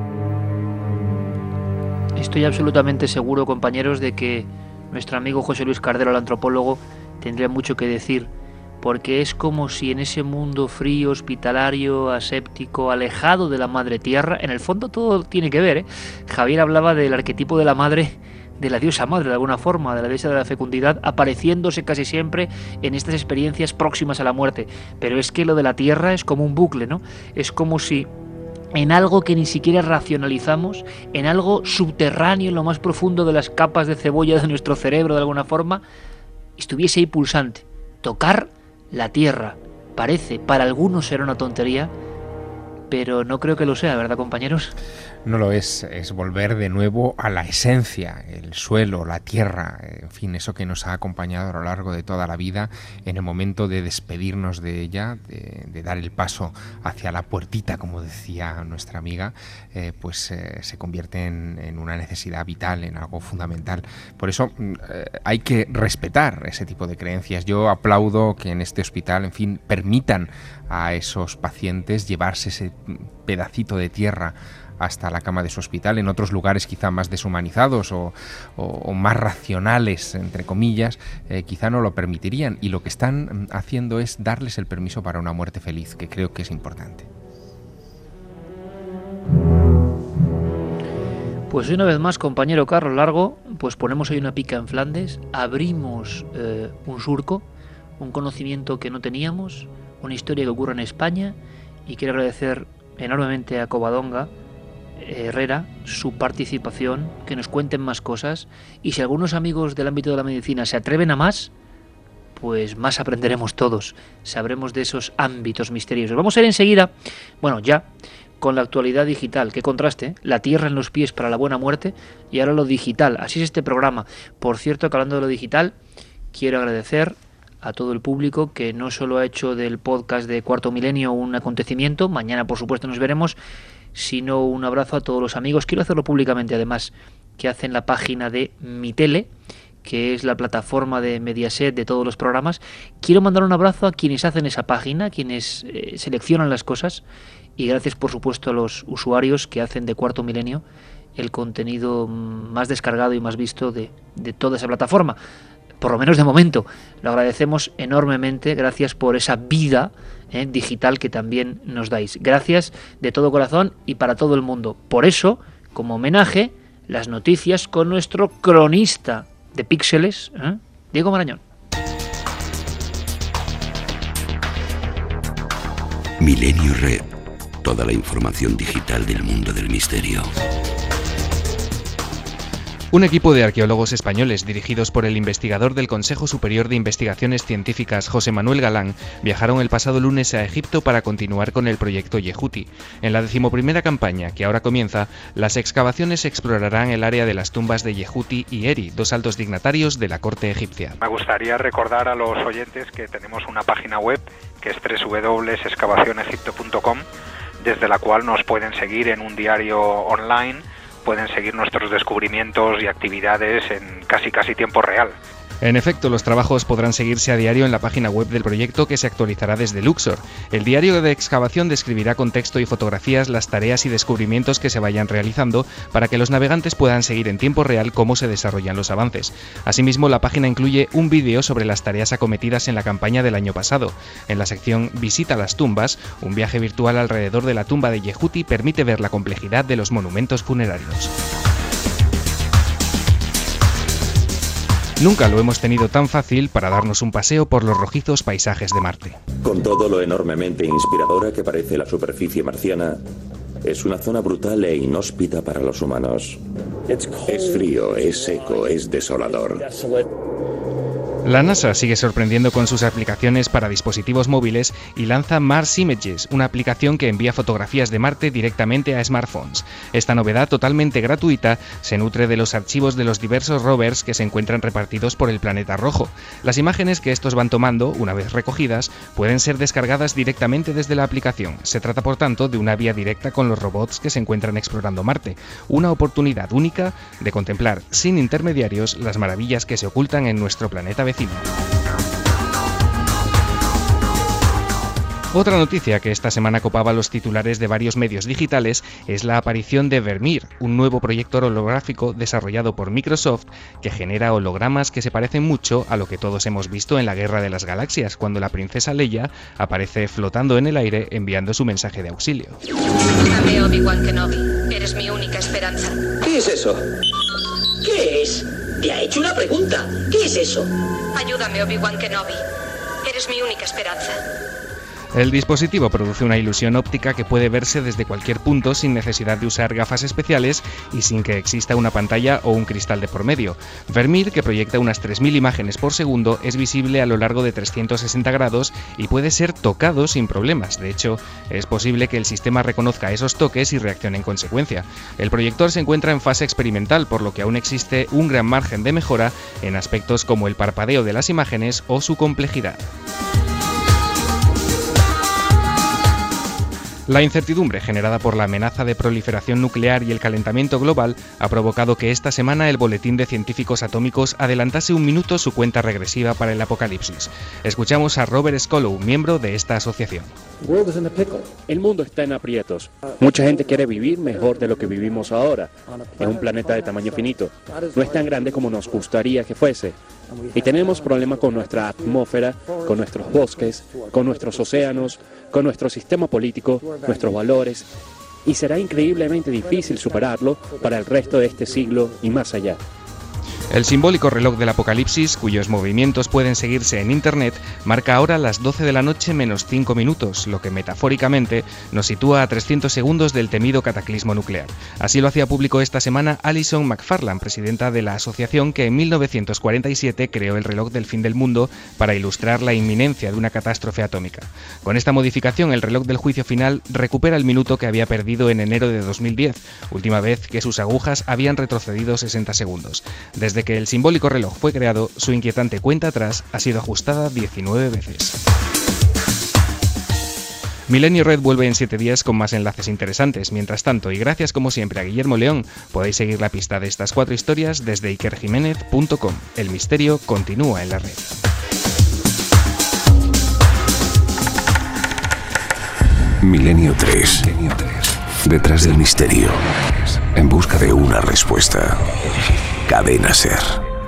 Estoy absolutamente seguro, compañeros, de que nuestro amigo José Luis Cardero, el antropólogo, tendría mucho que decir, porque es como si en ese mundo frío, hospitalario, aséptico, alejado de la madre tierra, en el fondo todo tiene que ver, ¿eh? Javier hablaba del arquetipo de la madre, de la diosa madre de alguna forma, de la diosa de la fecundidad, apareciéndose casi siempre en estas experiencias próximas a la muerte. Pero es que lo de la tierra es como un bucle, ¿no? Es como si en algo que ni siquiera racionalizamos, en algo subterráneo, en lo más profundo de las capas de cebolla de nuestro cerebro de alguna forma, estuviese ahí pulsante. Tocar la tierra parece, para algunos será una tontería, pero no creo que lo sea, ¿verdad, compañeros? No lo es volver de nuevo a la esencia, el suelo, la tierra, en fin, eso que nos ha acompañado a lo largo de toda la vida. En el momento de despedirnos de ella, de dar el paso hacia la puertita, como decía nuestra amiga, se convierte en una necesidad vital, en algo fundamental. Por eso hay que respetar ese tipo de creencias. Yo aplaudo que en este hospital, en fin, permitan a esos pacientes llevarse ese pedacito de tierra hasta la cama de su hospital. En otros lugares quizá más deshumanizados o más racionales, entre comillas, quizá no lo permitirían, y lo que están haciendo es darles el permiso para una muerte feliz, que creo que es importante. Pues una vez más, compañero Carlos Largo, pues ponemos ahí una pica en Flandes, abrimos un surco, un conocimiento que no teníamos, una historia que ocurre en España, y quiero agradecer enormemente a Covadonga Herrera su participación, que nos cuenten más cosas, y si algunos amigos del ámbito de la medicina se atreven a más, pues más aprenderemos todos, sabremos de esos ámbitos misteriosos. Vamos a ir enseguida, bueno, ya con la actualidad digital. Qué contraste, ¿eh? La tierra en los pies para la buena muerte, y ahora lo digital. Así es este programa. Por cierto, que hablando de lo digital, quiero agradecer a todo el público que no solo ha hecho del podcast de Cuarto Milenio un acontecimiento, mañana por supuesto nos veremos, sino un abrazo a todos los amigos. Quiero hacerlo públicamente además, que hacen la página de Mi Tele, que es la plataforma de Mediaset de todos los programas. Quiero mandar un abrazo a quienes hacen esa página, quienes seleccionan las cosas, y gracias por supuesto a los usuarios que hacen de Cuarto Milenio el contenido más descargado y más visto de toda esa plataforma. Por lo menos de momento, lo agradecemos enormemente. Gracias por esa vida digital que también nos dais. Gracias de todo corazón y para todo el mundo. Por eso, como homenaje, las noticias con nuestro cronista de píxeles, Diego Marañón. Milenio Red. Toda la información digital del mundo del misterio. Un equipo de arqueólogos españoles, dirigidos por el investigador del Consejo Superior de Investigaciones Científicas, José Manuel Galán, viajaron el pasado lunes a Egipto para continuar con el proyecto Yehuti. En la 11ª campaña, que ahora comienza, las excavaciones explorarán el área de las tumbas de Yehuti y Eri, dos altos dignatarios de la corte egipcia. Me gustaría recordar a los oyentes que tenemos una página web, que es www.excavacionegipto.com, desde la cual nos pueden seguir en un diario online, pueden seguir nuestros descubrimientos y actividades en casi tiempo real. En efecto, los trabajos podrán seguirse a diario en la página web del proyecto, que se actualizará desde Luxor. El diario de excavación describirá con texto y fotografías las tareas y descubrimientos que se vayan realizando para que los navegantes puedan seguir en tiempo real cómo se desarrollan los avances. Asimismo, la página incluye un vídeo sobre las tareas acometidas en la campaña del año pasado. En la sección Visita las tumbas, un viaje virtual alrededor de la tumba de Yehuti permite ver la complejidad de los monumentos funerarios. Nunca lo hemos tenido tan fácil para darnos un paseo por los rojizos paisajes de Marte. Con todo lo enormemente inspiradora que parece la superficie marciana, es una zona brutal e inhóspita para los humanos. Es frío, es seco, es desolador. La NASA sigue sorprendiendo con sus aplicaciones para dispositivos móviles y lanza Mars Images, una aplicación que envía fotografías de Marte directamente a smartphones. Esta novedad, totalmente gratuita, se nutre de los archivos de los diversos rovers que se encuentran repartidos por el planeta rojo. Las imágenes que estos van tomando, una vez recogidas, pueden ser descargadas directamente desde la aplicación. Se trata, por tanto, de una vía directa con los robots que se encuentran explorando Marte, una oportunidad única de contemplar sin intermediarios las maravillas que se ocultan en nuestro planeta vecino. Otra noticia que esta semana copaba los titulares de varios medios digitales es la aparición de Vermeer, un nuevo proyector holográfico desarrollado por Microsoft que genera hologramas que se parecen mucho a lo que todos hemos visto en la Guerra de las Galaxias, cuando la princesa Leia aparece flotando en el aire enviando su mensaje de auxilio. Ayúdame, Obi-Wan Kenobi. Eres mi única esperanza. ¿Qué es eso? ¿Qué es? Te ha hecho una pregunta. ¿Qué es eso? Ayúdame, Obi-Wan Kenobi. Eres mi única esperanza. El dispositivo produce una ilusión óptica que puede verse desde cualquier punto sin necesidad de usar gafas especiales y sin que exista una pantalla o un cristal de por medio. Vermeer, que proyecta unas 3000 imágenes por segundo, es visible a lo largo de 360 grados y puede ser tocado sin problemas. De hecho, es posible que el sistema reconozca esos toques y reaccione en consecuencia. El proyector se encuentra en fase experimental, por lo que aún existe un gran margen de mejora en aspectos como el parpadeo de las imágenes o su complejidad. La incertidumbre generada por la amenaza de proliferación nuclear y el calentamiento global ha provocado que esta semana el Boletín de Científicos Atómicos adelantase un minuto su cuenta regresiva para el apocalipsis. Escuchamos a Robert Scolow, miembro de esta asociación. El mundo está en aprietos. Mucha gente quiere vivir mejor de lo que vivimos ahora, en un planeta de tamaño finito. No es tan grande como nos gustaría que fuese. Y tenemos problemas con nuestra atmósfera, con nuestros bosques, con nuestros océanos, con nuestro sistema político, nuestros valores, y será increíblemente difícil superarlo para el resto de este siglo y más allá. El simbólico reloj del apocalipsis, cuyos movimientos pueden seguirse en Internet, marca ahora las 12 de la noche menos 5 minutos, lo que metafóricamente nos sitúa a 300 segundos del temido cataclismo nuclear. Así lo hacía público esta semana Alison McFarlane, presidenta de la asociación que en 1947 creó el reloj del fin del mundo para ilustrar la inminencia de una catástrofe atómica. Con esta modificación, el reloj del juicio final recupera el minuto que había perdido en enero de 2010, última vez que sus agujas habían retrocedido 60 segundos. Desde que el simbólico reloj fue creado, su inquietante cuenta atrás ha sido ajustada 19 veces. Milenio Red vuelve en 7 días con más enlaces interesantes. Mientras tanto, y gracias como siempre a Guillermo León, podéis seguir la pista de estas 4 historias desde ikerjimenez.com. El misterio continúa en la red. Milenio 3. Detrás del misterio. En busca de una respuesta. Cadena SER.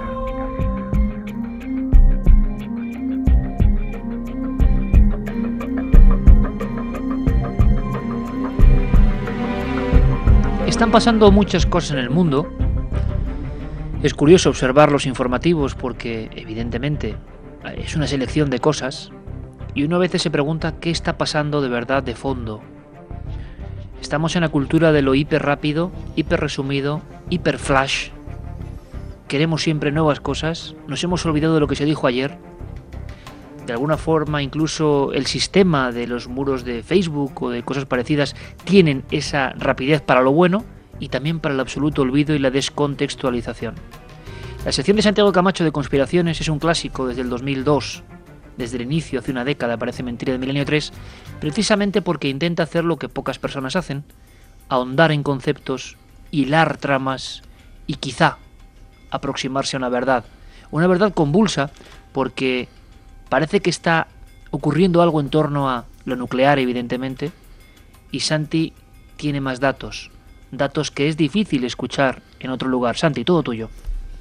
Están pasando muchas cosas en el mundo. Es curioso observar los informativos porque, evidentemente, es una selección de cosas y uno a veces se pregunta qué está pasando de verdad de fondo. Estamos en la cultura de lo hiper rápido, hiper resumido, hiper flash. Queremos siempre nuevas cosas, nos hemos olvidado de lo que se dijo ayer. De alguna forma, incluso el sistema de los muros de Facebook o de cosas parecidas tienen esa rapidez para lo bueno y también para el absoluto olvido y la descontextualización. La sección de Santiago Camacho de Conspiraciones es un clásico desde el 2002, desde el inicio, hace una década, parece mentira, de Milenio 3, precisamente porque intenta hacer lo que pocas personas hacen, ahondar en conceptos, hilar tramas y quizá aproximarse a una verdad convulsa, porque parece que está ocurriendo algo en torno a lo nuclear, evidentemente, y Santi tiene más datos que es difícil escuchar en otro lugar. Santi, todo tuyo.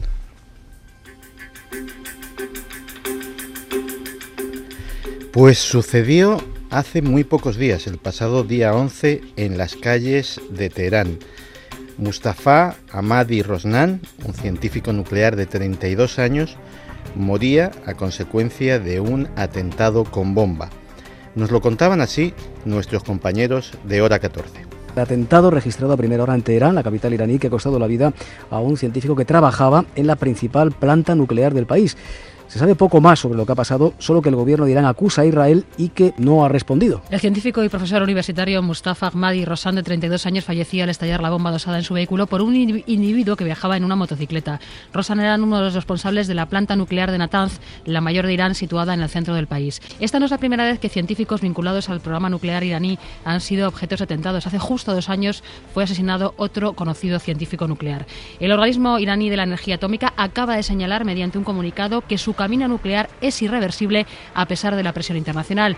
Pues sucedió hace muy pocos días, el pasado día 11, en las calles de Teherán. Mustafa Ahmadi Rosnan, un científico nuclear de 32 años, moría a consecuencia de un atentado con bomba. Nos lo contaban así nuestros compañeros de Hora 14. El atentado registrado a primera hora en Teherán, la capital iraní, que ha costado la vida a un científico que trabajaba en la principal planta nuclear del país. Se sabe poco más sobre lo que ha pasado, solo que el gobierno de Irán acusa a Israel y que no ha respondido. El científico y profesor universitario Mustafa Ahmadi Rossan, de 32 años, fallecía al estallar la bomba dosada en su vehículo por un individuo que viajaba en una motocicleta. Rossan era uno de los responsables de la planta nuclear de Natanz, la mayor de Irán, situada en el centro del país. Esta no es la primera vez que científicos vinculados al programa nuclear iraní han sido objetos de atentados. Hace justo 2 años fue asesinado otro conocido científico nuclear. El organismo iraní de la energía atómica acaba de señalar mediante un comunicado que su camino nuclear es irreversible a pesar de la presión internacional.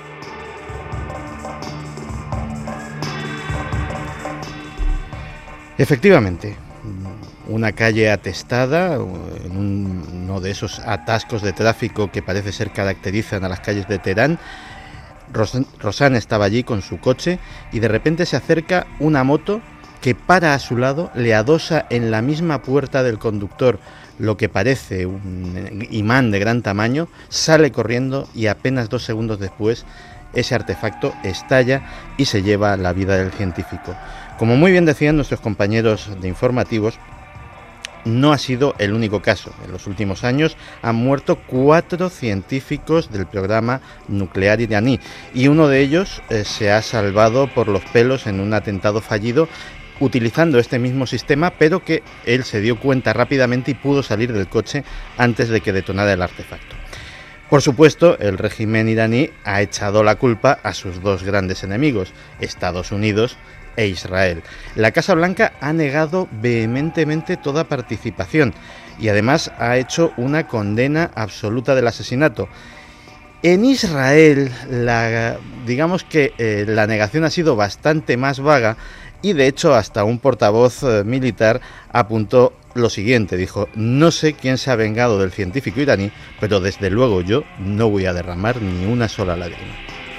Efectivamente, una calle atestada, en uno de esos atascos de tráfico que parece ser caracterizan a las calles de Teherán. Rossan estaba allí con su coche y de repente se acerca una moto que para a su lado, le adosa en la misma puerta del conductor lo que parece un imán de gran tamaño, sale corriendo y apenas 2 segundos después ese artefacto estalla y se lleva la vida del científico. Como muy bien decían nuestros compañeros de informativos, no ha sido el único caso. En los últimos años han muerto 4 científicos del programa nuclear iraní y uno de ellos se ha salvado por los pelos en un atentado fallido utilizando este mismo sistema, pero que él se dio cuenta rápidamente y pudo salir del coche antes de que detonara el artefacto. Por supuesto, el régimen iraní ha echado la culpa a sus 2 grandes enemigos, Estados Unidos e Israel. La Casa Blanca ha negado vehementemente toda participación y además ha hecho una condena absoluta del asesinato. En Israel, digamos que la negación ha sido bastante más vaga y de hecho hasta un portavoz militar apuntó lo siguiente, dijo: no sé quién se ha vengado del científico iraní, pero desde luego yo no voy a derramar ni una sola lágrima.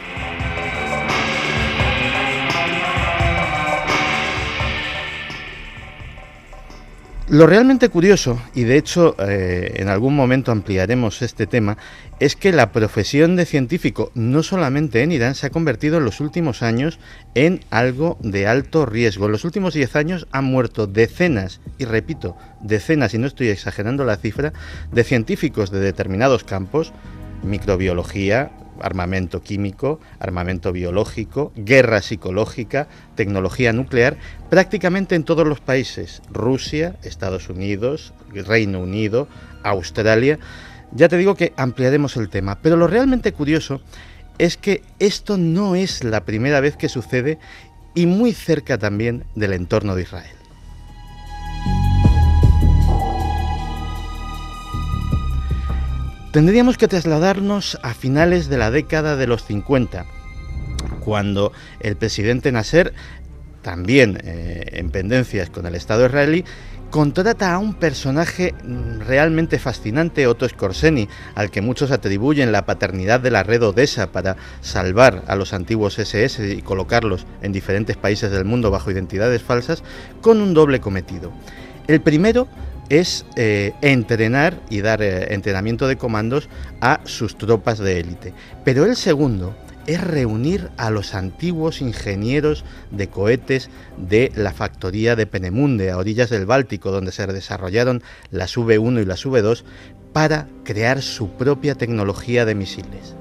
Lo realmente curioso, y de hecho en algún momento ampliaremos este tema, es que la profesión de científico, no solamente en Irán, se ha convertido en los últimos años en algo de alto riesgo. En los últimos 10 años han muerto decenas, y repito, decenas, y no estoy exagerando la cifra, de científicos de determinados campos: microbiología, armamento químico, armamento biológico, guerra psicológica, tecnología nuclear, prácticamente en todos los países: Rusia, Estados Unidos, Reino Unido, Australia. Ya te digo que ampliaremos el tema, pero lo realmente curioso es que esto no es la primera vez que sucede y muy cerca también del entorno de Israel. Tendríamos que trasladarnos a finales de la década de los 50, cuando el presidente Nasser, también en pendencias con el Estado israelí, contrata a un personaje realmente fascinante, Otto Skorzeny, al que muchos atribuyen la paternidad de la red Odessa para salvar a los antiguos SS y colocarlos en diferentes países del mundo bajo identidades falsas, con un doble cometido. El primero es entrenar y dar entrenamiento de comandos a sus tropas de élite. Pero el segundo es reunir a los antiguos ingenieros de cohetes de la factoría de Peenemünde, a orillas del Báltico, donde se desarrollaron las V1 y las V2, para crear su propia tecnología de misiles.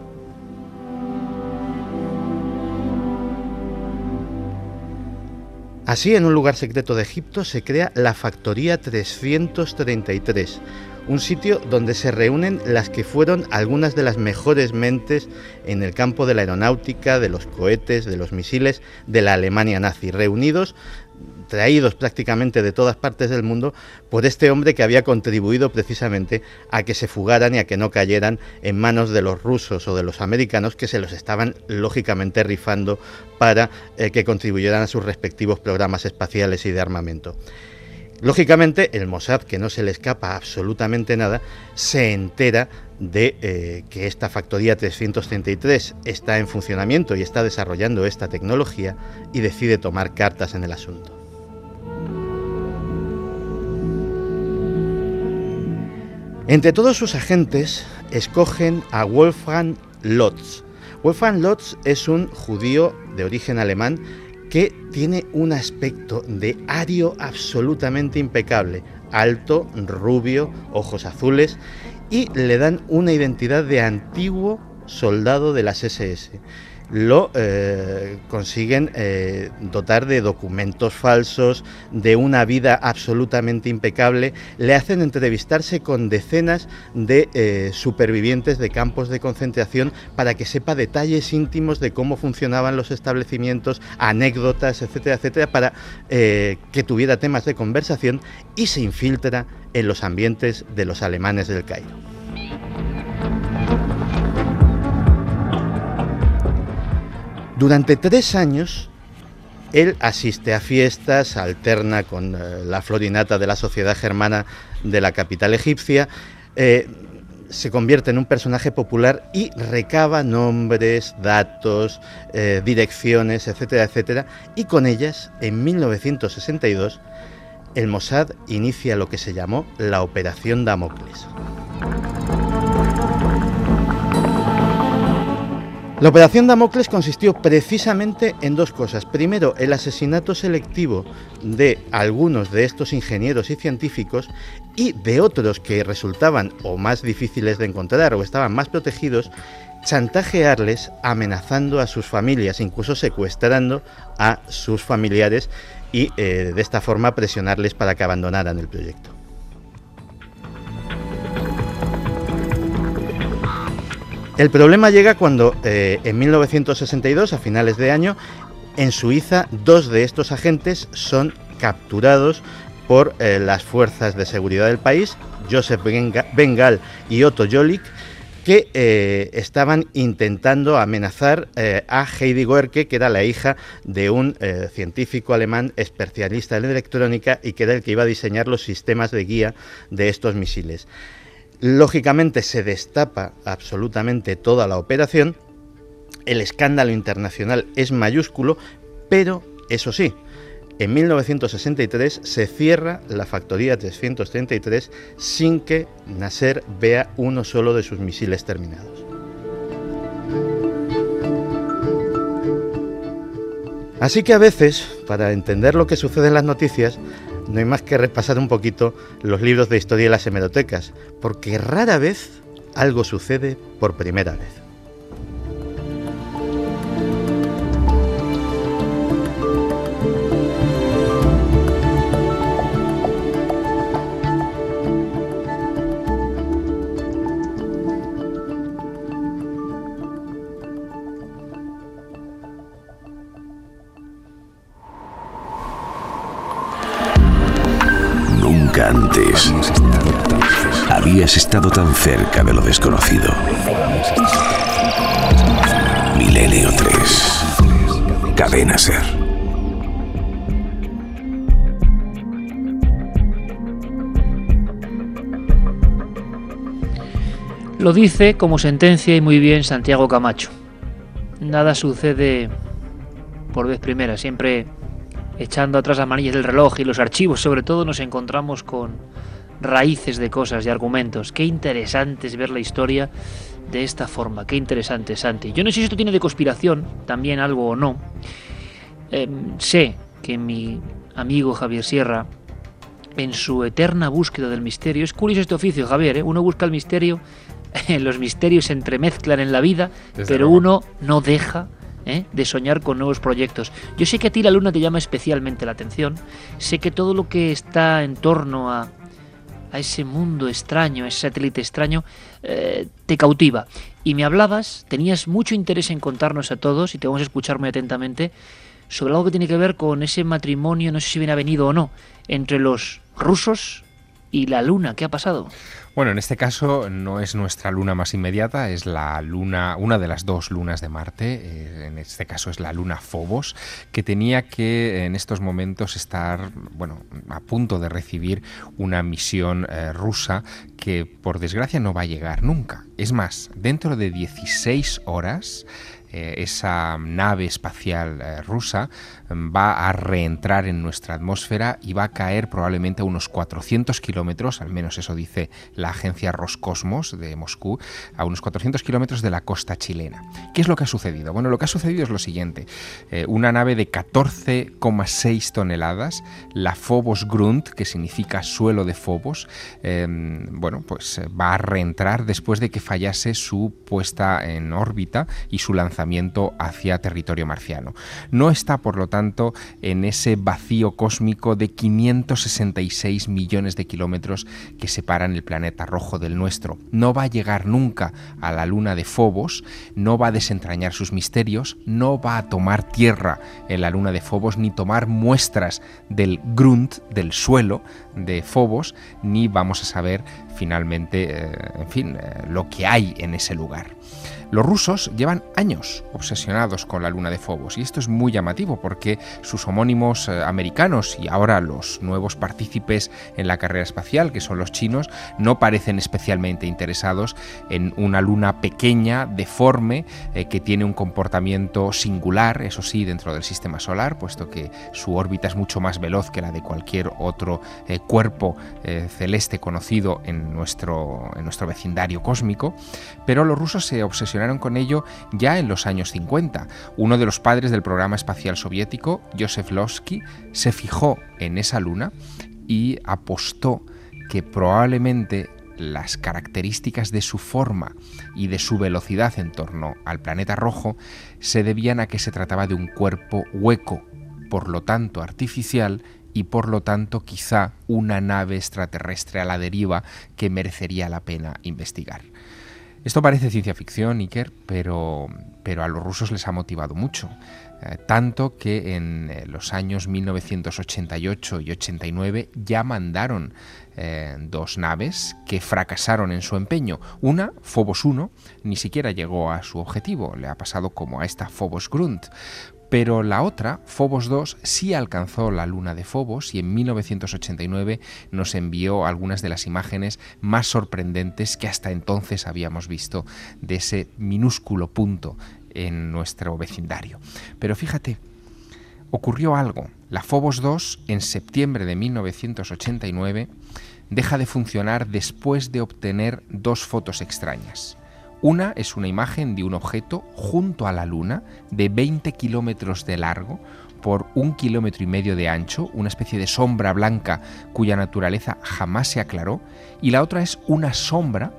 Así, en un lugar secreto de Egipto se crea la Factoría 333, un sitio donde se reúnen las que fueron algunas de las mejores mentes en el campo de la aeronáutica, de los cohetes, de los misiles, de la Alemania nazi, reunidos, traídos prácticamente de todas partes del mundo por este hombre que había contribuido precisamente a que se fugaran y a que no cayeran en manos de los rusos o de los americanos, que se los estaban lógicamente rifando para que contribuyeran a sus respectivos programas espaciales y de armamento. Lógicamente, el Mossad, que no se le escapa absolutamente nada, se entera de que esta Factoría 333 está en funcionamiento y está desarrollando esta tecnología y decide tomar cartas en el asunto. Entre todos sus agentes, escogen a Wolfgang Lotz. Wolfgang Lotz es un judío de origen alemán que tiene un aspecto de ario absolutamente impecable, alto, rubio, ojos azules, y le dan una identidad de antiguo soldado de las SS. Lo consiguen dotar de documentos falsos, de una vida absolutamente impecable, le hacen entrevistarse con decenas de supervivientes de campos de concentración para que sepa detalles íntimos de cómo funcionaban los establecimientos, anécdotas, etcétera, etcétera, para que tuviera temas de conversación, y se infiltra en los ambientes de los alemanes del Cairo. Durante 3 años, él asiste a fiestas, alterna con la florinata de la sociedad germana de la capital egipcia, se convierte en un personaje popular y recaba nombres, datos, direcciones, etcétera, etcétera, y con ellas, en 1962, el Mossad inicia lo que se llamó la Operación Damocles. La Operación Damocles consistió precisamente en 2 cosas. Primero, el asesinato selectivo de algunos de estos ingenieros y científicos, y de otros que resultaban o más difíciles de encontrar o estaban más protegidos, chantajearles amenazando a sus familias, incluso secuestrando a sus familiares, y de esta forma presionarles para que abandonaran el proyecto. El problema llega cuando en 1962, a finales de año, en Suiza, 2 de estos agentes son capturados por las fuerzas de seguridad del país, Joseph Bengal y Otto Jollik, que estaban intentando amenazar a Heidi Goerke, que era la hija de un científico alemán especialista en electrónica y que era el que iba a diseñar los sistemas de guía de estos misiles. Lógicamente se destapa absolutamente toda la operación, el escándalo internacional es mayúsculo, pero eso sí, en 1963 se cierra la factoría 333 sin que Nasser vea uno solo de sus misiles terminados. Así que a veces, para entender lo que sucede en las noticias, no hay más que repasar un poquito los libros de historia de las hemerotecas, porque rara vez algo sucede por primera vez. Nunca antes habías estado tan cerca de lo desconocido. Milenio 3. Cadena SER. Lo dice como sentencia y muy bien Santiago Camacho. Nada sucede por vez primera, siempre echando atrás las manillas del reloj y los archivos, sobre todo, nos encontramos con raíces de cosas y argumentos. Qué interesante es ver la historia de esta forma, qué interesante, Santi. Yo no sé si esto tiene de conspiración también algo o no. Sé que mi amigo Javier Sierra, en su eterna búsqueda del misterio, es curioso este oficio, Javier, uno busca el misterio, los misterios se entremezclan en la vida, pero uno no deja de soñar con nuevos proyectos. Yo sé que a ti la luna te llama especialmente la atención, sé que todo lo que está en torno a ese mundo extraño, a ese satélite extraño, te cautiva. Y me hablabas, tenías mucho interés en contarnos a todos, y te vamos a escuchar muy atentamente, sobre algo que tiene que ver con ese matrimonio, no sé si bien ha venido o no, entre los rusos y la luna. ¿Qué ha pasado? Bueno, en este caso no es nuestra luna más inmediata, es la luna, una de las 2 lunas de Marte, en este caso es la luna Phobos, que tenía que en estos momentos estar, a punto de recibir una misión rusa que por desgracia no va a llegar nunca. Es más, dentro de 16 horas esa nave espacial rusa va a reentrar en nuestra atmósfera y va a caer probablemente a unos 400 kilómetros, al menos eso dice la agencia Roscosmos de Moscú, a unos 400 kilómetros de la costa chilena. ¿Qué es lo que ha sucedido? Bueno, lo que ha sucedido es lo siguiente. Una nave de 14,6 toneladas, la Phobos Grunt, que significa suelo de Phobos, va a reentrar después de que fallase su puesta en órbita y su lanzamiento hacia territorio marciano. No está, por lo tanto, en ese vacío cósmico de 566 millones de kilómetros que separan el planeta rojo del nuestro. No va a llegar nunca a la luna de Phobos, no va a desentrañar sus misterios, no va a tomar tierra en la luna de Phobos, ni tomar muestras del grunt, del suelo de Phobos, ni vamos a saber finalmente, lo que hay en ese lugar. Los rusos llevan años obsesionados con la luna de Phobos, y esto es muy llamativo porque sus homónimos americanos y ahora los nuevos partícipes en la carrera espacial, que son los chinos, no parecen especialmente interesados en una luna pequeña, deforme, que tiene un comportamiento singular, eso sí, dentro del sistema solar, puesto que su órbita es mucho más veloz que la de cualquier otro cuerpo celeste conocido en nuestro vecindario cósmico. Pero los rusos se obsesionaron con ello ya en los años 50. Uno de los padres del programa espacial soviético, Joseph Losky, se fijó en esa luna y apostó que probablemente las características de su forma y de su velocidad en torno al planeta rojo se debían a que se trataba de un cuerpo hueco, por lo tanto artificial, y por lo tanto quizá una nave extraterrestre a la deriva que merecería la pena investigar. Esto parece ciencia ficción, Iker, pero a los rusos les ha motivado mucho. Tanto que en los años 1988 y 89 ya mandaron dos naves que fracasaron en su empeño. Una, Phobos 1, ni siquiera llegó a su objetivo, le ha pasado como a esta Phobos Grunt. Pero la otra, Phobos 2, sí alcanzó la luna de Phobos y en 1989 nos envió algunas de las imágenes más sorprendentes que hasta entonces habíamos visto de ese minúsculo punto en nuestro vecindario. Pero fíjate, ocurrió algo. La Phobos 2, en septiembre de 1989, deja de funcionar después de obtener dos fotos extrañas. Una es una imagen de un objeto junto a la Luna de 20 kilómetros de largo por 1,5 kilómetros de ancho, una especie de sombra blanca cuya naturaleza jamás se aclaró, y la otra es una sombra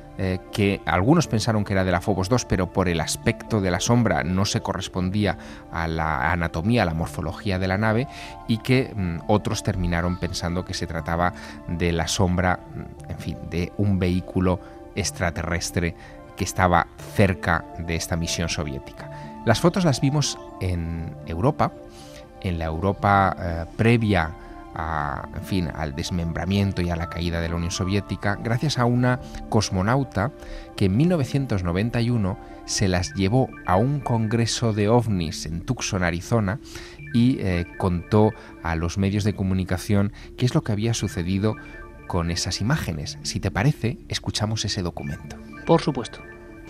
que algunos pensaron que era de la Phobos 2, pero por el aspecto de la sombra no se correspondía a la anatomía, a la morfología de la nave, y que otros terminaron pensando que se trataba de la sombra, de un vehículo extraterrestre que estaba cerca de esta misión soviética. Las fotos las vimos en Europa, en la Europa previa al desmembramiento y a la caída de la Unión Soviética, gracias a una cosmonauta que en 1991 se las llevó a un congreso de ovnis en Tucson, Arizona, y contó a los medios de comunicación qué es lo que había sucedido con esas imágenes. Si te parece, escuchamos ese documento. Por supuesto.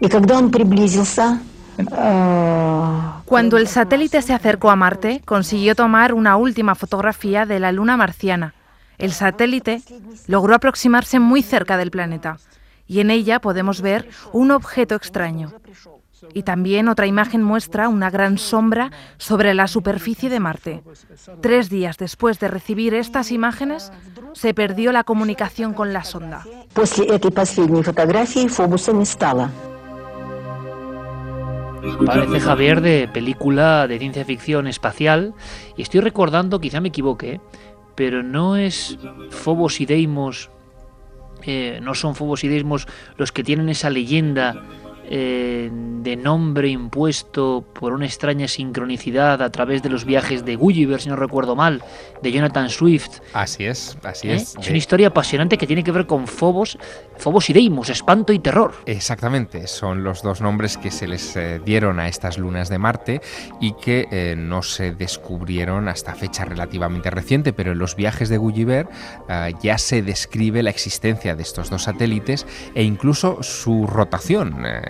Cuando el satélite se acercó a Marte, consiguió tomar una última fotografía de la luna marciana. El satélite logró aproximarse muy cerca del planeta y en ella podemos ver un objeto extraño. Y también otra imagen muestra una gran sombra sobre la superficie de Marte. 3 días después de recibir estas imágenes, se perdió la comunicación con la sonda. Parece, Javier, de película de ciencia ficción espacial, y estoy recordando, quizá me equivoque, pero no es Phobos y Deimos, no son Phobos y Deimos los que tienen esa leyenda de nombre impuesto por una extraña sincronicidad a través de los viajes de Gulliver, si no recuerdo mal, de Jonathan Swift. Así es. Es una historia apasionante que tiene que ver con Phobos y Deimos, espanto y terror. Exactamente, son los dos nombres que se les dieron a estas lunas de Marte y que no se descubrieron hasta fecha relativamente reciente, pero en los viajes de Gulliver ya se describe la existencia de estos dos satélites e incluso su rotación.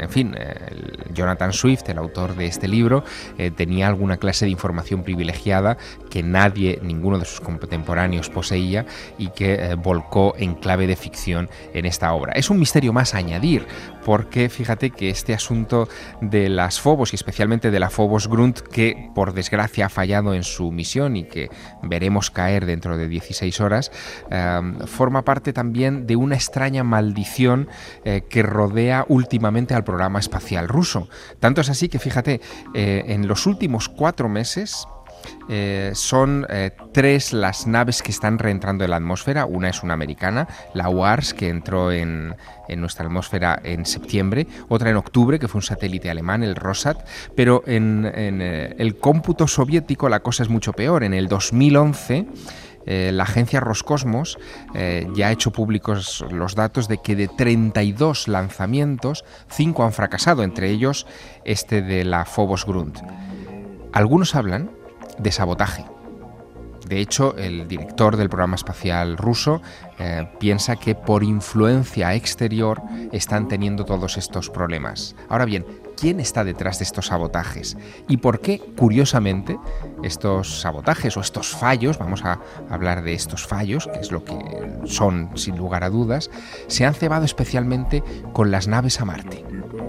fin, Jonathan Swift, el autor de este libro, tenía alguna clase de información privilegiada que ninguno de sus contemporáneos poseía y que volcó en clave de ficción en esta obra. Es un misterio más a añadir, porque fíjate que este asunto de las Phobos y especialmente de la Phobos Grunt, que por desgracia ha fallado en su misión y que veremos caer dentro de 16 horas, forma parte también de una extraña maldición que rodea últimamente al programa espacial ruso. Tanto es así que fíjate, en los últimos 4 meses son 3 las naves que están reentrando en la atmósfera. Una es una americana, la WARS, que entró en nuestra atmósfera en septiembre, otra en octubre, que fue un satélite alemán, el Rosat, pero en el cómputo soviético la cosa es mucho peor. En el 2011 la agencia Roscosmos ya ha hecho públicos los datos de que de 32 lanzamientos, 5 han fracasado, entre ellos este de la Phobos Grunt. Algunos hablan de sabotaje. De hecho, el director del programa espacial ruso piensa que por influencia exterior están teniendo todos estos problemas. Ahora bien, ¿quién está detrás de estos sabotajes? ¿Y por qué, curiosamente, estos sabotajes o estos fallos, vamos a hablar de estos fallos, que es lo que son sin lugar a dudas, se han cebado especialmente con las naves a Marte?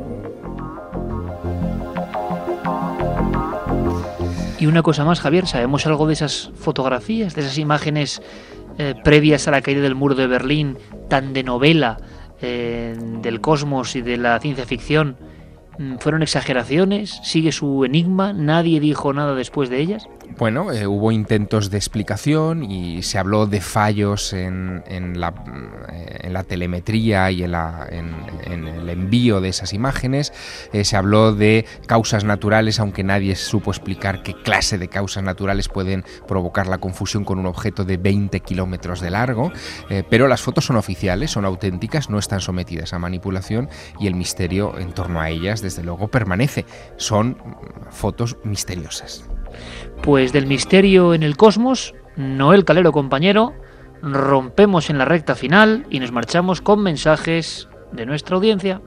Y una cosa más, Javier, ¿sabemos algo de esas fotografías, de esas imágenes previas a la caída del muro de Berlín, tan de novela del cosmos y de la ciencia ficción? ¿Fueron exageraciones? ¿Sigue su enigma? ¿Nadie dijo nada después de ellas? Bueno, hubo intentos de explicación y se habló de fallos en la telemetría y en el envío de esas imágenes. Se habló de causas naturales, aunque nadie supo explicar qué clase de causas naturales pueden provocar la confusión con un objeto de 20 kilómetros de largo. Pero las fotos son oficiales, son auténticas, no están sometidas a manipulación y el misterio en torno a ellas, desde luego, permanece. Son fotos misteriosas. Pues del misterio en el cosmos, Noel Calero, compañero, rompemos en la recta final y nos marchamos con mensajes de nuestra audiencia.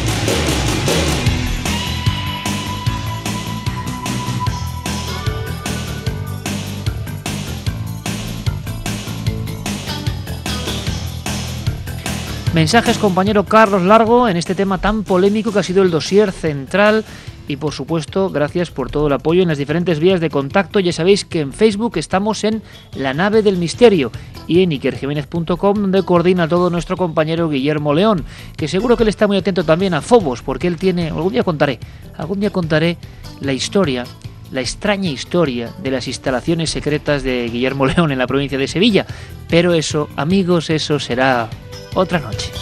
Mensajes, compañero Carlos Largo, en este tema tan polémico que ha sido el dossier central. Y por supuesto, gracias por todo el apoyo en las diferentes vías de contacto. Ya sabéis que en Facebook estamos en La Nave del Misterio y en ikerjiménez.com, donde coordina todo nuestro compañero Guillermo León, que seguro que él está muy atento también a Phobos, porque él tiene... Algún día contaré la historia, la extraña historia de las instalaciones secretas de Guillermo León en la provincia de Sevilla. Pero eso, amigos, eso será otra noche.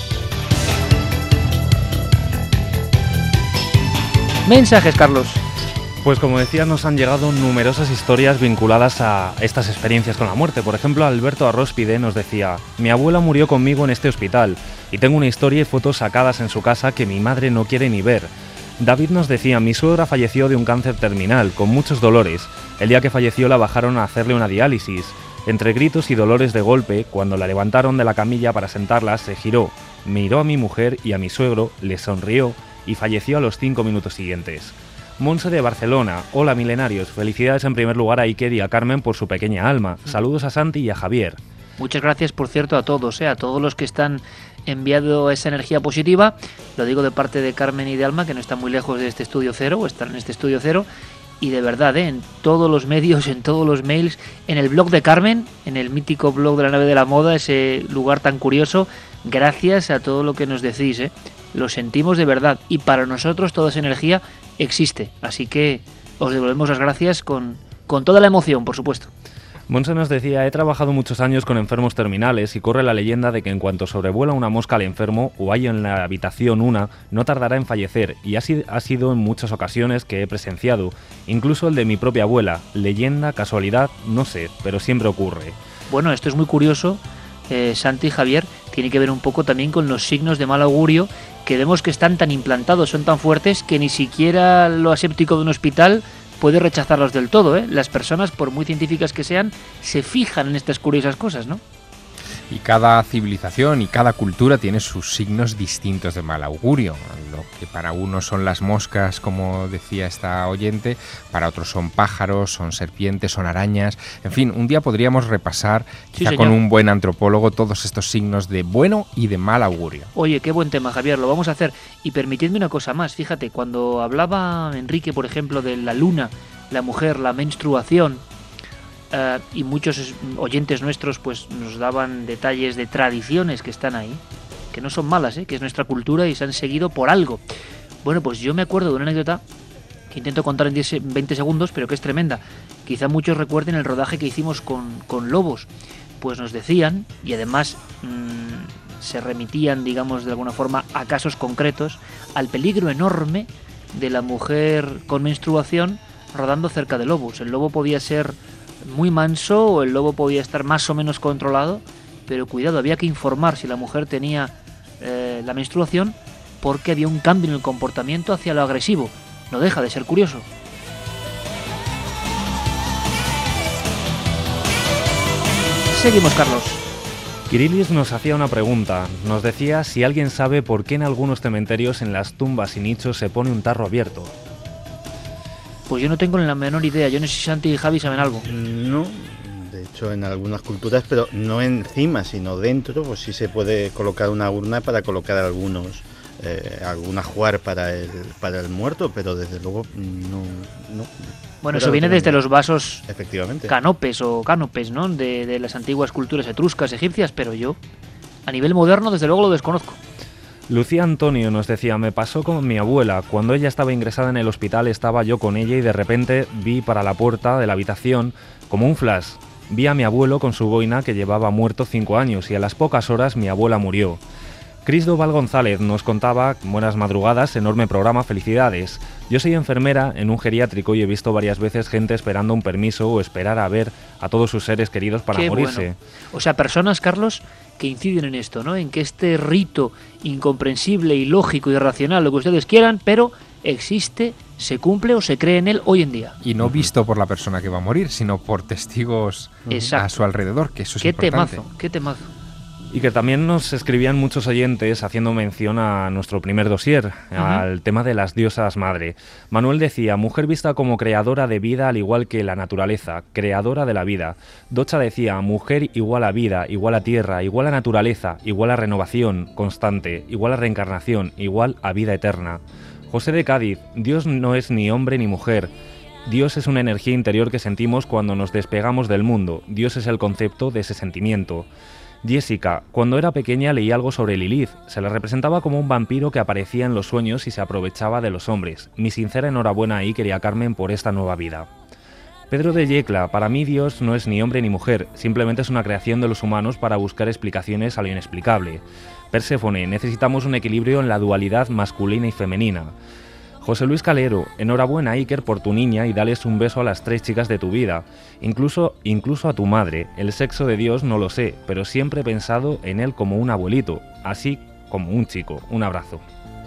Mensajes, Carlos. Pues como decías, nos han llegado numerosas historias vinculadas a estas experiencias con la muerte. Por ejemplo, Alberto Arróspide nos decía: mi abuela murió conmigo en este hospital y tengo una historia y fotos sacadas en su casa que mi madre no quiere ni ver. David nos decía: mi suegra falleció de un cáncer terminal, con muchos dolores. El día que falleció la bajaron a hacerle una diálisis. Entre gritos y dolores de golpe, cuando la levantaron de la camilla para sentarla, se giró, miró a mi mujer y a mi suegro, le sonrió y falleció a los 5 minutos siguientes. Monse de Barcelona: hola milenarios, felicidades en primer lugar a Iker y a Carmen por su pequeña alma. Saludos a Santi y a Javier. Muchas gracias, por cierto, a todos los que están enviando esa energía positiva. Lo digo de parte de Carmen y de Alma, que no están muy lejos de este estudio cero, o están en este estudio cero. Y de verdad, en todos los medios, en todos los mails, en el blog de Carmen, en el mítico blog de la Nave de la Moda, ese lugar tan curioso, gracias a todo lo que nos decís, lo sentimos de verdad, y para nosotros toda esa energía existe, así que os devolvemos las gracias con toda la emoción, por supuesto. Monse nos decía: he trabajado muchos años con enfermos terminales y corre la leyenda de que en cuanto sobrevuela una mosca al enfermo o hay en la habitación una, no tardará en fallecer, y así ha sido en muchas ocasiones que he presenciado, incluso el de mi propia abuela. Leyenda, casualidad, no sé, pero siempre ocurre. Bueno, esto es muy curioso, Santi y Javier, tiene que ver un poco también con los signos de mal augurio que vemos que están tan implantados, son tan fuertes que ni siquiera lo aséptico de un hospital puede rechazarlos del todo, Las personas, por muy científicas que sean, se fijan en estas curiosas cosas, ¿no? Y cada civilización y cada cultura tiene sus signos distintos de mal augurio. Lo que para unos son las moscas, como decía esta oyente, para otros son pájaros, son serpientes, son arañas. En fin, un día podríamos repasar, quizá con un buen antropólogo, todos estos signos de bueno y de mal augurio. Oye, qué buen tema, Javier, lo vamos a hacer. Y permitidme una cosa más, fíjate, cuando hablaba Enrique, por ejemplo, de la luna, la mujer, la menstruación, y muchos oyentes nuestros pues nos daban detalles de tradiciones que están ahí, que no son malas, que es nuestra cultura y se han seguido por algo. Bueno, pues yo me acuerdo de una anécdota que intento contar en 20 segundos, pero que es tremenda. Quizá muchos recuerden el rodaje que hicimos con lobos. Pues nos decían, y además se remitían, digamos, de alguna forma a casos concretos, al peligro enorme de la mujer con menstruación rodando cerca de lobos. El lobo podía ser muy manso o el lobo podía estar más o menos controlado, pero cuidado, había que informar si la mujer tenía la menstruación, porque había un cambio en el comportamiento hacia lo agresivo. No deja de ser curioso. Seguimos, Carlos. Kirilis nos hacía una pregunta. Nos decía si alguien sabe por qué en algunos cementerios, en las tumbas y nichos, se pone un tarro abierto. Pues yo no tengo ni la menor idea. Yo no sé si Santi y Javi saben algo. No, de hecho en algunas culturas, pero no encima, sino dentro, pues sí se puede colocar una urna para colocar algún ajuar para el muerto, pero desde luego no. Bueno, eso viene desde los vasos, efectivamente, canopes, ¿no? De las antiguas culturas etruscas, egipcias, pero yo, a nivel moderno, desde luego lo desconozco. Lucía Antonio nos decía, me pasó con mi abuela. Cuando ella estaba ingresada en el hospital, estaba yo con ella y de repente vi para la puerta de la habitación, como un flash, vi a mi abuelo con su boina que llevaba muerto 5 años y a las pocas horas mi abuela murió. Cristóbal González nos contaba, buenas madrugadas, enorme programa, felicidades. Yo soy enfermera en un geriátrico y he visto varias veces gente esperando un permiso o esperar a ver a todos sus seres queridos para morirse. Bueno. O sea, personas, Carlos, que inciden en esto, ¿no? En que este rito incomprensible, ilógico, irracional, lo que ustedes quieran, pero existe, se cumple o se cree en él hoy en día. Y no visto por la persona que va a morir, sino por testigos a su alrededor, que eso es importante. Qué temazo. Y que también nos escribían muchos oyentes haciendo mención a nuestro primer dossier, al tema de las diosas madre. Manuel decía, mujer vista como creadora de vida al igual que la naturaleza, creadora de la vida. Docha decía, mujer igual a vida, igual a tierra, igual a naturaleza, igual a renovación constante, igual a reencarnación, igual a vida eterna. José de Cádiz, Dios no es ni hombre ni mujer. Dios es una energía interior que sentimos cuando nos despegamos del mundo. Dios es el concepto de ese sentimiento. Jessica, cuando era pequeña leí algo sobre Lilith. Se la representaba como un vampiro que aparecía en los sueños y se aprovechaba de los hombres. Mi sincera enhorabuena ahí, querida Carmen, por esta nueva vida. Pedro de Yecla, para mí Dios no es ni hombre ni mujer, simplemente es una creación de los humanos para buscar explicaciones a lo inexplicable. Perséfone, necesitamos un equilibrio en la dualidad masculina y femenina. José Luis Calero, enhorabuena Iker por tu niña y dales un beso a las 3 chicas de tu vida, incluso a tu madre. El sexo de Dios no lo sé, pero siempre he pensado en él como un abuelito, así como un chico. Un abrazo.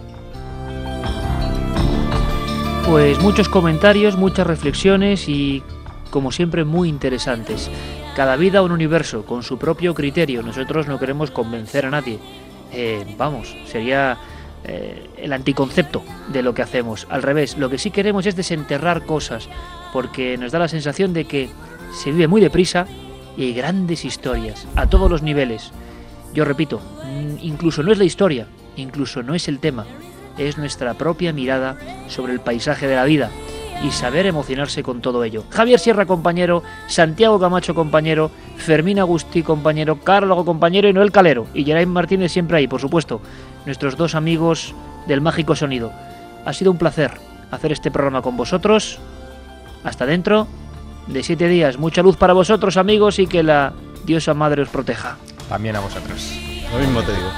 Pues muchos comentarios, muchas reflexiones y, como siempre, muy interesantes. Cada vida un universo, con su propio criterio. Nosotros no queremos convencer a nadie. Sería el anticoncepto de lo que hacemos. Al revés, lo que sí queremos es desenterrar cosas, porque nos da la sensación de que se vive muy deprisa y hay grandes historias, a todos los niveles. Yo repito, incluso no es la historia, incluso no es el tema, es nuestra propia mirada sobre el paisaje de la vida y saber emocionarse con todo ello. Javier Sierra, compañero, Santiago Camacho, compañero, Fermín Agustí, compañero, Carlos, compañero, y Noel Calero, y Geraint Martínez siempre ahí, por supuesto, nuestros 2 amigos del mágico sonido. Ha sido un placer hacer este programa con vosotros. Hasta dentro de 7 días. Mucha luz para vosotros, amigos, y que la diosa madre os proteja. También a vosotros. Lo mismo te digo.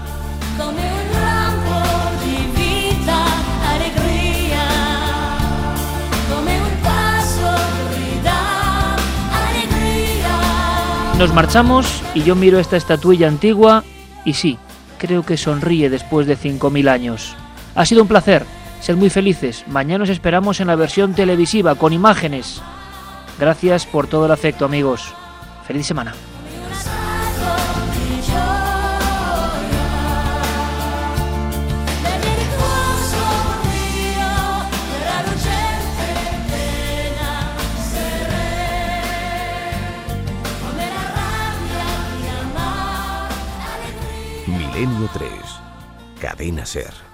Nos marchamos y yo miro esta estatuilla antigua y sí, creo que sonríe después de 5.000 años. Ha sido un placer, sed muy felices. Mañana os esperamos en la versión televisiva con imágenes. Gracias por todo el afecto, amigos. Feliz semana. Milenio 3. Cadena SER.